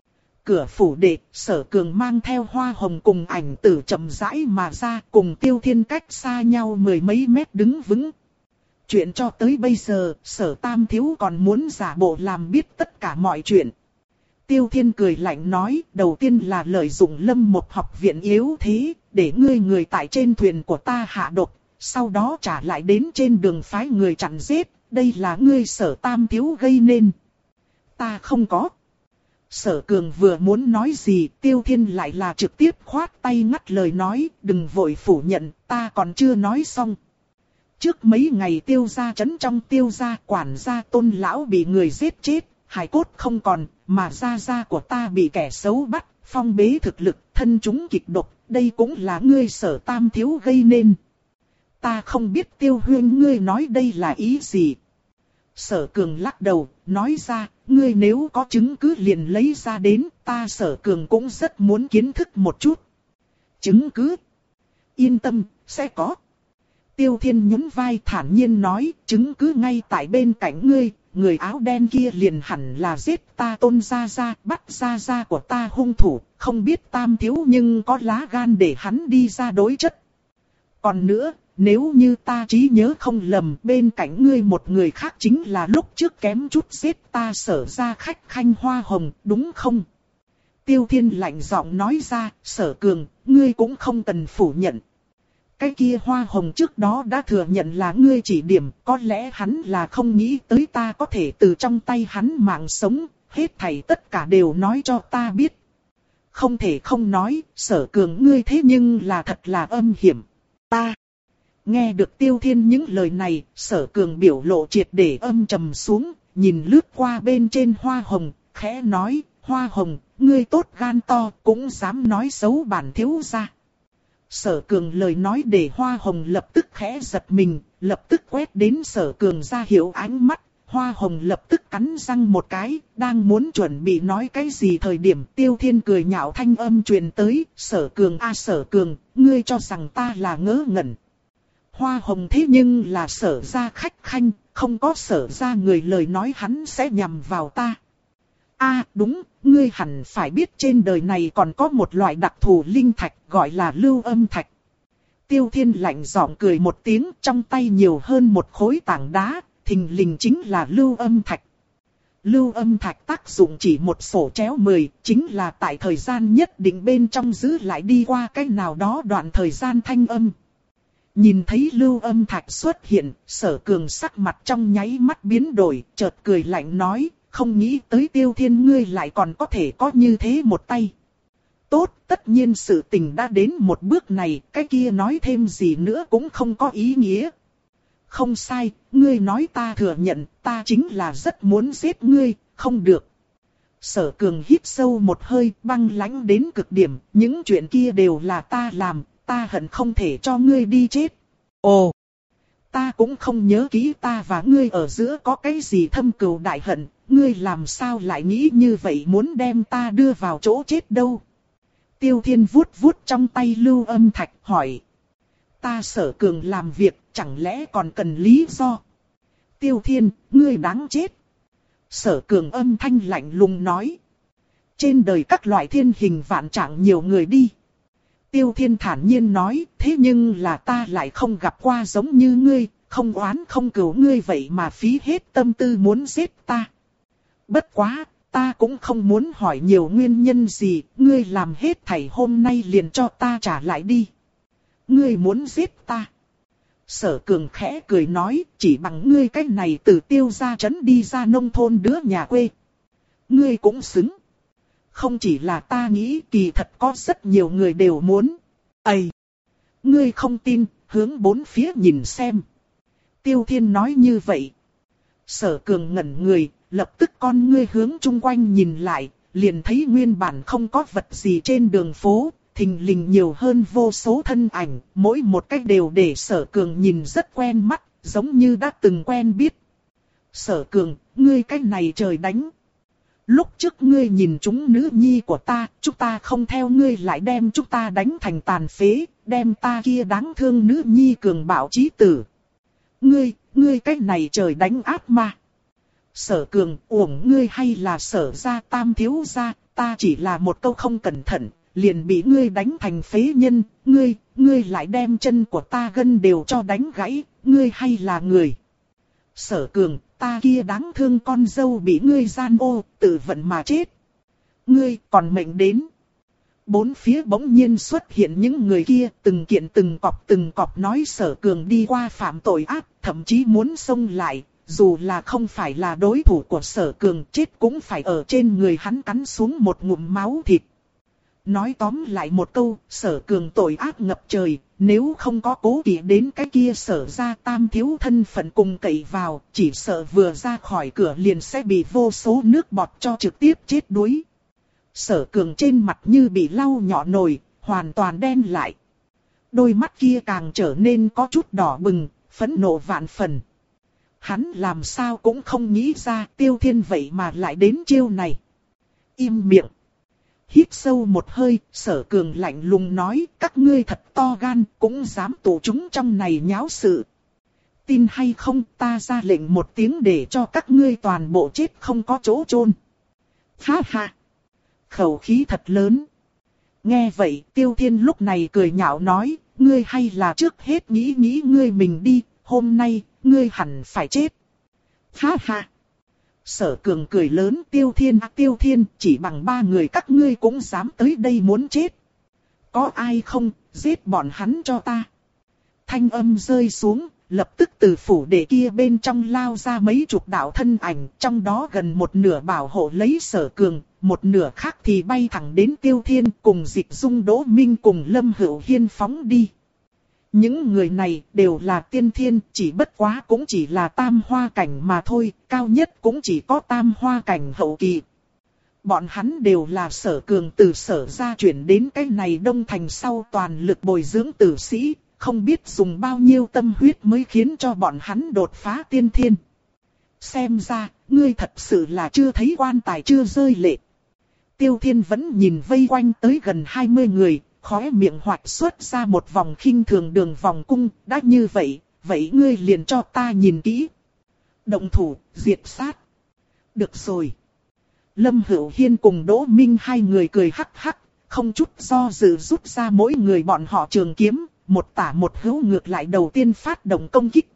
Cửa phủ đệ, Sở Cường mang theo Hoa Hồng cùng Ảnh Tử chậm rãi mà ra, cùng Tiêu Thiên cách xa nhau mười mấy mét đứng vững. Chuyện cho tới bây giờ, Sở Tam thiếu còn muốn giả bộ làm biết tất cả mọi chuyện. Tiêu Thiên cười lạnh nói, đầu tiên là lợi dụng Lâm Một học viện yếu thế, để ngươi người tại trên thuyền của ta hạ độc, sau đó trả lại đến trên đường phái người chặn giết, đây là ngươi Sở Tam thiếu gây nên. Ta không có. Sở Cường vừa muốn nói gì, Tiêu Thiên lại là trực tiếp khoát tay ngắt lời nói, đừng vội phủ nhận, ta còn chưa nói xong. Trước mấy ngày Tiêu gia trấn trong Tiêu gia quản gia Tôn lão bị người giết chết, hài cốt không còn, mà gia gia của ta bị kẻ xấu bắt, phong bế thực lực, thân chúng kịch độc, đây cũng là ngươi Sở Tam thiếu gây nên. Ta không biết Tiêu huynh ngươi nói đây là ý gì. Sở Cường lắc đầu, nói ra, ngươi nếu có chứng cứ liền lấy ra đến, ta Sở Cường cũng rất muốn kiến thức một chút. Chứng cứ? Yên tâm, sẽ có. Tiêu Thiên nhún vai thản nhiên nói, chứng cứ ngay tại bên cạnh ngươi, người áo đen kia liền hẳn là giết ta Tôn gia gia, bắt gia gia của ta hung thủ, không biết Tam thiếu nhưng có lá gan để hắn đi ra đối chất. Còn nữa, nếu như ta trí nhớ không lầm, bên cạnh ngươi một người khác chính là lúc trước kém chút giết ta Sở gia khách khanh Hoa Hồng, đúng không? Tiêu Thiên lạnh giọng nói ra, Sở Cường, ngươi cũng không cần phủ nhận. Cái kia Hoa Hồng trước đó đã thừa nhận là ngươi chỉ điểm, có lẽ hắn là không nghĩ tới ta có thể từ trong tay hắn mạng sống, hết thảy tất cả đều nói cho ta biết. Không thể không nói, Sở Cường ngươi thế nhưng là thật là âm hiểm. Ta nghe được Tiêu Thiên những lời này, Sở Cường biểu lộ triệt để âm trầm xuống, nhìn lướt qua bên trên Hoa Hồng, khẽ nói, Hoa Hồng, ngươi tốt gan to, cũng dám nói xấu bản thiếu gia. Sở Cường lời nói để Hoa Hồng lập tức khẽ giật mình, lập tức quét đến Sở Cường ra hiệu ánh mắt. Hoa Hồng lập tức cắn răng một cái, đang muốn chuẩn bị nói cái gì thời điểm Tiêu Thiên cười nhạo thanh âm truyền tới, Sở Cường a Sở Cường, ngươi cho rằng ta là ngớ ngẩn. Hoa Hồng thế nhưng là Sở gia khách khanh, không có Sở gia người lời nói hắn sẽ nhằm vào ta. A đúng, ngươi hẳn phải biết trên đời này còn có một loại đặc thù linh thạch gọi là lưu âm thạch. Tiêu Thiên lạnh giọng cười một tiếng, trong tay nhiều hơn một khối tảng đá, thình lình chính là lưu âm thạch. Lưu âm thạch tác dụng chỉ một sổ chéo mười, chính là tại thời gian nhất định bên trong giữ lại đi qua cái nào đó đoạn thời gian thanh âm. Nhìn thấy lưu âm thạch xuất hiện, Sở Cường sắc mặt trong nháy mắt biến đổi, chợt cười lạnh nói, không nghĩ tới Tiêu Thiên ngươi lại còn có thể có như thế một tay. Tốt, tất nhiên sự tình đã đến một bước này, cái kia nói thêm gì nữa cũng không có ý nghĩa. Không sai, ngươi nói ta thừa nhận, ta chính là rất muốn giết ngươi, không được. Sở Cường hít sâu một hơi, băng lãnh đến cực điểm, những chuyện kia đều là ta làm, ta hận không thể cho ngươi đi chết. Ồ, ta cũng không nhớ kỹ ta và ngươi ở giữa có cái gì thâm cừu đại hận, ngươi làm sao lại nghĩ như vậy muốn đem ta đưa vào chỗ chết đâu. Tiêu Thiên vuốt vuốt trong tay lưu âm thạch hỏi. Ta Sở Cường làm việc chẳng lẽ còn cần lý do. Tiêu Thiên, ngươi đáng chết. Sở Cường âm thanh lạnh lùng nói. Trên đời các loại thiên hình vạn trạng nhiều người đi. Tiêu Thiên thản nhiên nói, thế nhưng là ta lại không gặp qua giống như ngươi, không oán không cừu ngươi vậy mà phí hết tâm tư muốn giết ta. Bất quá, ta cũng không muốn hỏi nhiều nguyên nhân gì, ngươi làm hết thảy hôm nay liền cho ta trả lại đi. Ngươi muốn giết ta. Sở Cường khẽ cười nói, chỉ bằng ngươi cách này từ Tiêu gia trấn đi ra nông thôn đứa nhà quê. Ngươi cũng xứng. Không chỉ là ta nghĩ, kỳ thật có rất nhiều người đều muốn. Ây! Ngươi không tin, hướng bốn phía nhìn xem. Tiêu Thiên nói như vậy. Sở Cường ngẩn người, lập tức con ngươi hướng chung quanh nhìn lại, liền thấy nguyên bản không có vật gì trên đường phố, thình lình nhiều hơn vô số thân ảnh, mỗi một cách đều để Sở Cường nhìn rất quen mắt, giống như đã từng quen biết. Sở Cường, ngươi cách này trời đánh. Lúc trước ngươi nhìn chúng nữ nhi của ta, chúng ta không theo ngươi lại đem chúng ta đánh thành tàn phế, đem ta kia đáng thương nữ nhi cường bạo chí tử. Ngươi, ngươi cách này trời đánh ác ma. Sở Cường, uổng ngươi hay là Sở gia Tam thiếu gia, ta chỉ là một câu không cẩn thận, liền bị ngươi đánh thành phế nhân, ngươi, ngươi lại đem chân của ta gân đều cho đánh gãy, ngươi hay là người. Sở Cường, ta kia đáng thương con dâu bị ngươi gian ô, tự vận mà chết. Ngươi còn mệnh đến. Bốn phía bỗng nhiên xuất hiện những người kia, từng kiện từng cọp từng cọp nói Sở Cường đi qua phạm tội ác, thậm chí muốn xông lại, dù là không phải là đối thủ của Sở Cường, chết cũng phải ở trên người hắn cắn xuống một ngụm máu thịt. Nói tóm lại một câu, Sở Cường tội ác ngập trời, nếu không có cố kỵ đến cái kia Sở gia Tam thiếu thân phận cùng cậy vào, chỉ sợ vừa ra khỏi cửa liền sẽ bị vô số nước bọt cho trực tiếp chết đuối. Sở Cường trên mặt như bị lau nhỏ nồi, hoàn toàn đen lại. Đôi mắt kia càng trở nên có chút đỏ bừng, phẫn nộ vạn phần. Hắn làm sao cũng không nghĩ ra Tiêu Thiên vậy mà lại đến chiêu này. Im miệng. Hít sâu một hơi, Sở Cường lạnh lùng nói, các ngươi thật to gan, cũng dám tụ chúng trong này nháo sự. Tin hay không, ta ra lệnh một tiếng để cho các ngươi toàn bộ chết không có chỗ chôn. Ha ha. Khẩu khí thật lớn. Nghe vậy, Tiêu Thiên lúc này cười nhạo nói, ngươi hay là trước hết nghĩ nghĩ ngươi mình đi, hôm nay, ngươi hẳn phải chết. Ha ha. Sở Cường cười lớn, Tiêu Thiên à, Tiêu Thiên, chỉ bằng ba người các ngươi cũng dám tới đây muốn chết. Có ai không, giết bọn hắn cho ta. Thanh âm rơi xuống, lập tức từ phủ đệ kia bên trong lao ra mấy chục đạo thân ảnh, trong đó gần một nửa bảo hộ lấy Sở Cường, một nửa khác thì bay thẳng đến Tiêu Thiên cùng Dịch Dung Đỗ Minh cùng Lâm Hữu Hiên phóng đi. Những người này đều là tiên thiên, chỉ bất quá cũng chỉ là tam hoa cảnh mà thôi, cao nhất cũng chỉ có tam hoa cảnh hậu kỳ. Bọn hắn đều là Sở Cường từ Sở ra chuyển đến cái này Đông Thành sau toàn lực bồi dưỡng tử sĩ, không biết dùng bao nhiêu tâm huyết mới khiến cho bọn hắn đột phá tiên thiên. Xem ra, ngươi thật sự là chưa thấy quan tài chưa rơi lệ. Tiêu Thiên vẫn nhìn vây quanh tới gần hai mươi người, khóe miệng hoạch xuất ra một vòng khinh thường đường vòng cung, đã như vậy, vậy ngươi liền cho ta nhìn kỹ. Động thủ, diệt sát. Được rồi. Lâm Hữu Hiên cùng Đỗ Minh hai người cười hắc hắc, không chút do dự rút ra mỗi người bọn họ trường kiếm, một tả một hữu ngược lại đầu tiên phát động công kích.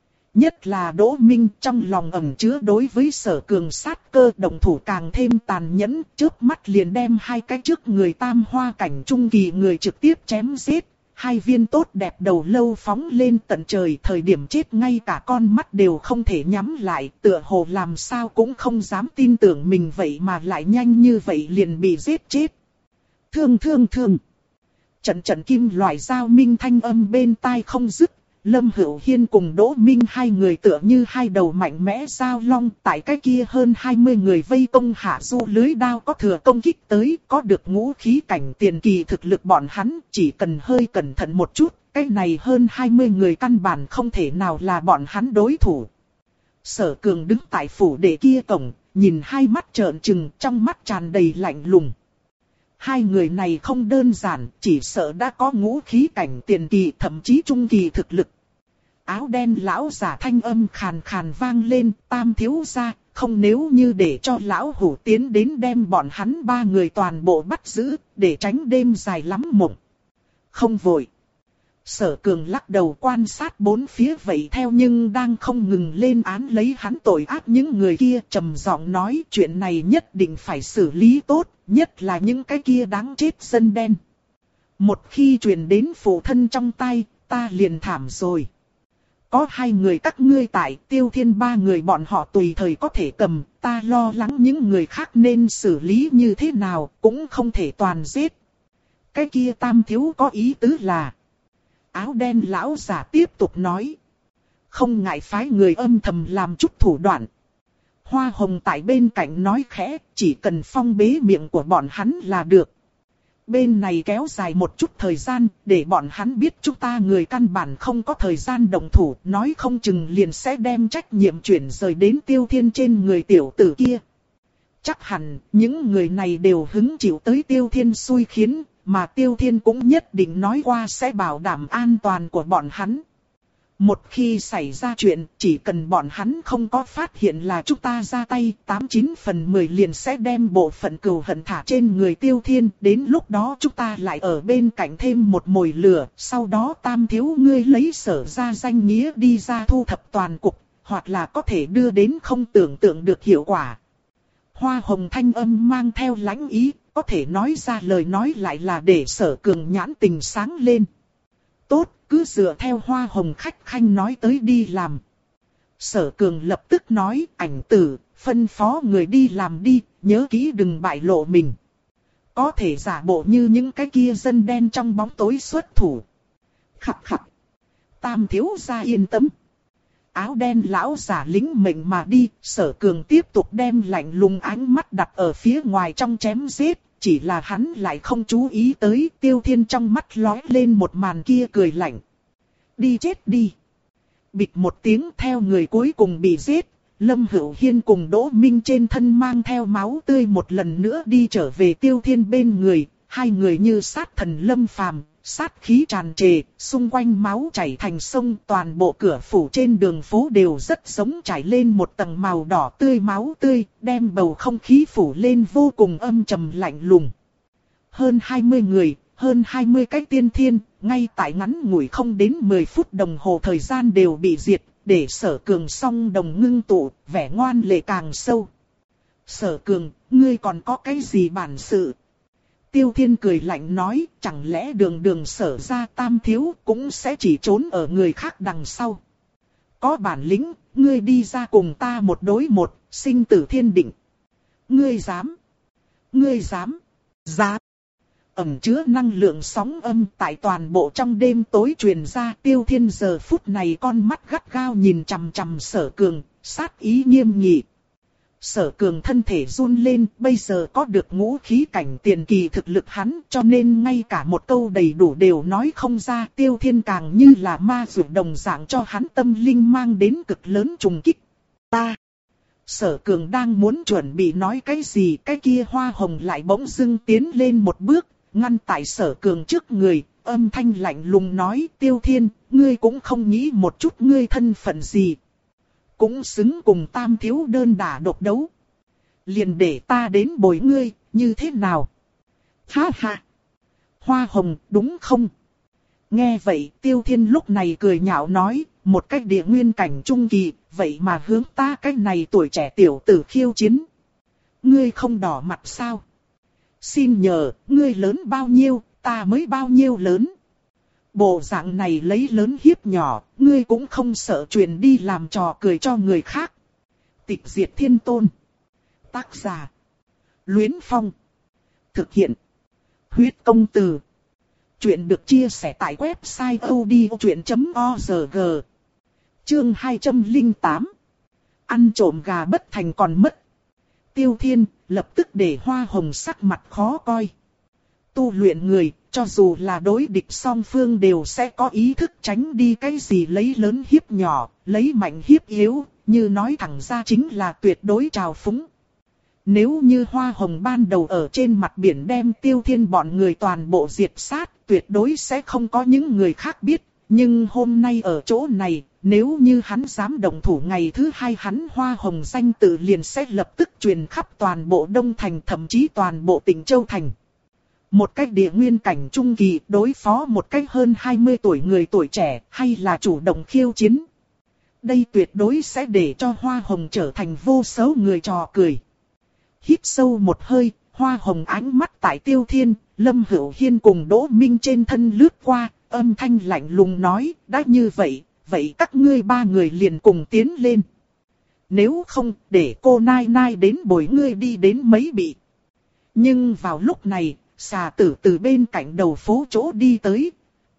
Nhất là Đỗ Minh trong lòng ẩn chứa đối với Sở Cường sát cơ động thủ càng thêm tàn nhẫn, trước mắt liền đem hai cái trước người tam hoa cảnh trung kỳ người trực tiếp chém giết, hai viên tốt đẹp đầu lâu phóng lên tận trời, thời điểm chết ngay cả con mắt đều không thể nhắm lại, tựa hồ làm sao cũng không dám tin tưởng mình vậy mà lại nhanh như vậy liền bị giết chết. Thương thương thương. Trận trận kim loại giao minh thanh âm bên tai không dứt. Lâm Hữu Hiên cùng Đỗ Minh hai người tựa như hai đầu mạnh mẽ giao long, tại cái kia hơn hai mươi người vây công hạ du lưới đao có thừa công kích tới, có được ngũ khí cảnh tiền kỳ thực lực bọn hắn, chỉ cần hơi cẩn thận một chút, cái này hơn hai mươi người căn bản không thể nào là bọn hắn đối thủ. Sở Cường đứng tại phủ đệ kia cổng, nhìn hai mắt trợn trừng, trong mắt tràn đầy lạnh lùng. Hai người này không đơn giản, chỉ sợ đã có ngũ khí cảnh tiền kỳ thậm chí trung kỳ thực lực. Áo đen lão giả thanh âm khàn khàn vang lên, Tam thiếu gia, không nếu như để cho lão hủ tiến đến đem bọn hắn ba người toàn bộ bắt giữ, để tránh đêm dài lắm mộng. Không vội. Sở Cường lắc đầu quan sát bốn phía vậy theo nhưng đang không ngừng lên án lấy hắn tội ác những người kia, trầm giọng nói chuyện này nhất định phải xử lý tốt, nhất là những cái kia đáng chết dân đen. Một khi truyền đến phụ thân trong tay, ta liền thảm rồi. Có hai người các ngươi tại, Tiêu Thiên ba người bọn họ tùy thời có thể cầm, ta lo lắng những người khác nên xử lý như thế nào, cũng không thể toàn giết. Cái kia Tam thiếu có ý tứ là... Áo đen lão giả tiếp tục nói. Không ngại phái người âm thầm làm chút thủ đoạn. Hoa Hồng tại bên cạnh nói khẽ, chỉ cần phong bế miệng của bọn hắn là được. Bên này kéo dài một chút thời gian, để bọn hắn biết chúng ta người căn bản không có thời gian động thủ, nói không chừng liền sẽ đem trách nhiệm chuyển rời đến Tiêu Thiên trên người tiểu tử kia. Chắc hẳn, những người này đều hứng chịu tới Tiêu Thiên xui khiến, mà Tiêu Thiên cũng nhất định nói qua sẽ bảo đảm an toàn của bọn hắn. Một khi xảy ra chuyện, chỉ cần bọn hắn không có phát hiện là chúng ta ra tay, tám chín phần mười liền sẽ đem bộ phận cừu hận thả trên người Tiêu Thiên. Đến lúc đó chúng ta lại ở bên cạnh thêm một mồi lửa, sau đó Tam thiếu ngươi lấy Sở ra danh nghĩa đi ra thu thập toàn cục, hoặc là có thể đưa đến không tưởng tượng được hiệu quả. Hoa Hồng thanh âm mang theo lãnh ý, có thể nói ra lời nói lại là để Sở Cường nhãn tình sáng lên. Tốt, cứ dựa theo Hoa Hồng khách khanh nói tới đi làm. Sở Cường lập tức nói, ảnh tử, phân phó người đi làm đi, nhớ kỹ đừng bại lộ mình. Có thể giả bộ như những cái kia dân đen trong bóng tối xuất thủ. Khập khập. Tam thiếu gia yên tâm. Áo đen lão giả lính mệnh mà đi, Sở Cường tiếp tục đem lạnh lùng ánh mắt đặt ở phía ngoài trong chém giết, chỉ là hắn lại không chú ý tới Tiêu Thiên trong mắt lóe lên một màn kia cười lạnh. Đi chết đi. Bịch một tiếng theo người cuối cùng bị giết, Lâm Hữu Hiên cùng Đỗ Minh trên thân mang theo máu tươi một lần nữa đi trở về Tiêu Thiên bên người, hai người như sát thần lâm phàm, sát khí tràn trề, xung quanh máu chảy thành sông, toàn bộ cửa phủ trên đường phố đều rất giống trải lên một tầng màu đỏ tươi máu tươi, đem bầu không khí phủ lên vô cùng âm trầm lạnh lùng. Hơn hai mươi người, hơn hai mươi cái tiên thiên, ngay tại ngắn ngủi không đến mười phút đồng hồ thời gian đều bị diệt, để Sở Cường song đồng ngưng tụ, vẻ ngoan lệ càng sâu. Sở Cường, ngươi còn có cái gì bản sự? Tiêu Thiên cười lạnh nói, chẳng lẽ đường đường Sở gia tam thiếu cũng sẽ chỉ trốn ở người khác đằng sau. Có bản lĩnh, ngươi đi ra cùng ta một đối một, sinh tử thiên định. Ngươi dám? Ngươi dám? Dám? Ẩn chứa năng lượng sóng âm tại toàn bộ trong đêm tối truyền ra. Tiêu Thiên giờ phút này con mắt gắt gao nhìn chằm chằm Sở Cường, sát ý nghiêm nghị. Sở Cường thân thể run lên, bây giờ có được ngũ khí cảnh tiền kỳ thực lực hắn, cho nên ngay cả một câu đầy đủ đều nói không ra. Tiêu Thiên càng như là ma dụ đồng dạng cho hắn tâm linh mang đến cực lớn trùng kích. Ta! Sở Cường đang muốn chuẩn bị nói cái gì, cái kia Hoa Hồng lại bỗng dưng tiến lên một bước, ngăn tại Sở Cường trước người, âm thanh lạnh lùng nói, Tiêu Thiên, ngươi cũng không nghĩ một chút ngươi thân phận gì. Cũng xứng cùng tam thiếu đơn đả độc đấu. Liền để ta đến bồi ngươi, như thế nào? Ha ha! Hoa Hồng, đúng không? Nghe vậy, Tiêu Thiên lúc này cười nhạo nói, một cách địa nguyên cảnh trung kỳ, vậy mà hướng ta cái này tuổi trẻ tiểu tử khiêu chiến. Ngươi không đỏ mặt sao? Xin nhờ, ngươi lớn bao nhiêu, ta mới bao nhiêu lớn? Bộ dạng này lấy lớn hiếp nhỏ, ngươi cũng không sợ truyền đi làm trò cười cho người khác. Tịch diệt thiên tôn. Tác giả. Luyến Phong. Thực hiện. Huyết công từ. Chuyện được chia sẻ tại website odchuyện chấm org. Chương hai trăm lẻ tám. Ăn trộm gà bất thành còn mất. Tiêu Thiên lập tức để Hoa Hồng sắc mặt khó coi. Tu luyện người, cho dù là đối địch song phương đều sẽ có ý thức tránh đi cái gì lấy lớn hiếp nhỏ, lấy mạnh hiếp yếu, như nói thẳng ra chính là tuyệt đối trào phúng. Nếu như Hoa Hồng ban đầu ở trên mặt biển đem Tiêu Thiên bọn người toàn bộ diệt sát, tuyệt đối sẽ không có những người khác biết. Nhưng hôm nay ở chỗ này, nếu như hắn dám động thủ ngày thứ hai, hắn Hoa Hồng danh tự liền sẽ lập tức truyền khắp toàn bộ Đông Thành, thậm chí toàn bộ tỉnh Châu Thành. Một cách địa nguyên cảnh trung kỳ đối phó một cách hơn hai mươi tuổi người tuổi trẻ, hay là chủ động khiêu chiến. Đây tuyệt đối sẽ để cho Hoa Hồng trở thành vô số người trò cười. Hít sâu một hơi, Hoa Hồng ánh mắt tại Tiêu Thiên, Lâm Hữu Hiên cùng Đỗ Minh trên thân lướt qua, âm thanh lạnh lùng nói, đã như vậy, vậy các ngươi ba người liền cùng tiến lên. Nếu không, để cô Nai Nai đến bồi ngươi đi đến mấy bị. Nhưng vào lúc này, xà tử từ bên cạnh đầu phố chỗ đi tới.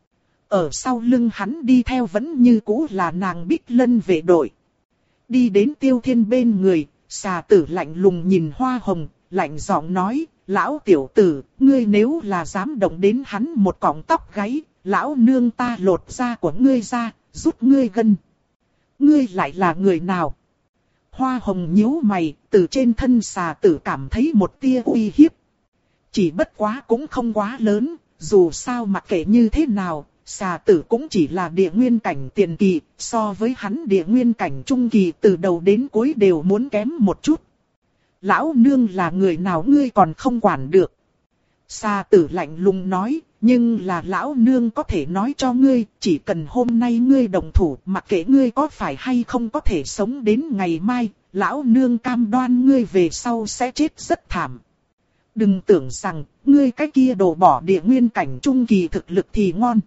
Ở sau lưng hắn đi theo vẫn như cũ là nàng Bích Lân vệ đội. Đi đến Tiêu Thiên bên người, xà tử lạnh lùng nhìn Hoa Hồng, lạnh giọng nói, lão tiểu tử, ngươi nếu là dám động đến hắn một cọng tóc gáy, lão nương ta lột da của ngươi ra, rút ngươi gân. Ngươi lại là người nào? Hoa Hồng nhíu mày, từ trên thân xà tử cảm thấy một tia uy hiếp. Chỉ bất quá cũng không quá lớn, dù sao mặc kệ như thế nào, xà tử cũng chỉ là địa nguyên cảnh tiền kỳ, so với hắn địa nguyên cảnh trung kỳ từ đầu đến cuối đều muốn kém một chút. Lão nương là người nào ngươi còn không quản được. Xà tử lạnh lùng nói, nhưng là lão nương có thể nói cho ngươi, chỉ cần hôm nay ngươi đồng thủ, mặc kệ ngươi có phải hay không có thể sống đến ngày mai, lão nương cam đoan ngươi về sau sẽ chết rất thảm. Đừng tưởng rằng, ngươi cái kia đổ bỏ địa nguyên cảnh trung kỳ thực lực thì ngon.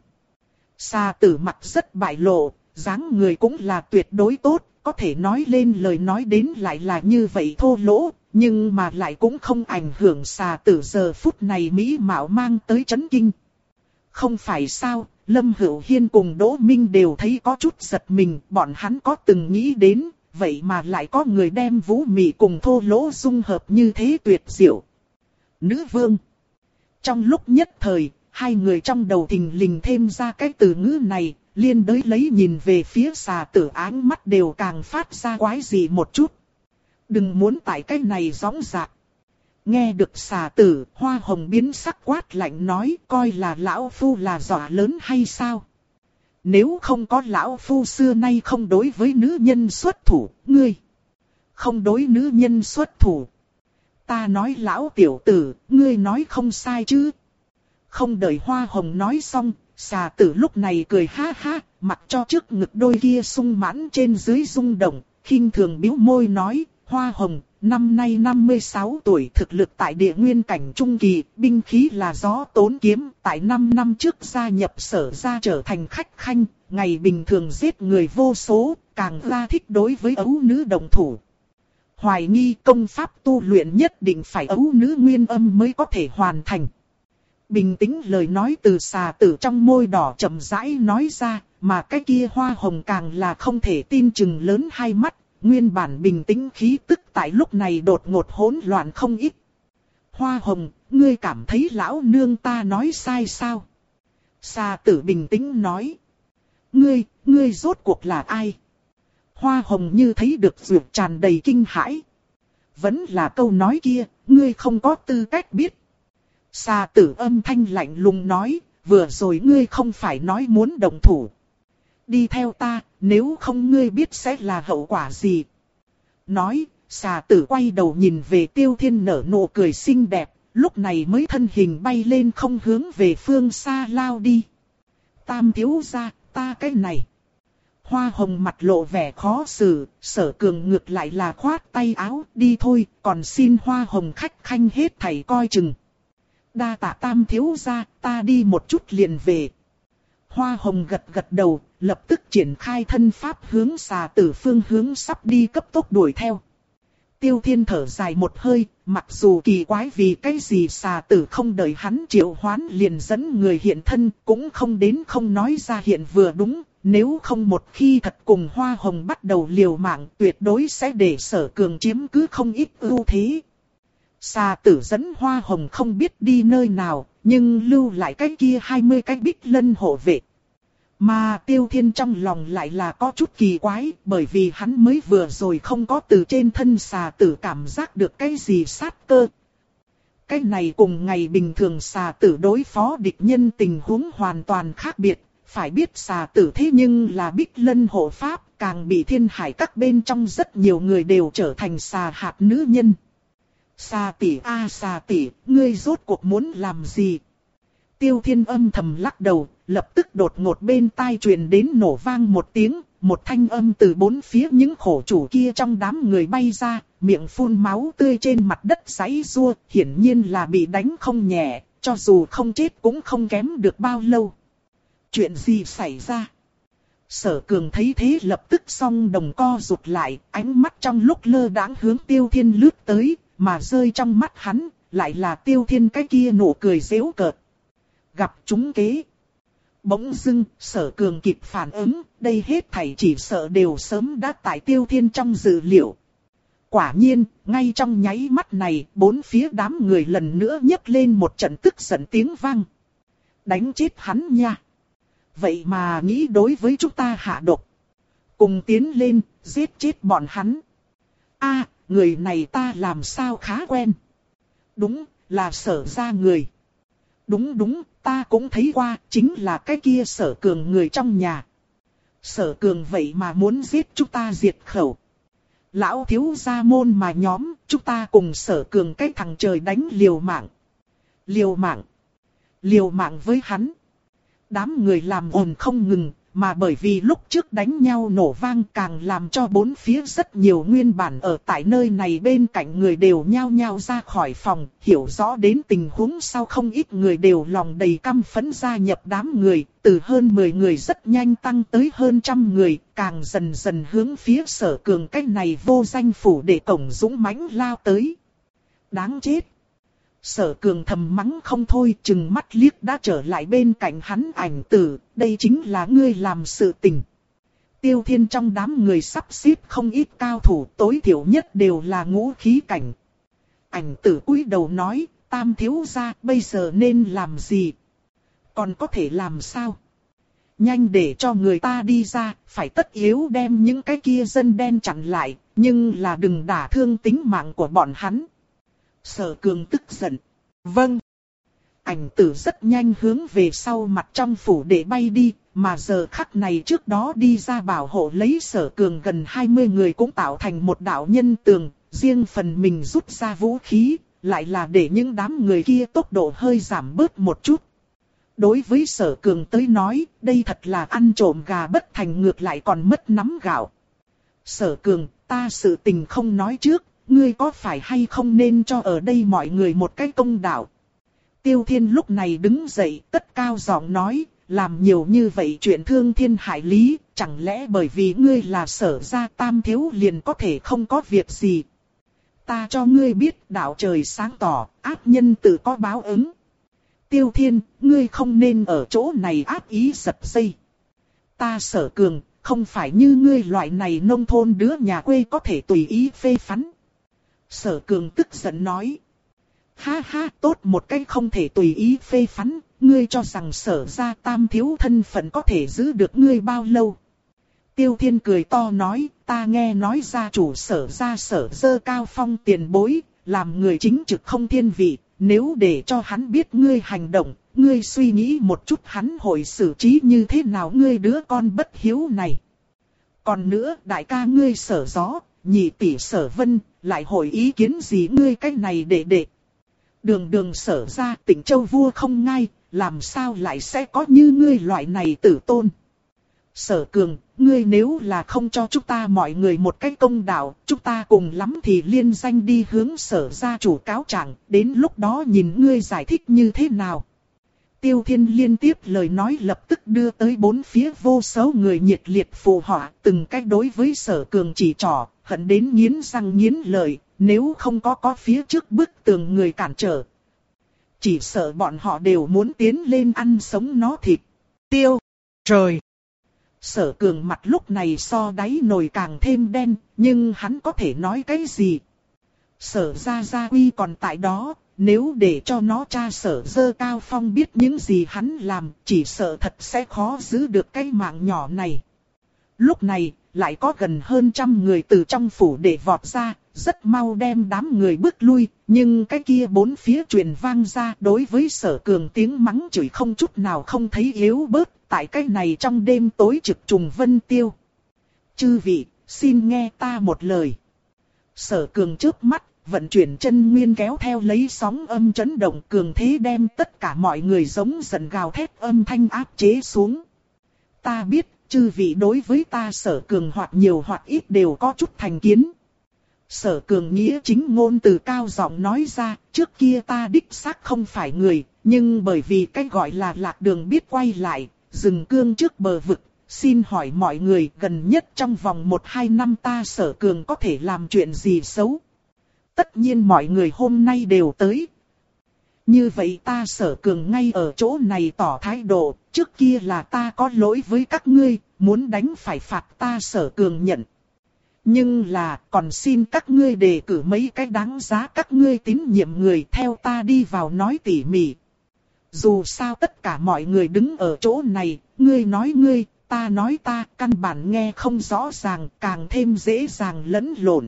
Xà tử mặt rất bại lộ, dáng người cũng là tuyệt đối tốt, có thể nói lên lời nói đến lại là như vậy thô lỗ, nhưng mà lại cũng không ảnh hưởng xà tử giờ phút này mỹ mạo mang tới chấn kinh. Không phải sao, Lâm Hữu Hiên cùng Đỗ Minh đều thấy có chút giật mình, bọn hắn có từng nghĩ đến, vậy mà lại có người đem vũ mị cùng thô lỗ dung hợp như thế tuyệt diệu. Nữ vương. Trong lúc nhất thời, hai người trong đầu thình lình thêm ra cái từ ngữ này, liên đới lấy nhìn về phía xà tử, áng mắt đều càng phát ra quái dị một chút. Đừng muốn tại cái này gióng giạc. Nghe được xà tử, Hoa Hồng biến sắc quát lạnh nói, coi là lão phu là dọa lớn hay sao? Nếu không có lão phu xưa nay không đối với nữ nhân xuất thủ, ngươi không đối nữ nhân xuất thủ. Ta nói lão tiểu tử, ngươi nói không sai chứ? Không đợi Hoa Hồng nói xong, xà tử lúc này cười ha ha, mặc cho trước ngực đôi kia sung mãn trên dưới rung động, khinh thường bĩu môi nói, Hoa Hồng, năm nay năm mươi sáu tuổi, thực lực tại địa nguyên cảnh trung kỳ, binh khí là gió tốn kiếm, tại năm năm trước gia nhập sở ra trở thành khách khanh, ngày bình thường giết người vô số, càng ra thích đối với ấu nữ đồng thủ. Hoài nghi công pháp tu luyện nhất định phải ấu nữ nguyên âm mới có thể hoàn thành. Bình tĩnh lời nói từ xà tử trong môi đỏ chậm rãi nói ra, mà cái kia Hoa Hồng càng là không thể tin chừng lớn hai mắt, nguyên bản bình tĩnh khí tức tại lúc này đột ngột hỗn loạn không ít. Hoa Hồng, ngươi cảm thấy lão nương ta nói sai sao? Xà tử bình tĩnh nói. Ngươi, ngươi rốt cuộc là ai? Hoa Hồng như thấy được ruột tràn đầy kinh hãi. Vẫn là câu nói kia, ngươi không có tư cách biết. Xà tử âm thanh lạnh lùng nói, vừa rồi ngươi không phải nói muốn động thủ. Đi theo ta, nếu không ngươi biết sẽ là hậu quả gì. Nói, xà tử quay đầu nhìn về Tiêu Thiên nở nụ cười xinh đẹp, lúc này mới thân hình bay lên không hướng về phương xa lao đi. Tam thiếu gia, ta cái này. Hoa Hồng mặt lộ vẻ khó xử, Sở Cường ngược lại là khoát tay áo, đi thôi, còn xin Hoa Hồng khách khanh hết thảy coi chừng. Đa tạ tam thiếu gia, ta đi một chút liền về. Hoa Hồng gật gật đầu, lập tức triển khai thân pháp hướng xà tử phương hướng sắp đi cấp tốc đuổi theo. Tiêu Thiên thở dài một hơi, mặc dù kỳ quái vì cái gì xà tử không đợi hắn triệu hoán liền dẫn người hiện thân, cũng không đến không nói ra hiện vừa đúng, nếu không một khi thật cùng Hoa Hồng bắt đầu liều mạng tuyệt đối sẽ để Sở Cường chiếm cứ không ít ưu thế. Xà tử dẫn Hoa Hồng không biết đi nơi nào, nhưng lưu lại cái kia hai mươi cái bích lân hộ vệ. Mà Tiêu Thiên trong lòng lại là có chút kỳ quái, bởi vì hắn mới vừa rồi không có từ trên thân xà tử cảm giác được cái gì sát cơ. Cái này cùng ngày bình thường xà tử đối phó địch nhân tình huống hoàn toàn khác biệt, phải biết xà tử thế nhưng là bích lân hộ pháp, càng bị thiên hải các bên trong rất nhiều người đều trở thành xà hạt nữ nhân. Xà tỷ a à, xà tỷ, ngươi rốt cuộc muốn làm gì? Tiêu Thiên âm thầm lắc đầu, lập tức đột ngột bên tai truyền đến nổ vang một tiếng, một thanh âm từ bốn phía những khổ chủ kia trong đám người bay ra, miệng phun máu tươi trên mặt đất giãy giụa, hiển nhiên là bị đánh không nhẹ, cho dù không chết cũng không kém được bao lâu. Chuyện gì xảy ra? Sở Cường thấy thế lập tức song đồng co rụt lại, ánh mắt trong lúc lơ đãng hướng Tiêu Thiên lướt tới, mà rơi trong mắt hắn, lại là Tiêu Thiên cái kia nụ cười giễu cợt. Gặp chúng kế. Bỗng dưng, Sở Cường kịp phản ứng, đây hết thảy chỉ sợ đều sớm đã tại Tiêu Thiên trong dự liệu. Quả nhiên, ngay trong nháy mắt này, bốn phía đám người lần nữa nhấc lên một trận tức giận tiếng vang. Đánh chết hắn nha. Vậy mà nghĩ đối với chúng ta hạ độc. Cùng tiến lên, giết chết bọn hắn. A, người này ta làm sao khá quen. Đúng, là Sở gia người. Đúng đúng, ta cũng thấy qua, chính là cái kia Sở Cường người trong nhà. Sở Cường vậy mà muốn giết chúng ta diệt khẩu. Lão thiếu gia môn mà nhóm, chúng ta cùng Sở Cường cái thằng trời đánh liều mạng. Liều mạng. Liều mạng với hắn. Đám người làm ồn không ngừng, mà bởi vì lúc trước đánh nhau nổ vang càng làm cho bốn phía rất nhiều nguyên bản ở tại nơi này bên cạnh người đều nhao nhao ra khỏi phòng, hiểu rõ đến tình huống sau không ít người đều lòng đầy căm phẫn gia nhập đám người, từ hơn mười người rất nhanh tăng tới hơn trăm người, càng dần dần hướng phía Sở Cường cách này vô danh phủ để cổng dũng mãnh lao tới. Đáng chết! Sở Cường thầm mắng không thôi, chừng mắt liếc đã trở lại bên cạnh hắn ảnh tử, đây chính là ngươi làm sự tình. Tiêu Thiên trong đám người sắp xếp không ít cao thủ, tối thiểu nhất đều là ngũ khí cảnh. Ảnh tử cúi đầu nói, Tam thiếu gia bây giờ nên làm gì? Còn có thể làm sao? Nhanh để cho người ta đi ra, phải tất yếu đem những cái kia dân đen chặn lại, nhưng là đừng đả thương tính mạng của bọn hắn. Sở Cường tức giận. Vâng. Ảnh tử rất nhanh hướng về sau mặt trong phủ để bay đi, mà giờ khắc này trước đó đi ra bảo hộ lấy Sở Cường gần hai mươi người cũng tạo thành một đạo nhân tường, riêng phần mình rút ra vũ khí, lại là để những đám người kia tốc độ hơi giảm bớt một chút. Đối với Sở Cường tới nói, đây thật là ăn trộm gà bất thành ngược lại còn mất nắm gạo. Sở Cường, ta sự tình không nói trước, ngươi có phải hay không nên cho ở đây mọi người một cái công đạo. Tiêu Thiên lúc này đứng dậy, cất cao giọng nói, làm nhiều như vậy chuyện thương thiên hại lý, chẳng lẽ bởi vì ngươi là Sở gia Tam thiếu liền có thể không có việc gì. Ta cho ngươi biết đạo trời sáng tỏ, ác nhân tự có báo ứng. Tiêu Thiên, ngươi không nên ở chỗ này ác ý giật dây. Ta Sở Cường, không phải như ngươi loại này nông thôn đứa nhà quê có thể tùy ý phê phán. Sở Cường tức giận nói. Ha ha, tốt một cách không thể tùy ý phê phán, ngươi cho rằng Sở gia Tam thiếu thân phận có thể giữ được ngươi bao lâu. Tiêu Thiên cười to nói, ta nghe nói gia chủ Sở gia Sở Dơ Cao Phong tiền bối, làm người chính trực không thiên vị, nếu để cho hắn biết ngươi hành động, ngươi suy nghĩ một chút hắn hội xử trí như thế nào ngươi đứa con bất hiếu này. Còn nữa, đại ca ngươi Sở Gió, nhị tỷ Sở Vân, lại hội ý kiến gì ngươi cách này để để. Đường đường Sở gia Tịnh Châu vua không ngai, làm sao lại sẽ có như ngươi loại này tử tôn. Sở Cường, ngươi nếu là không cho chúng ta mọi người một cách công đạo, chúng ta cùng lắm thì liên danh đi hướng Sở gia chủ cáo trạng, đến lúc đó nhìn ngươi giải thích như thế nào. Tiêu Thiên liên tiếp lời nói lập tức đưa tới bốn phía vô số người nhiệt liệt phù họa, từng cách đối với Sở Cường chỉ trỏ, hận đến nghiến răng nghiến lợi, nếu không có có phía trước bức tường người cản trở. Chỉ sợ bọn họ đều muốn tiến lên ăn sống nó thịt. Tiêu, trời! Sở Cường mặt lúc này so đáy nồi càng thêm đen, nhưng hắn có thể nói cái gì? Sở gia gia uy còn tại đó, nếu để cho nó cha Sở Dơ Cao Phong biết những gì hắn làm, chỉ sợ thật sẽ khó giữ được cái mạng nhỏ này. Lúc này, lại có gần hơn trăm người từ trong phủ để vọt ra, rất mau đem đám người bước lui, nhưng cái kia bốn phía truyền vang ra đối với Sở Cường tiếng mắng chửi không chút nào không thấy yếu bớt, tại cái này trong đêm tối trực trùng vân tiêu. Chư vị, xin nghe ta một lời. Sở Cường trước mắt, vận chuyển chân nguyên kéo theo lấy sóng âm chấn động cường thế đem tất cả mọi người giống giận gào thét âm thanh áp chế xuống. Ta biết, chư vị đối với ta Sở Cường hoặc nhiều hoặc ít đều có chút thành kiến. Sở Cường nghĩa chính ngôn từ cao giọng nói ra, trước kia ta đích xác không phải người, nhưng bởi vì cái gọi là lạc đường biết quay lại, dừng cương trước bờ vực, xin hỏi mọi người gần nhất trong vòng một hai năm ta Sở Cường có thể làm chuyện gì xấu. Tất nhiên mọi người hôm nay đều tới. Như vậy ta Sở Cường ngay ở chỗ này tỏ thái độ, trước kia là ta có lỗi với các ngươi, muốn đánh phải phạt ta Sở Cường nhận. Nhưng là còn xin các ngươi đề cử mấy cái đáng giá các ngươi tín nhiệm người theo ta đi vào nói tỉ mỉ. Dù sao tất cả mọi người đứng ở chỗ này, ngươi nói ngươi, ta nói ta, căn bản nghe không rõ ràng, càng thêm dễ dàng lẫn lộn.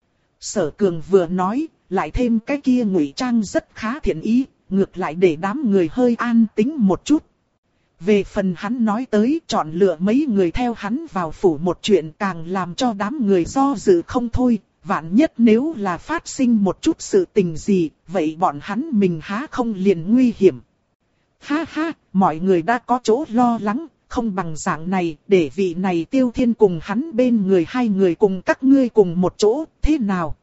Sở Cường vừa nói, lại thêm cái kia ngụy trang rất khá thiện ý, ngược lại để đám người hơi an tĩnh một chút. Về phần hắn nói tới chọn lựa mấy người theo hắn vào phủ một chuyện càng làm cho đám người do dự không thôi, vạn nhất nếu là phát sinh một chút sự tình gì, vậy bọn hắn mình há không liền nguy hiểm. Ha ha, mọi người đã có chỗ lo lắng, không bằng dạng này, để vị này Tiêu Thiên cùng hắn bên người hai người cùng các ngươi cùng một chỗ, thế nào?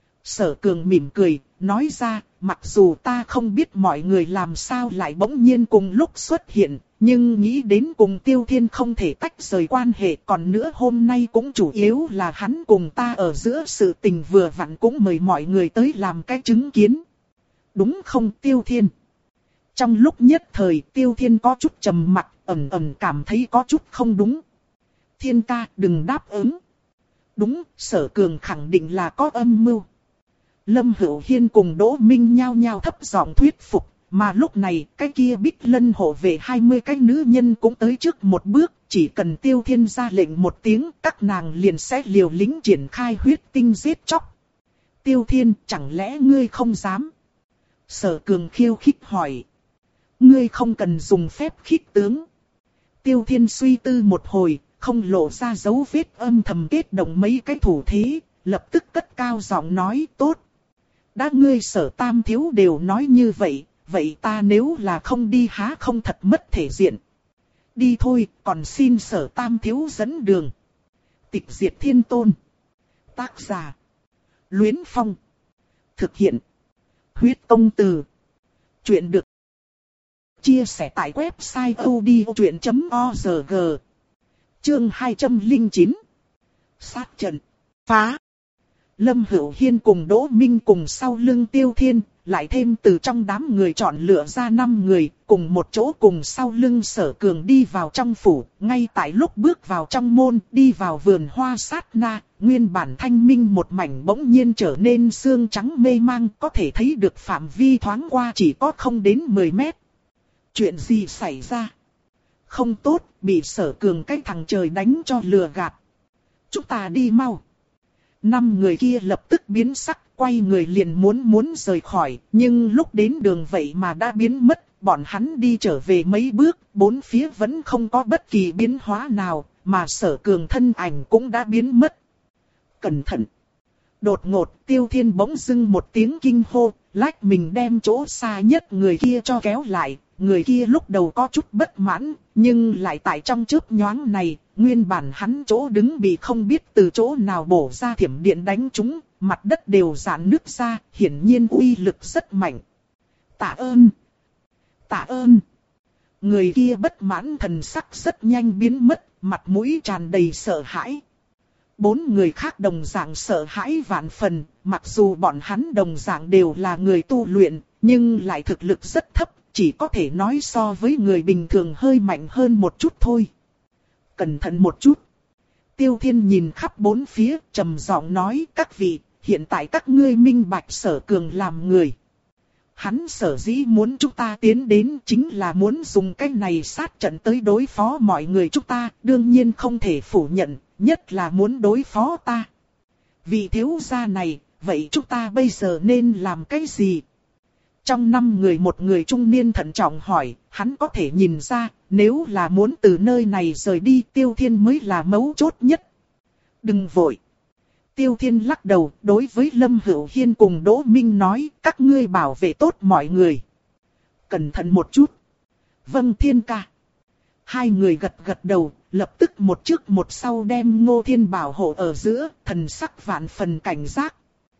Sở Cường mỉm cười, nói ra, mặc dù ta không biết mọi người làm sao lại bỗng nhiên cùng lúc xuất hiện, nhưng nghĩ đến cùng Tiêu Thiên không thể tách rời quan hệ, còn nữa hôm nay cũng chủ yếu là hắn cùng ta ở giữa sự tình vừa vặn cũng mời mọi người tới làm cái chứng kiến. Đúng không Tiêu Thiên? Trong lúc nhất thời Tiêu Thiên có chút trầm mặc, ẩn ẩn cảm thấy có chút không đúng. Thiên ca đừng đáp ứng. Đúng, Sở Cường khẳng định là có âm mưu. Lâm Hữu Hiên cùng Đỗ Minh nhao nhao thấp giọng thuyết phục, mà lúc này cái kia Bích Lân hộ vệ hai mươi cái nữ nhân cũng tới trước một bước, chỉ cần Tiêu Thiên ra lệnh một tiếng, các nàng liền sẽ liều lĩnh triển khai huyết tinh giết chóc. Tiêu Thiên, chẳng lẽ ngươi không dám? Sở Cường khiêu khích hỏi. Ngươi không cần dùng phép khích tướng. Tiêu Thiên suy tư một hồi, không lộ ra dấu vết âm thầm kết động mấy cái thủ thế, lập tức cất cao giọng nói tốt. Đã ngươi Sở Tam thiếu đều nói như vậy, vậy ta nếu là không đi há không thật mất thể diện. Đi thôi, còn xin Sở Tam thiếu dẫn đường. Tịch diệt thiên tôn. Tác giả. Luyến Phong. Thực hiện. Huyết công từ. Chuyện được chia sẻ tại website odchuyện chấm org. Chương hai trăm lẻ chín. Sát trận. Phá. Lâm Hữu Hiên cùng Đỗ Minh cùng sau lưng Tiêu Thiên, lại thêm từ trong đám người chọn lựa ra năm người, cùng một chỗ cùng sau lưng Sở Cường đi vào trong phủ. Ngay tại lúc bước vào trong môn, đi vào vườn hoa sát na, nguyên bản thanh minh một mảnh bỗng nhiên trở nên sương trắng mê mang, có thể thấy được phạm vi thoáng qua chỉ có không đến mười mét. Chuyện gì xảy ra? Không tốt, bị Sở Cường cái thằng trời đánh cho lừa gạt. Chúng ta đi mau. Năm người kia lập tức biến sắc, quay người liền muốn muốn rời khỏi, nhưng lúc đến đường vậy mà đã biến mất, bọn hắn đi trở về mấy bước, bốn phía vẫn không có bất kỳ biến hóa nào, mà Sở Cường thân ảnh cũng đã biến mất. Cẩn thận! Đột ngột, Tiêu Thiên bỗng dưng một tiếng kinh hô, lách mình đem chỗ xa nhất người kia cho kéo lại. Người kia lúc đầu có chút bất mãn, nhưng lại tại trong chớp nhoáng này, nguyên bản hắn chỗ đứng bị không biết từ chỗ nào bổ ra thiểm điện đánh trúng, mặt đất đều rạn nứt ra, hiển nhiên uy lực rất mạnh. Tạ ơn! Tạ ơn! Người kia bất mãn thần sắc rất nhanh biến mất, mặt mũi tràn đầy sợ hãi. Bốn người khác đồng dạng sợ hãi vạn phần, mặc dù bọn hắn đồng dạng đều là người tu luyện, nhưng lại thực lực rất thấp. Chỉ có thể nói so với người bình thường hơi mạnh hơn một chút thôi. Cẩn thận một chút. Tiêu Thiên nhìn khắp bốn phía, trầm giọng nói, các vị, hiện tại các ngươi minh bạch Sở Cường làm người. Hắn sở dĩ muốn chúng ta tiến đến chính là muốn dùng cách này sát trận tới đối phó mọi người chúng ta, đương nhiên không thể phủ nhận, nhất là muốn đối phó ta. Vị thiếu gia này, vậy chúng ta bây giờ nên làm cái gì? Trong năm người một người trung niên thận trọng hỏi, hắn có thể nhìn ra, nếu là muốn từ nơi này rời đi Tiêu Thiên mới là mấu chốt nhất. Đừng vội. Tiêu Thiên lắc đầu, đối với Lâm Hữu Hiên cùng Đỗ Minh nói, các ngươi bảo vệ tốt mọi người. Cẩn thận một chút. Vâng Thiên ca. Hai người gật gật đầu, lập tức một trước một sau đem Ngô Thiên bảo hộ ở giữa, thần sắc vạn phần cảnh giác.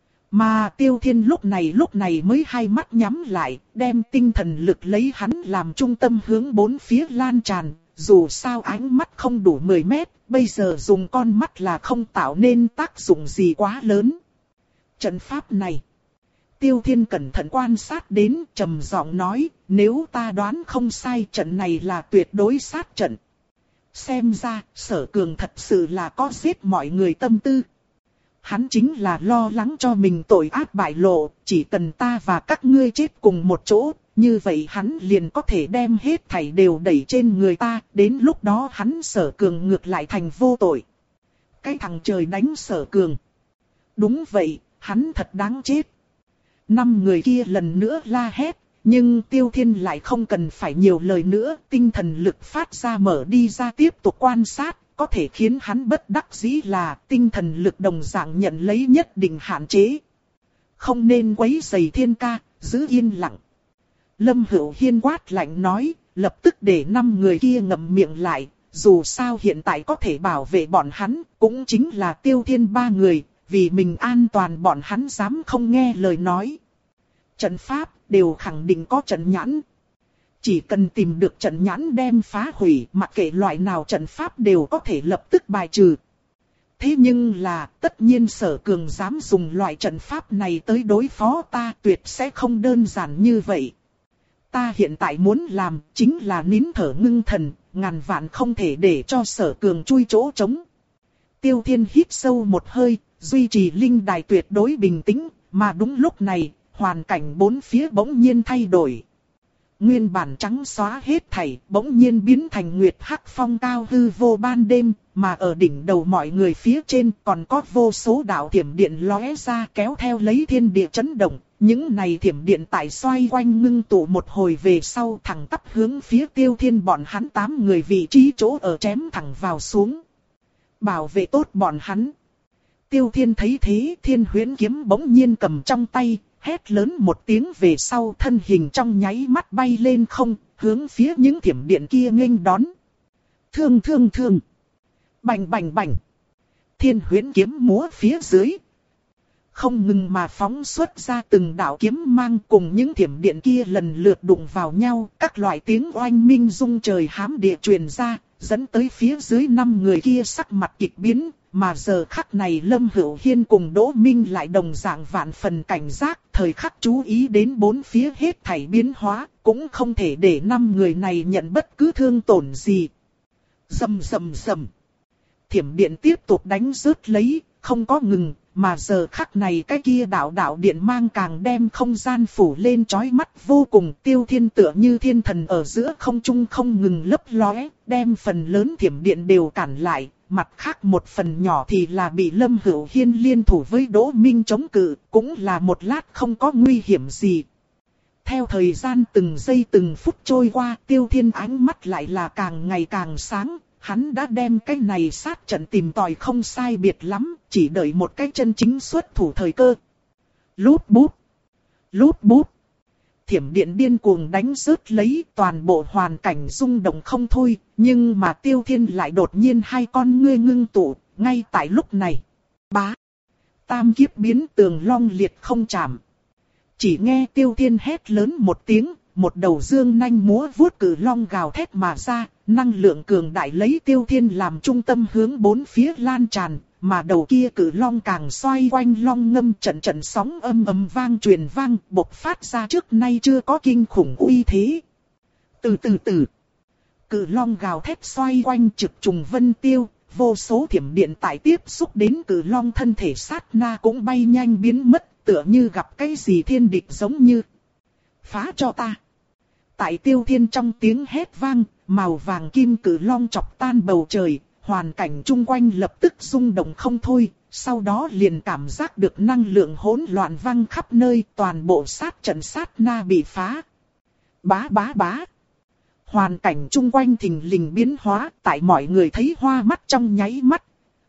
Mà Tiêu Thiên lúc này lúc này mới hai mắt nhắm lại, đem tinh thần lực lấy hắn làm trung tâm hướng bốn phía lan tràn, dù sao ánh mắt không đủ mười mét, bây giờ dùng con mắt là không tạo nên tác dụng gì quá lớn. Trận pháp này, Tiêu Thiên cẩn thận quan sát đến, trầm giọng nói, nếu ta đoán không sai trận này là tuyệt đối sát trận. Xem ra, Sở Cường thật sự là có giết mọi người tâm tư. Hắn chính là lo lắng cho mình tội ác bại lộ, chỉ cần ta và các ngươi chết cùng một chỗ, như vậy hắn liền có thể đem hết thảy đều đẩy trên người ta, đến lúc đó hắn Sở Cường ngược lại thành vô tội. Cái thằng trời đánh Sở Cường. Đúng vậy, hắn thật đáng chết. Năm người kia lần nữa la hét, nhưng Tiêu Thiên lại không cần phải nhiều lời nữa, tinh thần lực phát ra mở đi ra tiếp tục quan sát. Có thể khiến hắn bất đắc dĩ là tinh thần lực đồng dạng nhận lấy nhất định hạn chế. Không nên quấy rầy Thiên ca, giữ yên lặng. Lâm Hữu Hiên quát lạnh nói, lập tức để năm người kia ngậm miệng lại. Dù sao hiện tại có thể bảo vệ bọn hắn, cũng chính là Tiêu Thiên ba người, vì mình an toàn bọn hắn dám không nghe lời nói. Trận pháp đều khẳng định có trận nhãn. Chỉ cần tìm được trận nhãn đem phá hủy, mặc kệ loại nào trận pháp đều có thể lập tức bài trừ. Thế nhưng là, tất nhiên Sở Cường dám dùng loại trận pháp này tới đối phó ta, tuyệt sẽ không đơn giản như vậy. Ta hiện tại muốn làm, chính là nín thở ngưng thần, ngàn vạn không thể để cho Sở Cường chui chỗ trống. Tiêu Thiên hít sâu một hơi, duy trì linh đài tuyệt đối bình tĩnh, mà đúng lúc này, hoàn cảnh bốn phía bỗng nhiên thay đổi. Nguyên bản trắng xóa hết thảy, bỗng nhiên biến thành nguyệt hắc phong cao hư vô ban đêm, mà ở đỉnh đầu mọi người phía trên còn có vô số đạo thiểm điện lóe ra kéo theo lấy thiên địa chấn động. Những này thiểm điện tại xoay quanh ngưng tụ một hồi về sau thẳng tắp hướng phía Tiêu Thiên bọn hắn tám người vị trí chỗ ở chém thẳng vào xuống. Bảo vệ tốt bọn hắn. Tiêu Thiên thấy thế, Thiên Huyễn kiếm bỗng nhiên cầm trong tay, hét lớn một tiếng về sau, thân hình trong nháy mắt bay lên không, hướng phía những thiểm điện kia nghênh đón. Thương thương thương. Bành bành bành. Thiên Huyễn kiếm múa phía dưới. Không ngừng mà phóng xuất ra từng đạo kiếm mang, cùng những thiểm điện kia lần lượt đụng vào nhau. Các loại tiếng oanh minh rung trời hám địa truyền ra, dẫn tới phía dưới năm người kia sắc mặt kịch biến. Mà giờ khắc này Lâm Hữu Hiên cùng Đỗ Minh lại đồng dạng vạn phần cảnh giác, thời khắc chú ý đến bốn phía hết thảy biến hóa, cũng không thể để năm người này nhận bất cứ thương tổn gì. Rầm rầm rầm. Thiểm điện tiếp tục đánh rớt lấy, không có ngừng, mà giờ khắc này cái kia đạo đạo điện mang càng đem không gian phủ lên chói mắt vô cùng. Tiêu Thiên tựa như thiên thần ở giữa không trung không ngừng lấp lóe, đem phần lớn thiểm điện đều cản lại. Mặt khác một phần nhỏ thì là bị Lâm Hữu Hiên liên thủ với Đỗ Minh chống cự, cũng là một lát không có nguy hiểm gì. Theo thời gian từng giây từng phút trôi qua, Tiêu Thiên ánh mắt lại là càng ngày càng sáng. Hắn đã đem cái này sát trận tìm tòi không sai biệt lắm, chỉ đợi một cái chân chính xuất thủ thời cơ. Lút bút, lút bút. Thiểm điện điên cuồng đánh rớt lấy, toàn bộ hoàn cảnh rung động không thôi, nhưng mà Tiêu Thiên lại đột nhiên hai con ngươi ngưng tụ, ngay tại lúc này. Bá! Tam kiếp biến tường long liệt không chạm. Chỉ nghe Tiêu Thiên hét lớn một tiếng, một đầu dương nanh múa vuốt cử long gào thét mà ra, năng lượng cường đại lấy Tiêu Thiên làm trung tâm hướng bốn phía lan tràn. Mà đầu kia cử long càng xoay quanh long ngâm, trận trận sóng âm ầm vang truyền vang, bộc phát ra trước nay chưa có kinh khủng uy thế. Từ từ từ, cử long gào thét xoay quanh trực trùng vân tiêu, vô số thiểm điện tại tiếp xúc đến cử long thân thể sát na cũng bay nhanh biến mất, tựa như gặp cái gì thiên địch giống như. Phá cho ta! Tại Tiêu Thiên trong tiếng hét vang, màu vàng kim cử long chọc tan bầu trời. Hoàn cảnh chung quanh lập tức rung động không thôi, sau đó liền cảm giác được năng lượng hỗn loạn văng khắp nơi, toàn bộ sát trận sát na bị phá. Bá bá bá. Hoàn cảnh chung quanh thình lình biến hóa, tại mọi người thấy hoa mắt trong nháy mắt.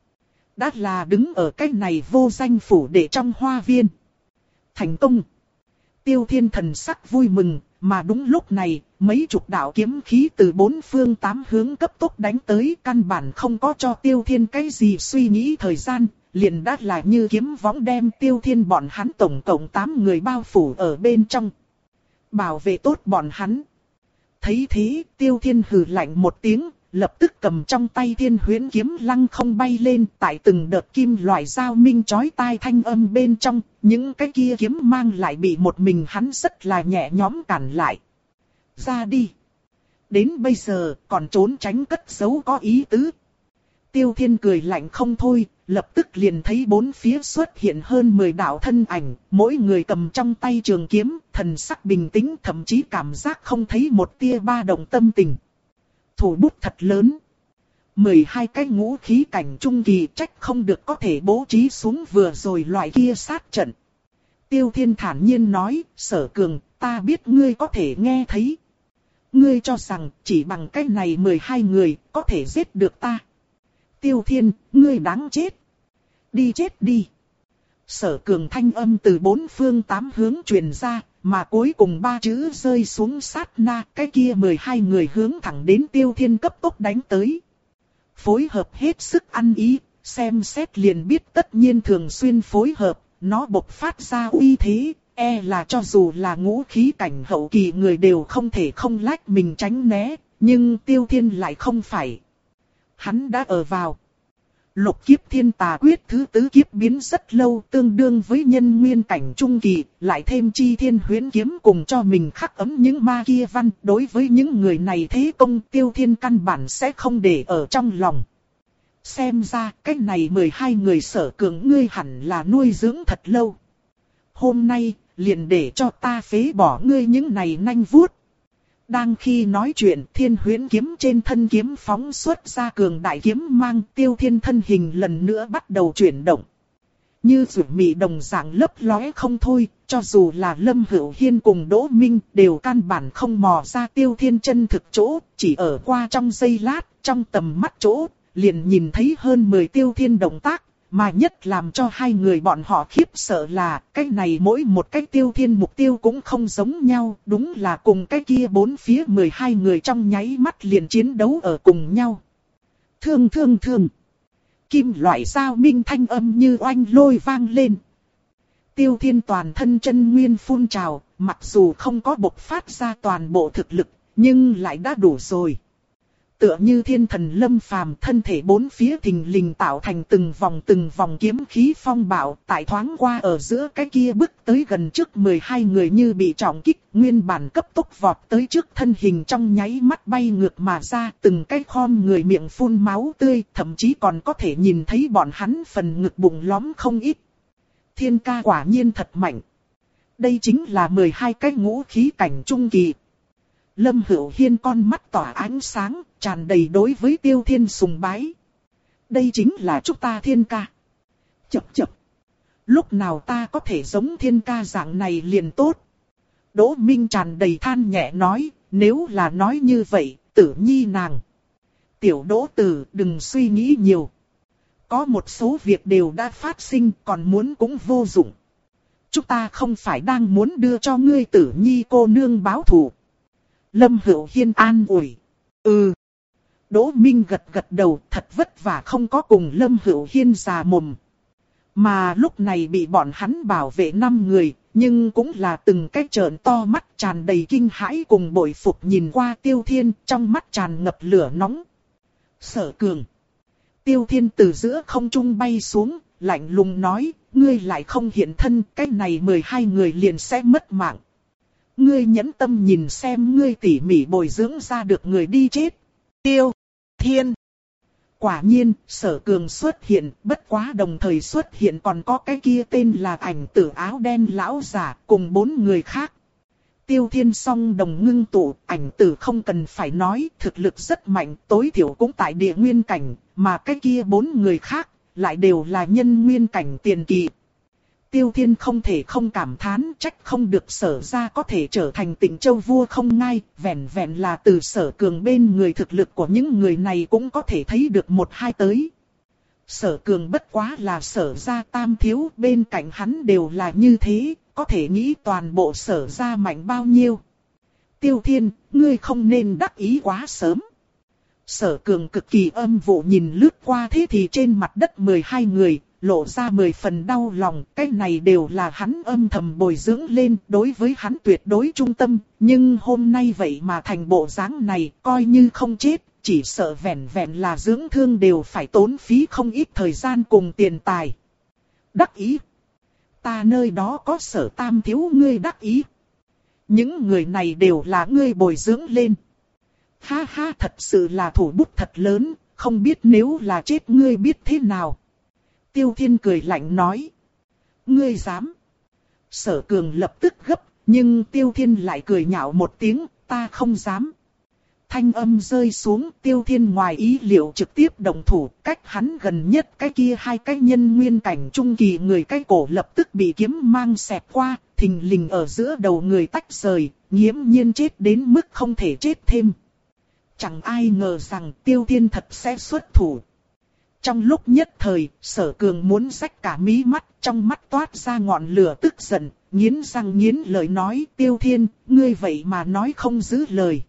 Đã là đứng ở cái này vô danh phủ để trong hoa viên. Thành công. Tiêu Thiên thần sắc vui mừng. Mà đúng lúc này, mấy chục đạo kiếm khí từ bốn phương tám hướng cấp tốc đánh tới, căn bản không có cho Tiêu Thiên cái gì suy nghĩ thời gian, liền đã là như kiếm võng đem Tiêu Thiên bọn hắn tổng cộng tám người bao phủ ở bên trong. Bảo vệ tốt bọn hắn. Thấy thế, Tiêu Thiên hừ lạnh một tiếng, lập tức cầm trong tay Thiên Huyễn kiếm lăng không bay lên, tại từng đợt kim loại dao minh chói tai thanh âm bên trong, những cái kia kiếm mang lại bị một mình hắn rất là nhẹ nhõm cản lại. Ra đi. Đến bây giờ, còn trốn tránh cất giấu có ý tứ. Tiêu Thiên cười lạnh không thôi, lập tức liền thấy bốn phía xuất hiện hơn mười đạo thân ảnh, mỗi người cầm trong tay trường kiếm, thần sắc bình tĩnh, thậm chí cảm giác không thấy một tia ba động tâm tình. Thủ bút thật lớn. mười hai cái ngũ khí cảnh trung kỳ, trách không được có thể bố trí xuống vừa rồi loại kia sát trận. Tiêu Thiên thản nhiên nói, Sở Cường, ta biết ngươi có thể nghe thấy. Ngươi cho rằng chỉ bằng cái này mười hai người có thể giết được ta. Tiêu Thiên, ngươi đáng chết. Đi chết đi. Sở Cường thanh âm từ bốn phương tám hướng truyền ra, mà cuối cùng ba chữ rơi xuống sát na, cái kia mười hai người hướng thẳng đến Tiêu Thiên cấp tốc đánh tới. Phối hợp hết sức ăn ý, xem xét liền biết tất nhiên thường xuyên phối hợp, nó bộc phát ra uy thế, e là cho dù là ngũ khí cảnh hậu kỳ người đều không thể không lách mình tránh né, nhưng Tiêu Thiên lại không phải. Hắn đã ở vào Lục kiếp thiên tà quyết thứ tứ kiếp biến rất lâu, tương đương với nhân nguyên cảnh trung kỳ, lại thêm chi Thiên Huyễn kiếm cùng cho mình khắc ấm những ma kia văn. Đối với những người này thế công, Tiêu Thiên căn bản sẽ không để ở trong lòng. Xem ra, cái này mười hai người Sở Cường ngươi hẳn là nuôi dưỡng thật lâu. hôm nay, liền để cho ta phế bỏ ngươi những này nanh vuốt. Đang khi nói chuyện, Thiên Huyễn kiếm trên thân kiếm phóng xuất ra cường đại kiếm mang, Tiêu Thiên thân hình lần nữa bắt đầu chuyển động. Như rủi mị đồng dạng lấp lóe không thôi, cho dù là Lâm Hữu Hiên cùng Đỗ Minh đều căn bản không mò ra Tiêu Thiên chân thực chỗ, chỉ ở qua trong giây lát, trong tầm mắt chỗ, liền nhìn thấy hơn mười Tiêu Thiên động tác. Mà nhất làm cho hai người bọn họ khiếp sợ là, cái này mỗi một cái Tiêu Thiên mục tiêu cũng không giống nhau, đúng là cùng cái kia bốn phía mười hai người trong nháy mắt liền chiến đấu ở cùng nhau. Thương thương thương. Kim loại dao minh thanh âm như oanh lôi vang lên. Tiêu Thiên toàn thân chân nguyên phun trào, mặc dù không có bộc phát ra toàn bộ thực lực, nhưng lại đã đủ rồi. Tựa như thiên thần lâm phàm, thân thể bốn phía thình lình tạo thành từng vòng từng vòng kiếm khí phong bạo, tại thoáng qua ở giữa cái kia bước tới gần trước mười hai người như bị trọng kích, nguyên bản cấp tốc vọt tới trước thân hình trong nháy mắt bay ngược mà ra, từng cái khom người miệng phun máu tươi, thậm chí còn có thể nhìn thấy bọn hắn phần ngực bụng lõm không ít. Thiên ca quả nhiên thật mạnh. Đây chính là mười hai cái ngũ khí cảnh trung kỳ. Lâm Hữu Hiên con mắt tỏa ánh sáng, tràn đầy đối với Tiêu Thiên sùng bái. Đây chính là chúng ta Thiên ca. Chập chập. Lúc nào ta có thể giống Thiên ca dạng này liền tốt. Đỗ Minh tràn đầy than nhẹ nói, nếu là nói như vậy, Tử Nhi nàng. Tiểu Đỗ Tử, đừng suy nghĩ nhiều. Có một số việc đều đã phát sinh, còn muốn cũng vô dụng. Chúng ta không phải đang muốn đưa cho ngươi Tử Nhi cô nương báo thù. Lâm Hữu Hiên an ủi. Ừ. Đỗ Minh gật gật đầu, thật vất vả không có cùng Lâm Hữu Hiên già mồm. Mà lúc này bị bọn hắn bảo vệ năm người, nhưng cũng là từng cái trợn to mắt tràn đầy kinh hãi cùng bội phục nhìn qua Tiêu Thiên, trong mắt tràn ngập lửa nóng. Sở Cường. Tiêu Thiên từ giữa không trung bay xuống, lạnh lùng nói, ngươi lại không hiện thân, cái này mười hai người liền sẽ mất mạng. Ngươi nhẫn tâm nhìn xem ngươi tỉ mỉ bồi dưỡng ra được người đi chết. Tiêu Thiên. Quả nhiên, Sở Cường xuất hiện, bất quá đồng thời xuất hiện còn có cái kia tên là Ảnh Tử áo đen lão giả cùng bốn người khác. Tiêu Thiên song đồng ngưng tụ, Ảnh Tử không cần phải nói, thực lực rất mạnh, tối thiểu cũng tại địa nguyên cảnh, mà cái kia bốn người khác lại đều là nhân nguyên cảnh tiền kỳ. Tiêu Thiên không thể không cảm thán, trách không được Sở ra có thể trở thành Tịnh Châu vua không ngai, vẹn vẹn là từ Sở Cường bên người thực lực của những người này cũng có thể thấy được một hai tới. Sở Cường bất quá là Sở ra tam thiếu, bên cạnh hắn đều là như thế, có thể nghĩ toàn bộ Sở ra mạnh bao nhiêu. Tiêu Thiên, ngươi không nên đắc ý quá sớm. Sở Cường cực kỳ âm vụ nhìn lướt qua thế thì trên mặt đất mười hai người, lộ ra mười phần đau lòng, cái này đều là hắn âm thầm bồi dưỡng lên, đối với hắn tuyệt đối trung tâm, nhưng hôm nay vậy mà thành bộ dáng này, coi như không chết, chỉ sợ vẹn vẹn là dưỡng thương đều phải tốn phí không ít thời gian cùng tiền tài. Đắc ý. Ta nơi đó có Sở tam thiếu ngươi đắc ý. Những người này đều là ngươi bồi dưỡng lên. Ha ha, thật sự là thủ bút thật lớn, không biết nếu là chết ngươi biết thế nào. Tiêu Thiên cười lạnh nói. Ngươi dám. Sở Cường lập tức gấp, nhưng Tiêu Thiên lại cười nhạo một tiếng, ta không dám. Thanh âm rơi xuống, Tiêu Thiên ngoài ý liệu trực tiếp động thủ, cách hắn gần nhất cái kia hai cái nhân nguyên cảnh trung kỳ người cái cổ lập tức bị kiếm mang xẹt qua, thình lình ở giữa đầu người tách rời, nghiễm nhiên chết đến mức không thể chết thêm. Chẳng ai ngờ rằng Tiêu Thiên thật sẽ xuất thủ. Trong lúc nhất thời, Sở Cường muốn rách cả mí mắt, trong mắt toát ra ngọn lửa tức giận, nghiến răng nghiến lời nói, Tiêu Thiên, ngươi vậy mà nói không giữ lời.